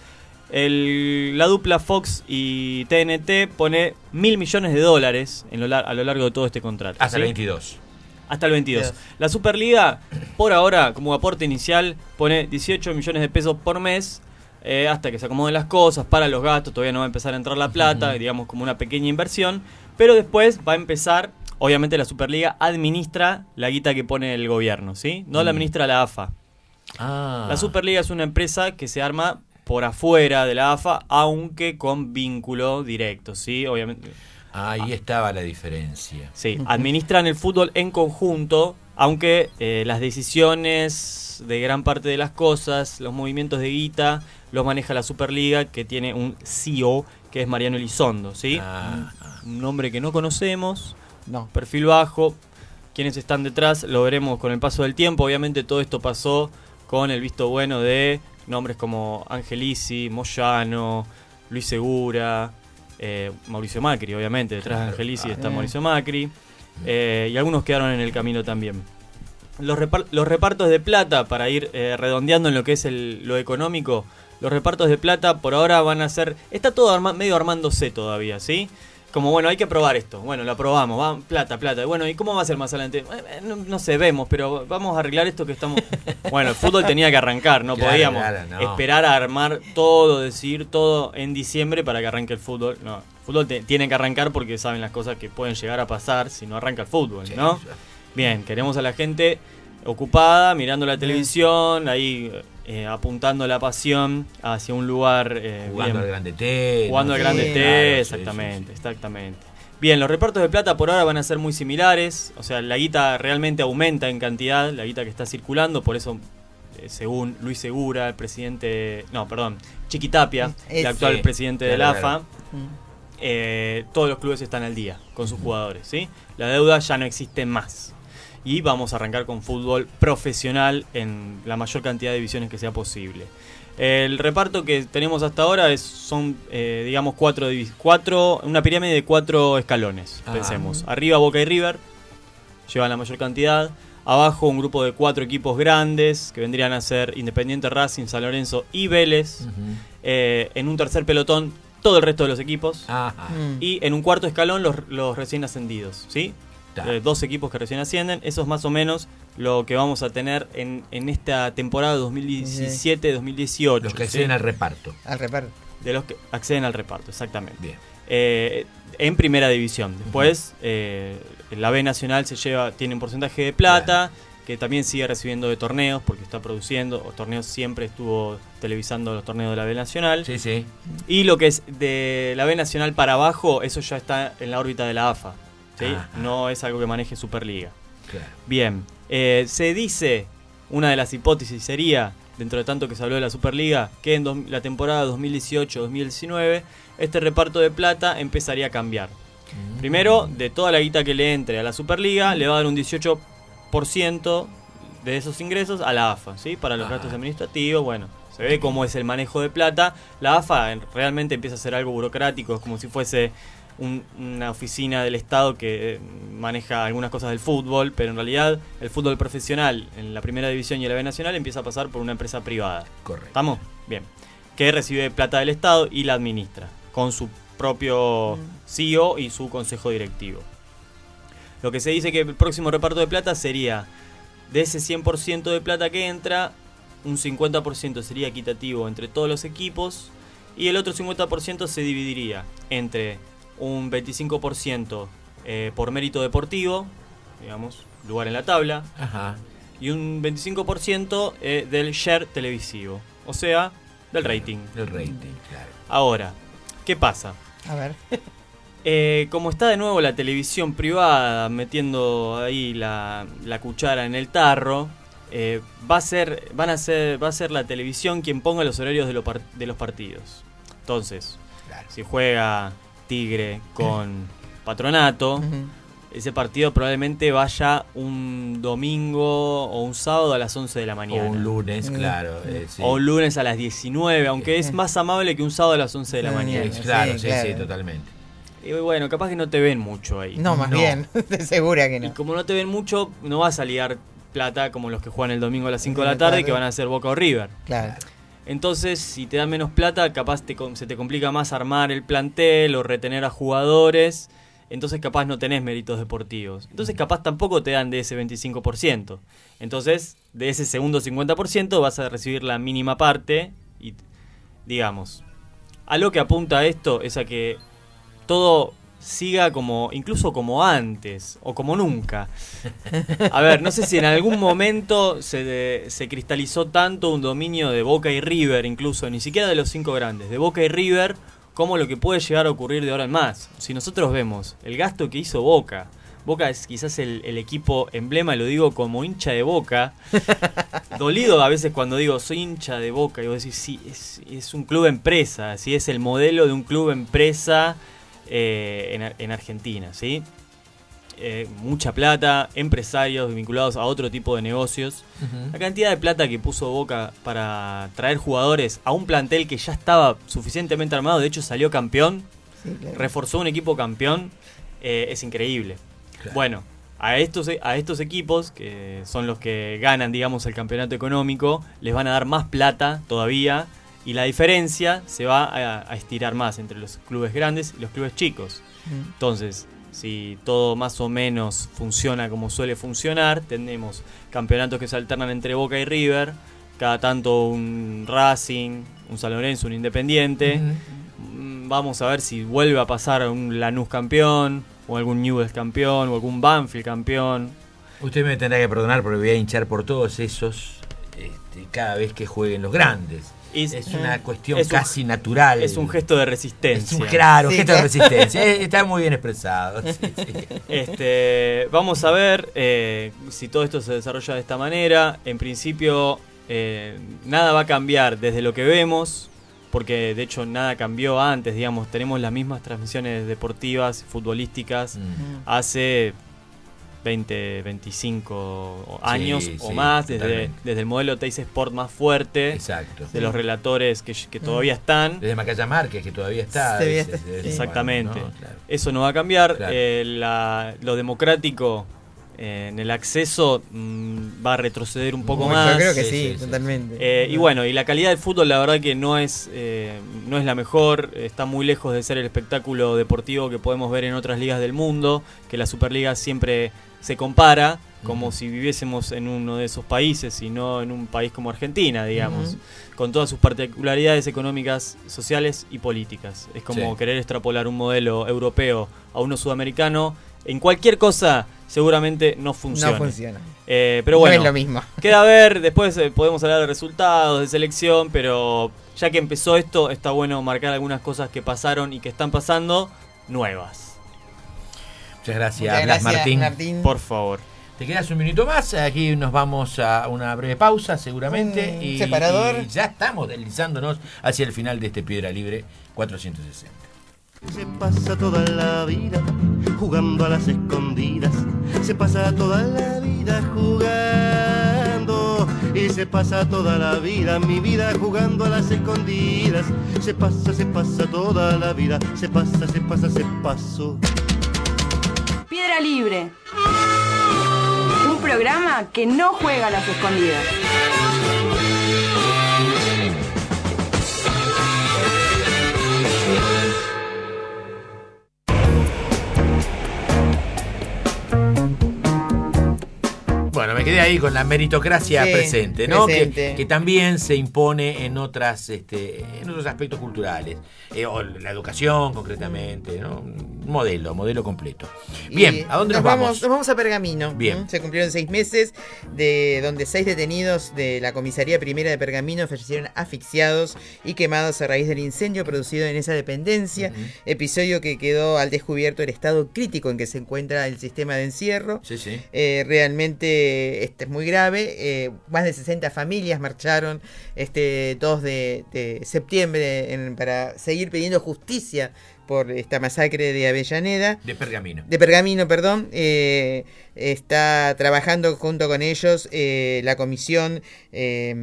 El, la dupla Fox y T N T pone mil millones de dólares en lo lar- a lo largo de todo este contrato. Hasta el ¿sí? veintidós. Hasta el veintidós. Dios. La Superliga, por ahora, como aporte inicial, pone dieciocho millones de pesos por mes. eh, hasta que se acomoden las cosas, para los gastos, todavía no va a empezar a entrar la plata, digamos como una pequeña inversión, pero después va a empezar, obviamente la Superliga administra la guita que pone el gobierno, ¿sí? No la Mm. administra la A F A. Ah. La Superliga es una empresa que se arma por afuera de la A F A, aunque con vínculo directo, ¿sí? Obviamente. Ahí estaba la diferencia. Sí, administran el fútbol en conjunto, aunque eh, las decisiones de gran parte de las cosas, los movimientos de guita, los maneja la Superliga, que tiene un C E O, que es Mariano Elizondo, ¿sí? Ah. Un nombre que no conocemos, No. perfil bajo. Quienes están detrás lo veremos con el paso del tiempo. Obviamente todo esto pasó con el visto bueno de nombres como Angelici, Moyano, Luis Segura, eh, Mauricio Macri, obviamente, detrás de Angelici está Mauricio Macri, eh, y algunos quedaron en el camino también. Los, repar- los repartos de plata, para ir eh, redondeando en lo que es el, lo económico, los repartos de plata por ahora van a ser... Está todo arma- medio armándose todavía, ¿sí? Como, bueno, hay que probar esto. Bueno, lo aprobamos. Va, plata, plata. Bueno, ¿y cómo va a ser más adelante? Eh, no, no sé, vemos, pero vamos a arreglar esto que estamos... Bueno, el fútbol tenía que arrancar. No Claro, podíamos claro, no. esperar a armar todo, decir todo en diciembre para que arranque el fútbol. No, el fútbol te- tiene que arrancar porque saben las cosas que pueden llegar a pasar si no arranca el fútbol, ¿no? Bien, queremos a la gente ocupada, mirando la televisión, ahí... Eh, apuntando la pasión hacia un lugar eh, Jugando bien, al grande T. jugando ¿no? al grande Sí, T, claro, sí, exactamente, exactamente. Bien, los repartos de plata por ahora van a ser muy similares, o sea, la guita realmente aumenta en cantidad, la guita que está circulando, por eso, eh, según Luis Segura, el presidente, no, perdón, Chiqui Tapia, Es- el actual sí, presidente de claro, la claro. AFA, eh, todos los clubes están al día con sus jugadores, ¿sí? La deuda ya no existe más. Y vamos a arrancar con fútbol profesional en la mayor cantidad de divisiones que sea posible. El reparto que tenemos hasta ahora es, son, eh, digamos, cuatro, divis- cuatro, una pirámide de cuatro escalones, Ah. pensemos. Arriba Boca y River, llevan la mayor cantidad. Abajo un grupo de cuatro equipos grandes, que vendrían a ser Independiente, Racing, San Lorenzo y Vélez. Ujú. Eh, en un tercer pelotón, todo el resto de los equipos. Ajá. Y en un cuarto escalón, los, los recién ascendidos, ¿sí? Eh, dos equipos que recién ascienden. Eso es más o menos lo que vamos a tener en, en esta temporada dos mil diecisiete dos mil dieciocho. Los que acceden al reparto. Al reparto. De los que acceden al reparto, exactamente. Bien. Eh, en primera división. Después, eh, la B Nacional se lleva, tiene un porcentaje de plata, que también sigue recibiendo de torneos, porque está produciendo, o torneos siempre estuvo televisando los torneos de la B Nacional. Sí, sí. Y lo que es de la B Nacional para abajo, eso ya está en la órbita de la A F A. ¿Sí? Ajá. No es algo que maneje Superliga. Claro. Bien, eh, se dice, una de las hipótesis sería, dentro de tanto que se habló de la Superliga, que en dos- la temporada dos mil dieciocho dos mil diecinueve este reparto de plata empezaría a cambiar. Mm. Primero, de toda la guita que le entre a la Superliga, le va a dar un dieciocho por ciento de esos ingresos a la A F A, ¿sí? Para los gastos administrativos, bueno, se ve cómo es el manejo de plata. La A F A en- realmente empieza a ser algo burocrático, es como si fuese un- una oficina del Estado que eh, maneja algunas cosas del fútbol, pero en realidad el fútbol profesional en la primera división y en la B Nacional empieza a pasar por una empresa privada. Correcto. ¿Estamos? Bien. Que recibe plata del Estado y la administra, con su propio C E O y su consejo directivo. Lo que se dice que el próximo reparto de plata sería, de ese cien por ciento de plata que entra, un cincuenta por ciento sería equitativo entre todos los equipos y el otro cincuenta por ciento se dividiría entre un veinticinco por ciento eh, por mérito deportivo, digamos, lugar en la tabla, Ajá. y un veinticinco por ciento eh, del share televisivo, o sea, del rating. Del rating, claro. Ahora, ¿qué pasa? A ver. Eh, como está de nuevo la televisión privada metiendo ahí la, la cuchara en el tarro, eh, va a ser, van a ser, va a ser la televisión quien ponga los horarios de, lo par- de los partidos. Entonces, si juega Tigre con Patronato, ese partido probablemente vaya un domingo o un sábado a las once de la mañana. O un lunes, claro. eh, sí. O un lunes a las diecinueve, aunque es más amable que un sábado a las once de la mañana. Eh, Claro, sí, sí, totalmente. Y bueno, capaz que no te ven mucho ahí. No, más bien, de segura que no. Y como no te ven mucho, no vas a liar plata como los que juegan el domingo a las cinco de la tarde, que van a hacer Boca o River. Claro. Entonces, si te dan menos plata, capaz te, com- se te complica más armar el plantel o retener a jugadores. Entonces, capaz no tenés méritos deportivos. Entonces, capaz tampoco te dan de ese veinticinco por ciento. Entonces, de ese segundo cincuenta por ciento vas a recibir la mínima parte. Y, digamos, a lo que apunta esto es a que todo siga como, incluso como antes, o como nunca. A ver, no sé si en algún momento se, de- se cristalizó tanto un dominio de Boca y River, incluso, ni siquiera de los cinco grandes, de Boca y River, como lo que puede llegar a ocurrir de ahora en más. Si nosotros vemos el gasto que hizo Boca, Boca es quizás el, el equipo emblema, lo digo como hincha de Boca, dolido a veces cuando digo soy hincha de Boca, y vos decís, sí, es, es un club empresa, sí, es el modelo de un club empresa eh, en, en Argentina, ¿sí? eh, mucha plata, empresarios vinculados a otro tipo de negocios. Uh-huh. La cantidad de plata que puso Boca para traer jugadores a un plantel que ya estaba suficientemente armado, de hecho salió campeón, sí, claro. reforzó un equipo campeón, eh, es increíble. Claro. Bueno, a estos, a estos equipos, que son los que ganan, digamos, el campeonato económico, les van a dar más plata todavía, y la diferencia se va a, a estirar más entre los clubes grandes y los clubes chicos. Uh-huh. Entonces, si todo más o menos funciona como suele funcionar, tenemos campeonatos que se alternan entre Boca y River, cada tanto un Racing, un San Lorenzo, un Independiente. Uh-huh. Vamos a ver si vuelve a pasar un Lanús campeón, o algún Newell's campeón, o algún Banfield campeón. Usted me tendrá que perdonar porque voy a hinchar por todos esos este, cada vez que jueguen los grandes. Es, es una cuestión es casi un, natural. Es un gesto de resistencia. Es un claro, sí, gesto claro. de resistencia. Está muy bien expresado. Sí, sí. Este, vamos a ver eh, si todo esto se desarrolla de esta manera. En principio, eh, nada va a cambiar desde lo que vemos, porque de hecho nada cambió antes. Digamos, tenemos las mismas transmisiones deportivas, futbolísticas, mm. hace veinte, veinticinco años sí, o sí, más, desde, desde el modelo Teis Sport más fuerte. Exacto. De los relatores que, que todavía están. Desde Macaya Márquez, que todavía está. Sí, desde, desde, exactamente. Bueno, no, claro. Eso no va a cambiar. Claro. Eh, la, lo democrático eh, en el acceso mmm, va a retroceder un poco Muy, más. Yo creo que sí, sí, sí totalmente. Eh, y bueno, y la calidad del fútbol la verdad que no es, eh, no es la mejor. Está muy lejos de ser el espectáculo deportivo que podemos ver en otras ligas del mundo, que la Superliga siempre se compara como uh-huh. si viviésemos en uno de esos países y no en un país como Argentina, digamos, uh-huh. con todas sus particularidades económicas, sociales y políticas. Es como sí. querer extrapolar un modelo europeo a uno sudamericano. En cualquier cosa seguramente no funciona. No funciona. Eh, pero bueno, no es lo mismo. Queda a ver, después eh, podemos hablar de resultados, de selección, pero ya que empezó esto, está bueno marcar algunas cosas que pasaron y que están pasando nuevas. Muchas gracias, Muchas Blas gracias Martín. Martín. Por favor. Te quedas un minuto más, aquí nos vamos a una breve pausa seguramente. Un y, separador. Y ya estamos deslizándonos hacia el final de este Piedra Libre cuatrocientos sesenta. Se pasa toda la vida jugando a las escondidas. Se pasa toda la vida jugando. Y se pasa toda la vida, mi vida jugando a las escondidas. Se pasa, se pasa toda la vida. Se pasa, se pasa, se pasó. Piedra Libre. Un programa que no juega a las escondidas. Bueno, me quedé ahí con la meritocracia sí, presente, ¿no? Presente. Que, que también se impone en otras, este, en otros aspectos culturales, eh, o la educación concretamente, ¿no? Un modelo, modelo completo. Bien, y ¿a dónde nos, nos vamos? vamos? Nos vamos a Pergamino. Bien. Se cumplieron seis meses de donde seis detenidos de la comisaría primera de Pergamino fallecieron asfixiados y quemados a raíz del incendio producido en esa dependencia. Uh-huh. Episodio que quedó al descubierto el estado crítico en que se encuentra el sistema de encierro. Sí, sí. Eh, realmente este es muy grave. Eh, más de sesenta familias marcharon este dos de, de septiembre en, para seguir pidiendo justicia por esta masacre de Avellaneda. De Pergamino. De Pergamino, perdón. Eh, está trabajando junto con ellos eh, la comisión eh,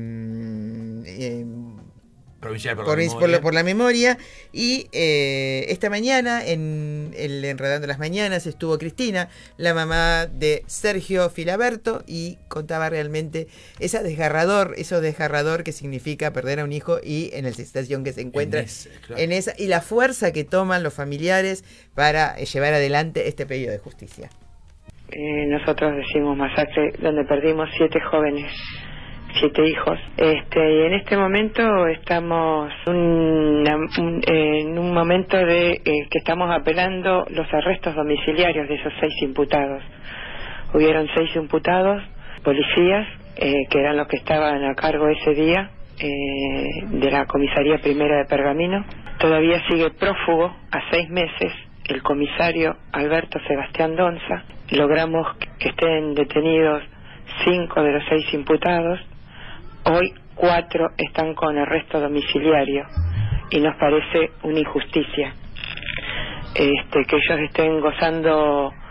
eh, provincial por, por, la, por, memoria. La, por la memoria. Y eh, esta mañana, en el Enredando las Mañanas, estuvo Cristina, la mamá de Sergio Filaberto, y contaba realmente esa desgarrador, eso desgarrador que significa perder a un hijo y en la situación que se encuentra en, ese, claro. en esa, y la fuerza que toman los familiares para eh, llevar adelante este pedido de justicia. Eh, nosotros decimos masacre donde perdimos siete jóvenes, siete hijos, este y en este momento estamos una, un, eh, en un momento de eh, que estamos apelando los arrestos domiciliarios de esos seis imputados. Hubieron seis imputados, policías, eh, que eran los que estaban a cargo ese día eh, de la comisaría primera de Pergamino. Todavía sigue prófugo a seis meses el comisario Alberto Sebastián Donza. Logramos que estén detenidos cinco de los seis imputados. Hoy cuatro están con arresto domiciliario y nos parece una injusticia este, que ellos estén gozando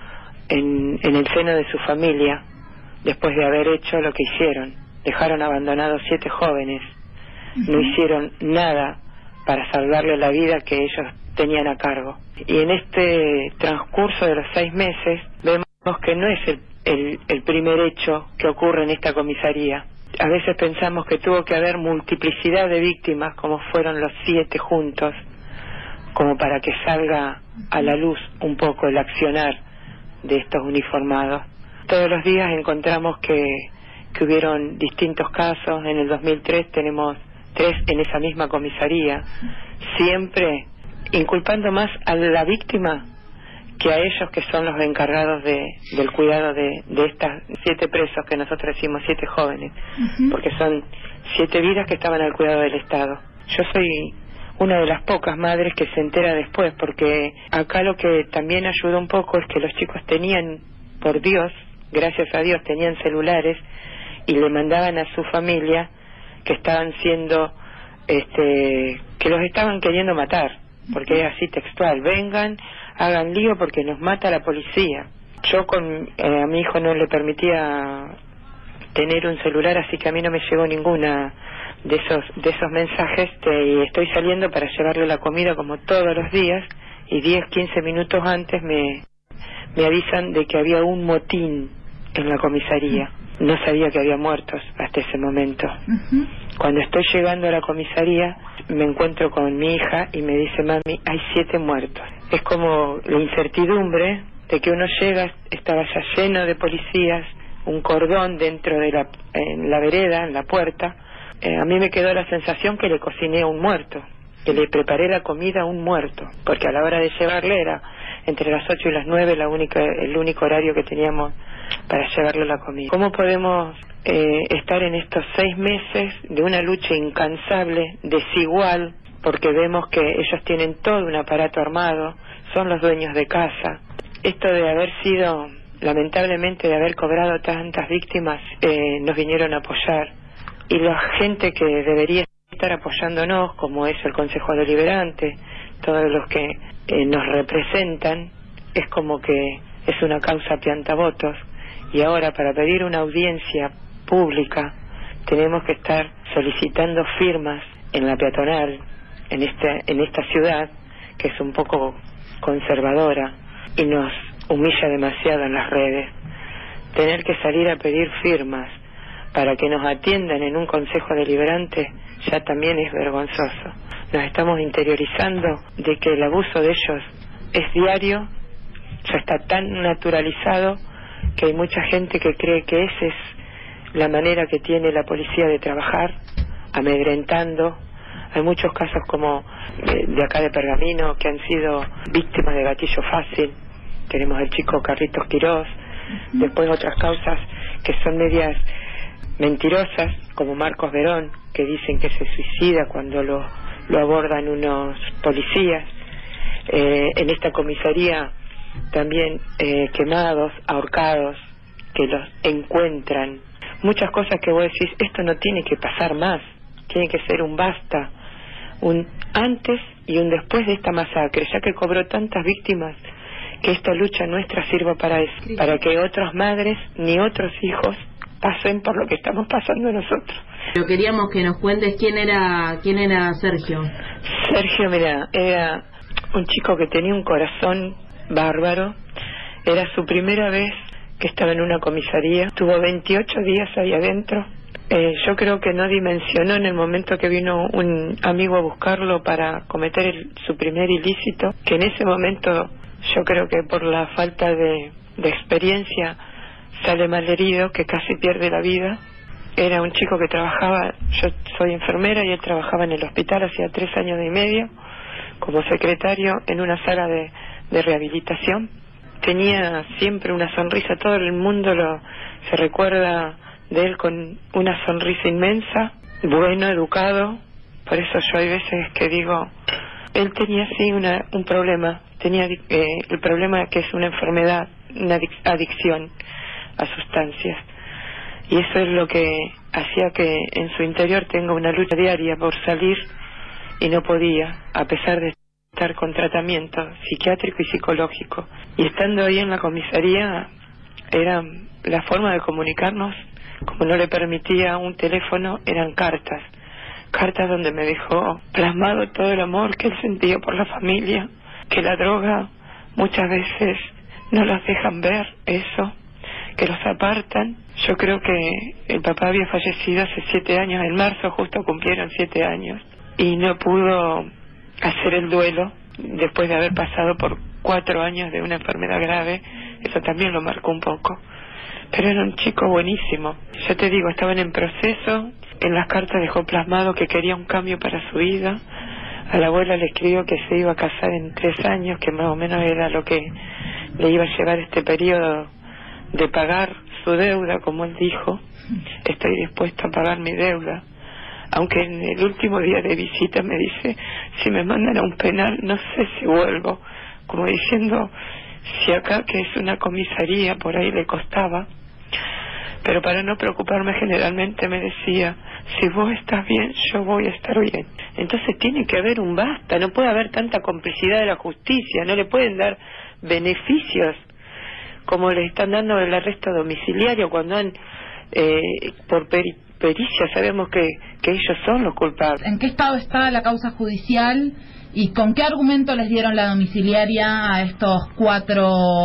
en, en el seno de su familia después de haber hecho lo que hicieron. Dejaron abandonados siete jóvenes, no hicieron nada para salvarle la vida que ellos tenían a cargo. Y en este transcurso de los seis meses vemos que no es el, el, el primer hecho que ocurre en esta comisaría. A veces pensamos que tuvo que haber multiplicidad de víctimas, como fueron los siete juntos, como para que salga a la luz un poco el accionar de estos uniformados. Todos los días encontramos que, que hubieron distintos casos. En el dos mil tres tenemos tres en esa misma comisaría, siempre inculpando más a la víctima que a ellos, que son los encargados de, del cuidado de, de estas siete presos que nosotros decimos siete jóvenes, uh-huh. porque son siete vidas que estaban al cuidado del Estado. Yo soy una de las pocas madres que se entera después, porque acá lo que también ayudó un poco es que los chicos tenían, por Dios, gracias a Dios, tenían celulares y le mandaban a su familia que estaban siendo, este, que los estaban queriendo matar, porque es así textual: vengan, hagan lío porque nos mata la policía. Yo con eh, a mi hijo no le permitía tener un celular, así que a mí no me llegó ninguna de esos de esos mensajes. Te, y estoy saliendo para llevarle la comida como todos los días, y diez, quince minutos antes me, me avisan de que había un motín en la comisaría. No sabía que había muertos hasta ese momento. Uh-huh. Cuando estoy llegando a la comisaría me encuentro con mi hija y me dice: mami, hay siete muertos. Es como la incertidumbre de que uno llega, estaba ya lleno de policías, un cordón dentro de la, en la vereda, en la puerta. Eh, a mí me quedó la sensación que le cociné a un muerto, que le preparé la comida a un muerto, porque a la hora de llevarle era entre las ocho y las nueve la única, el único horario que teníamos para llevarle la comida. ¿Cómo podemos eh, estar en estos seis meses de una lucha incansable, desigual, porque vemos que ellos tienen todo un aparato armado, son los dueños de casa? Esto de haber sido, lamentablemente, de haber cobrado tantas víctimas, eh, nos vinieron a apoyar, y la gente que debería estar apoyándonos, como es el Consejo Deliberante, todos los que eh, nos representan, es como que es una causa piantavotos, y ahora para pedir una audiencia pública tenemos que estar solicitando firmas en la peatonal, en este, en esta ciudad que es un poco conservadora y nos humilla demasiado en las redes. Tener que salir a pedir firmas para que nos atiendan en un Consejo Deliberante ya también es vergonzoso. Nos estamos interiorizando de que el abuso de ellos es diario, ya está tan naturalizado que hay mucha gente que cree que esa es la manera que tiene la policía de trabajar, amedrentando. Hay muchos casos como de, de acá de Pergamino que han sido víctimas de gatillo fácil. Tenemos al chico Carlitos Quirós, uh-huh. después otras causas que son medias mentirosas, como Marcos Verón, que dicen que se suicida cuando lo, lo abordan unos policías. Eh, en esta comisaría también eh, quemados, ahorcados, que los encuentran. Muchas cosas que vos decís, esto no tiene que pasar más, tiene que ser un basta, un antes y un después de esta masacre, ya que cobró tantas víctimas, que esta lucha nuestra sirva para eso, para que otras madres ni otros hijos pasen por lo que estamos pasando nosotros. Pero queríamos que nos cuentes quién era quién era Sergio. Sergio, mira, era un chico que tenía un corazón bárbaro. Era su primera vez que estaba en una comisaría. Tuvo veintiocho días ahí adentro. Eh, yo creo que no dimensionó en el momento que vino un amigo a buscarlo para cometer el, su primer ilícito, que en ese momento yo creo que por la falta de, de experiencia sale malherido, que casi pierde la vida. Era un chico que trabajaba, yo soy enfermera y él trabajaba en el hospital hacía tres años y medio como secretario en una sala de, de rehabilitación. Tenía siempre una sonrisa, todo el mundo lo se recuerda de él con una sonrisa inmensa, bueno, educado. Por eso yo hay veces que digo, él tenía sí una, un problema, tenía eh, el problema que es una enfermedad, una adic- adicción a sustancias, y eso es lo que hacía que en su interior tenga una lucha diaria por salir, y no podía, a pesar de estar con tratamiento psiquiátrico y psicológico. Y estando ahí en la comisaría, era la forma de comunicarnos, como no le permitía un teléfono, eran cartas. Cartas donde me dejó plasmado todo el amor que él sentía por la familia, que la droga muchas veces no los dejan ver eso, que los apartan. Yo creo que el papá había fallecido hace siete años, en marzo justo cumplieron siete años, y no pudo hacer el duelo después de haber pasado por cuatro años de una enfermedad grave. Eso también lo marcó un poco. Pero era un chico buenísimo. Yo te digo, estaban en proceso. En las cartas dejó plasmado que quería un cambio para su vida. A la abuela le escribió que se iba a casar en tres años, que más o menos era lo que le iba a llevar este periodo de pagar su deuda, como él dijo. Estoy dispuesto a pagar mi deuda. Aunque en el último día de visita me dice, si me mandan a un penal, no sé si vuelvo. Como diciendo, si acá que es una comisaría, por ahí le costaba. Pero para no preocuparme, generalmente me decía, si vos estás bien, yo voy a estar bien. Entonces tiene que haber un basta, no puede haber tanta complicidad de la justicia, no le pueden dar beneficios como le están dando el arresto domiciliario cuando han, eh, por peri pericia sabemos que, que ellos son los culpables. ¿En qué estado está la causa judicial y con qué argumento les dieron la domiciliaria a estos cuatro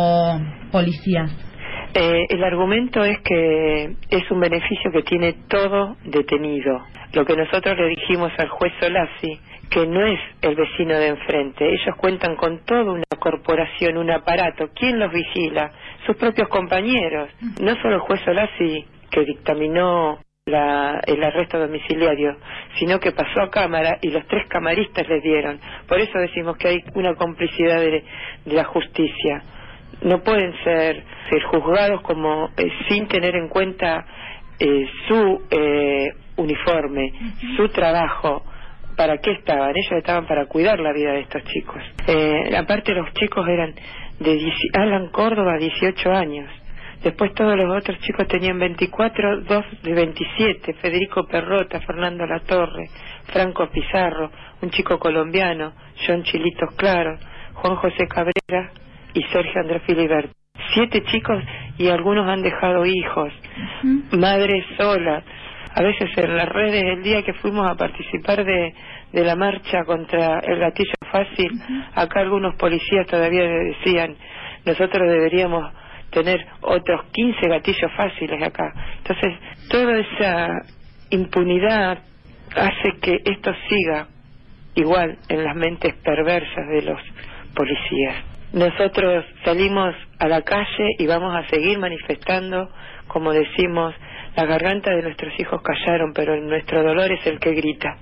policías? Eh, el argumento es que es un beneficio que tiene todo detenido. Lo que nosotros le dijimos al juez Solasi, que no es el vecino de enfrente. Ellos cuentan con toda una corporación, un aparato. ¿Quién los vigila? Sus propios compañeros. No solo el juez Solasi, que dictaminó la, el arresto domiciliario, sino que pasó a cámara y los tres camaristas les dieron. Por eso decimos que hay una complicidad de, de la justicia. No pueden ser, ser juzgados como eh, sin tener en cuenta eh, su eh, uniforme, uh-huh. su trabajo. ¿Para qué estaban? Ellos estaban para cuidar la vida de estos chicos. Eh, aparte los chicos eran de Alan Córdoba, dieciocho años. Después todos los otros chicos tenían veinticuatro, dos de veintisiete, Federico Perrota, Fernando Latorre, Franco Pizarro, un chico colombiano, John Chilitos Claro, Juan José Cabrera y Sergio Andrés Filiberto. Siete chicos y algunos han dejado hijos, uh-huh. madres solas. A veces en las redes, el día que fuimos a participar de, de la marcha contra el gatillo fácil, uh-huh. acá algunos policías todavía decían, nosotros deberíamos tener otros quince gatillos fáciles acá. Entonces, toda esa impunidad hace que esto siga igual en las mentes perversas de los policías. Nosotros salimos a la calle y vamos a seguir manifestando, como decimos, la garganta de nuestros hijos callaron, pero nuestro dolor es el que grita.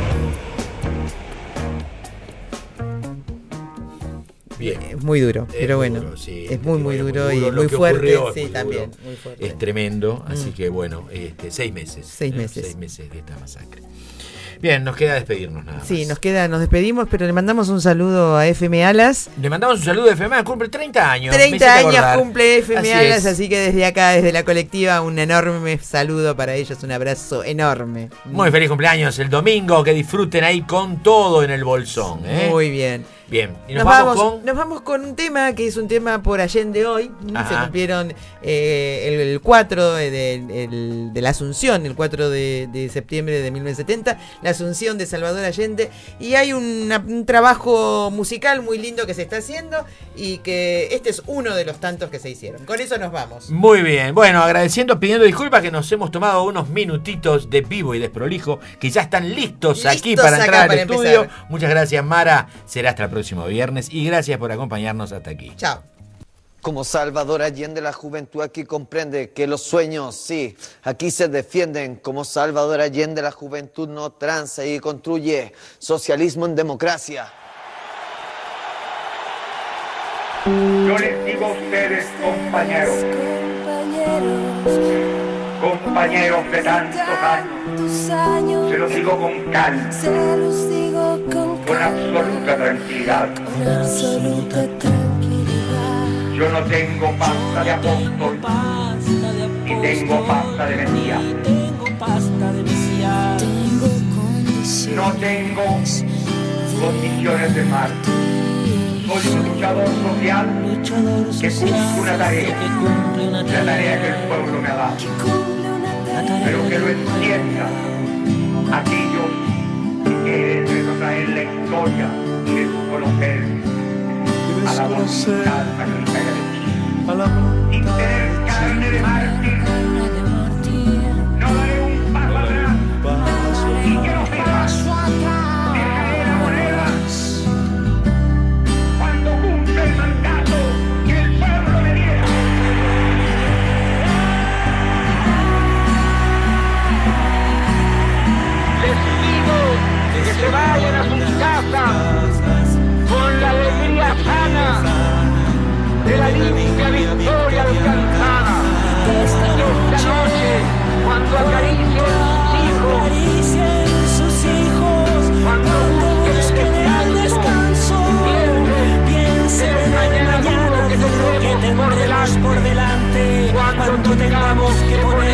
Bien. Es muy duro, es pero bueno, duro, sí, es muy, muy duro, muy duro y muy fuerte, sí, muy también. Duro. Muy fuerte. Es tremendo, así mm. que bueno, este, seis meses. Seis meses. Seis meses de esta masacre. Bien, nos queda despedirnos nada más. Sí, nos queda, nos despedimos, pero le mandamos un saludo a F M Alas. Le mandamos un saludo a F M Alas, cumple treinta años. treinta años cumple F M así Alas, es. Así que desde acá, desde la colectiva, un enorme saludo para ellos, un abrazo enorme. Muy feliz cumpleaños el domingo, que disfruten ahí con todo en el bolsón. ¿eh? Muy bien. Bien, y nos, nos vamos, vamos con... nos vamos con un tema que es un tema por Allende hoy. Ajá. Se cumplieron eh, el, el cuatro de, de, el, de la Asunción, el cuatro de, de septiembre de mil novecientos setenta, la Asunción de Salvador Allende, y hay una, un trabajo musical muy lindo que se está haciendo y que este es uno de los tantos que se hicieron. Con eso nos vamos. Muy bien, bueno, agradeciendo, pidiendo disculpas que nos hemos tomado unos minutitos de vivo y desprolijo, que ya están listos, listos aquí para entrar para al estudio. Empezar. Muchas gracias, Mara, será hasta el próximo viernes y gracias por acompañarnos hasta aquí. Chao. Como Salvador Allende, la juventud aquí comprende que los sueños, sí, aquí se defienden. Como Salvador Allende, la juventud no tranza y construye socialismo en democracia. Yo les digo a ustedes, compañeros, compañeros de tantos años, se los digo con calma, con absoluta tranquilidad. Yo no tengo pasta de apóstol, y tengo pasta de Mesías. No tengo condiciones de mar. Soy un luchador social que cumple una tarea, la tarea que el pueblo me ha dado. Pero que lo entiendan aquellos que quieren retrotraer la historia y desconocer a la voluntad sacrificada de Chile. Sin tener carne de mártir, no daré un paso atrás. Y que no sepas, dejaré la moneda cuando cumpla el mandato que el pueblo me diera. Les pido que se vayan a sus casas con la alegría sana de la limpia victoria alcanzada. Esta noche, cuando acaricien sus hijos, cuando busquen el descanso, piensen en mañana duro que tendremos por delante, cuando tengamos que poner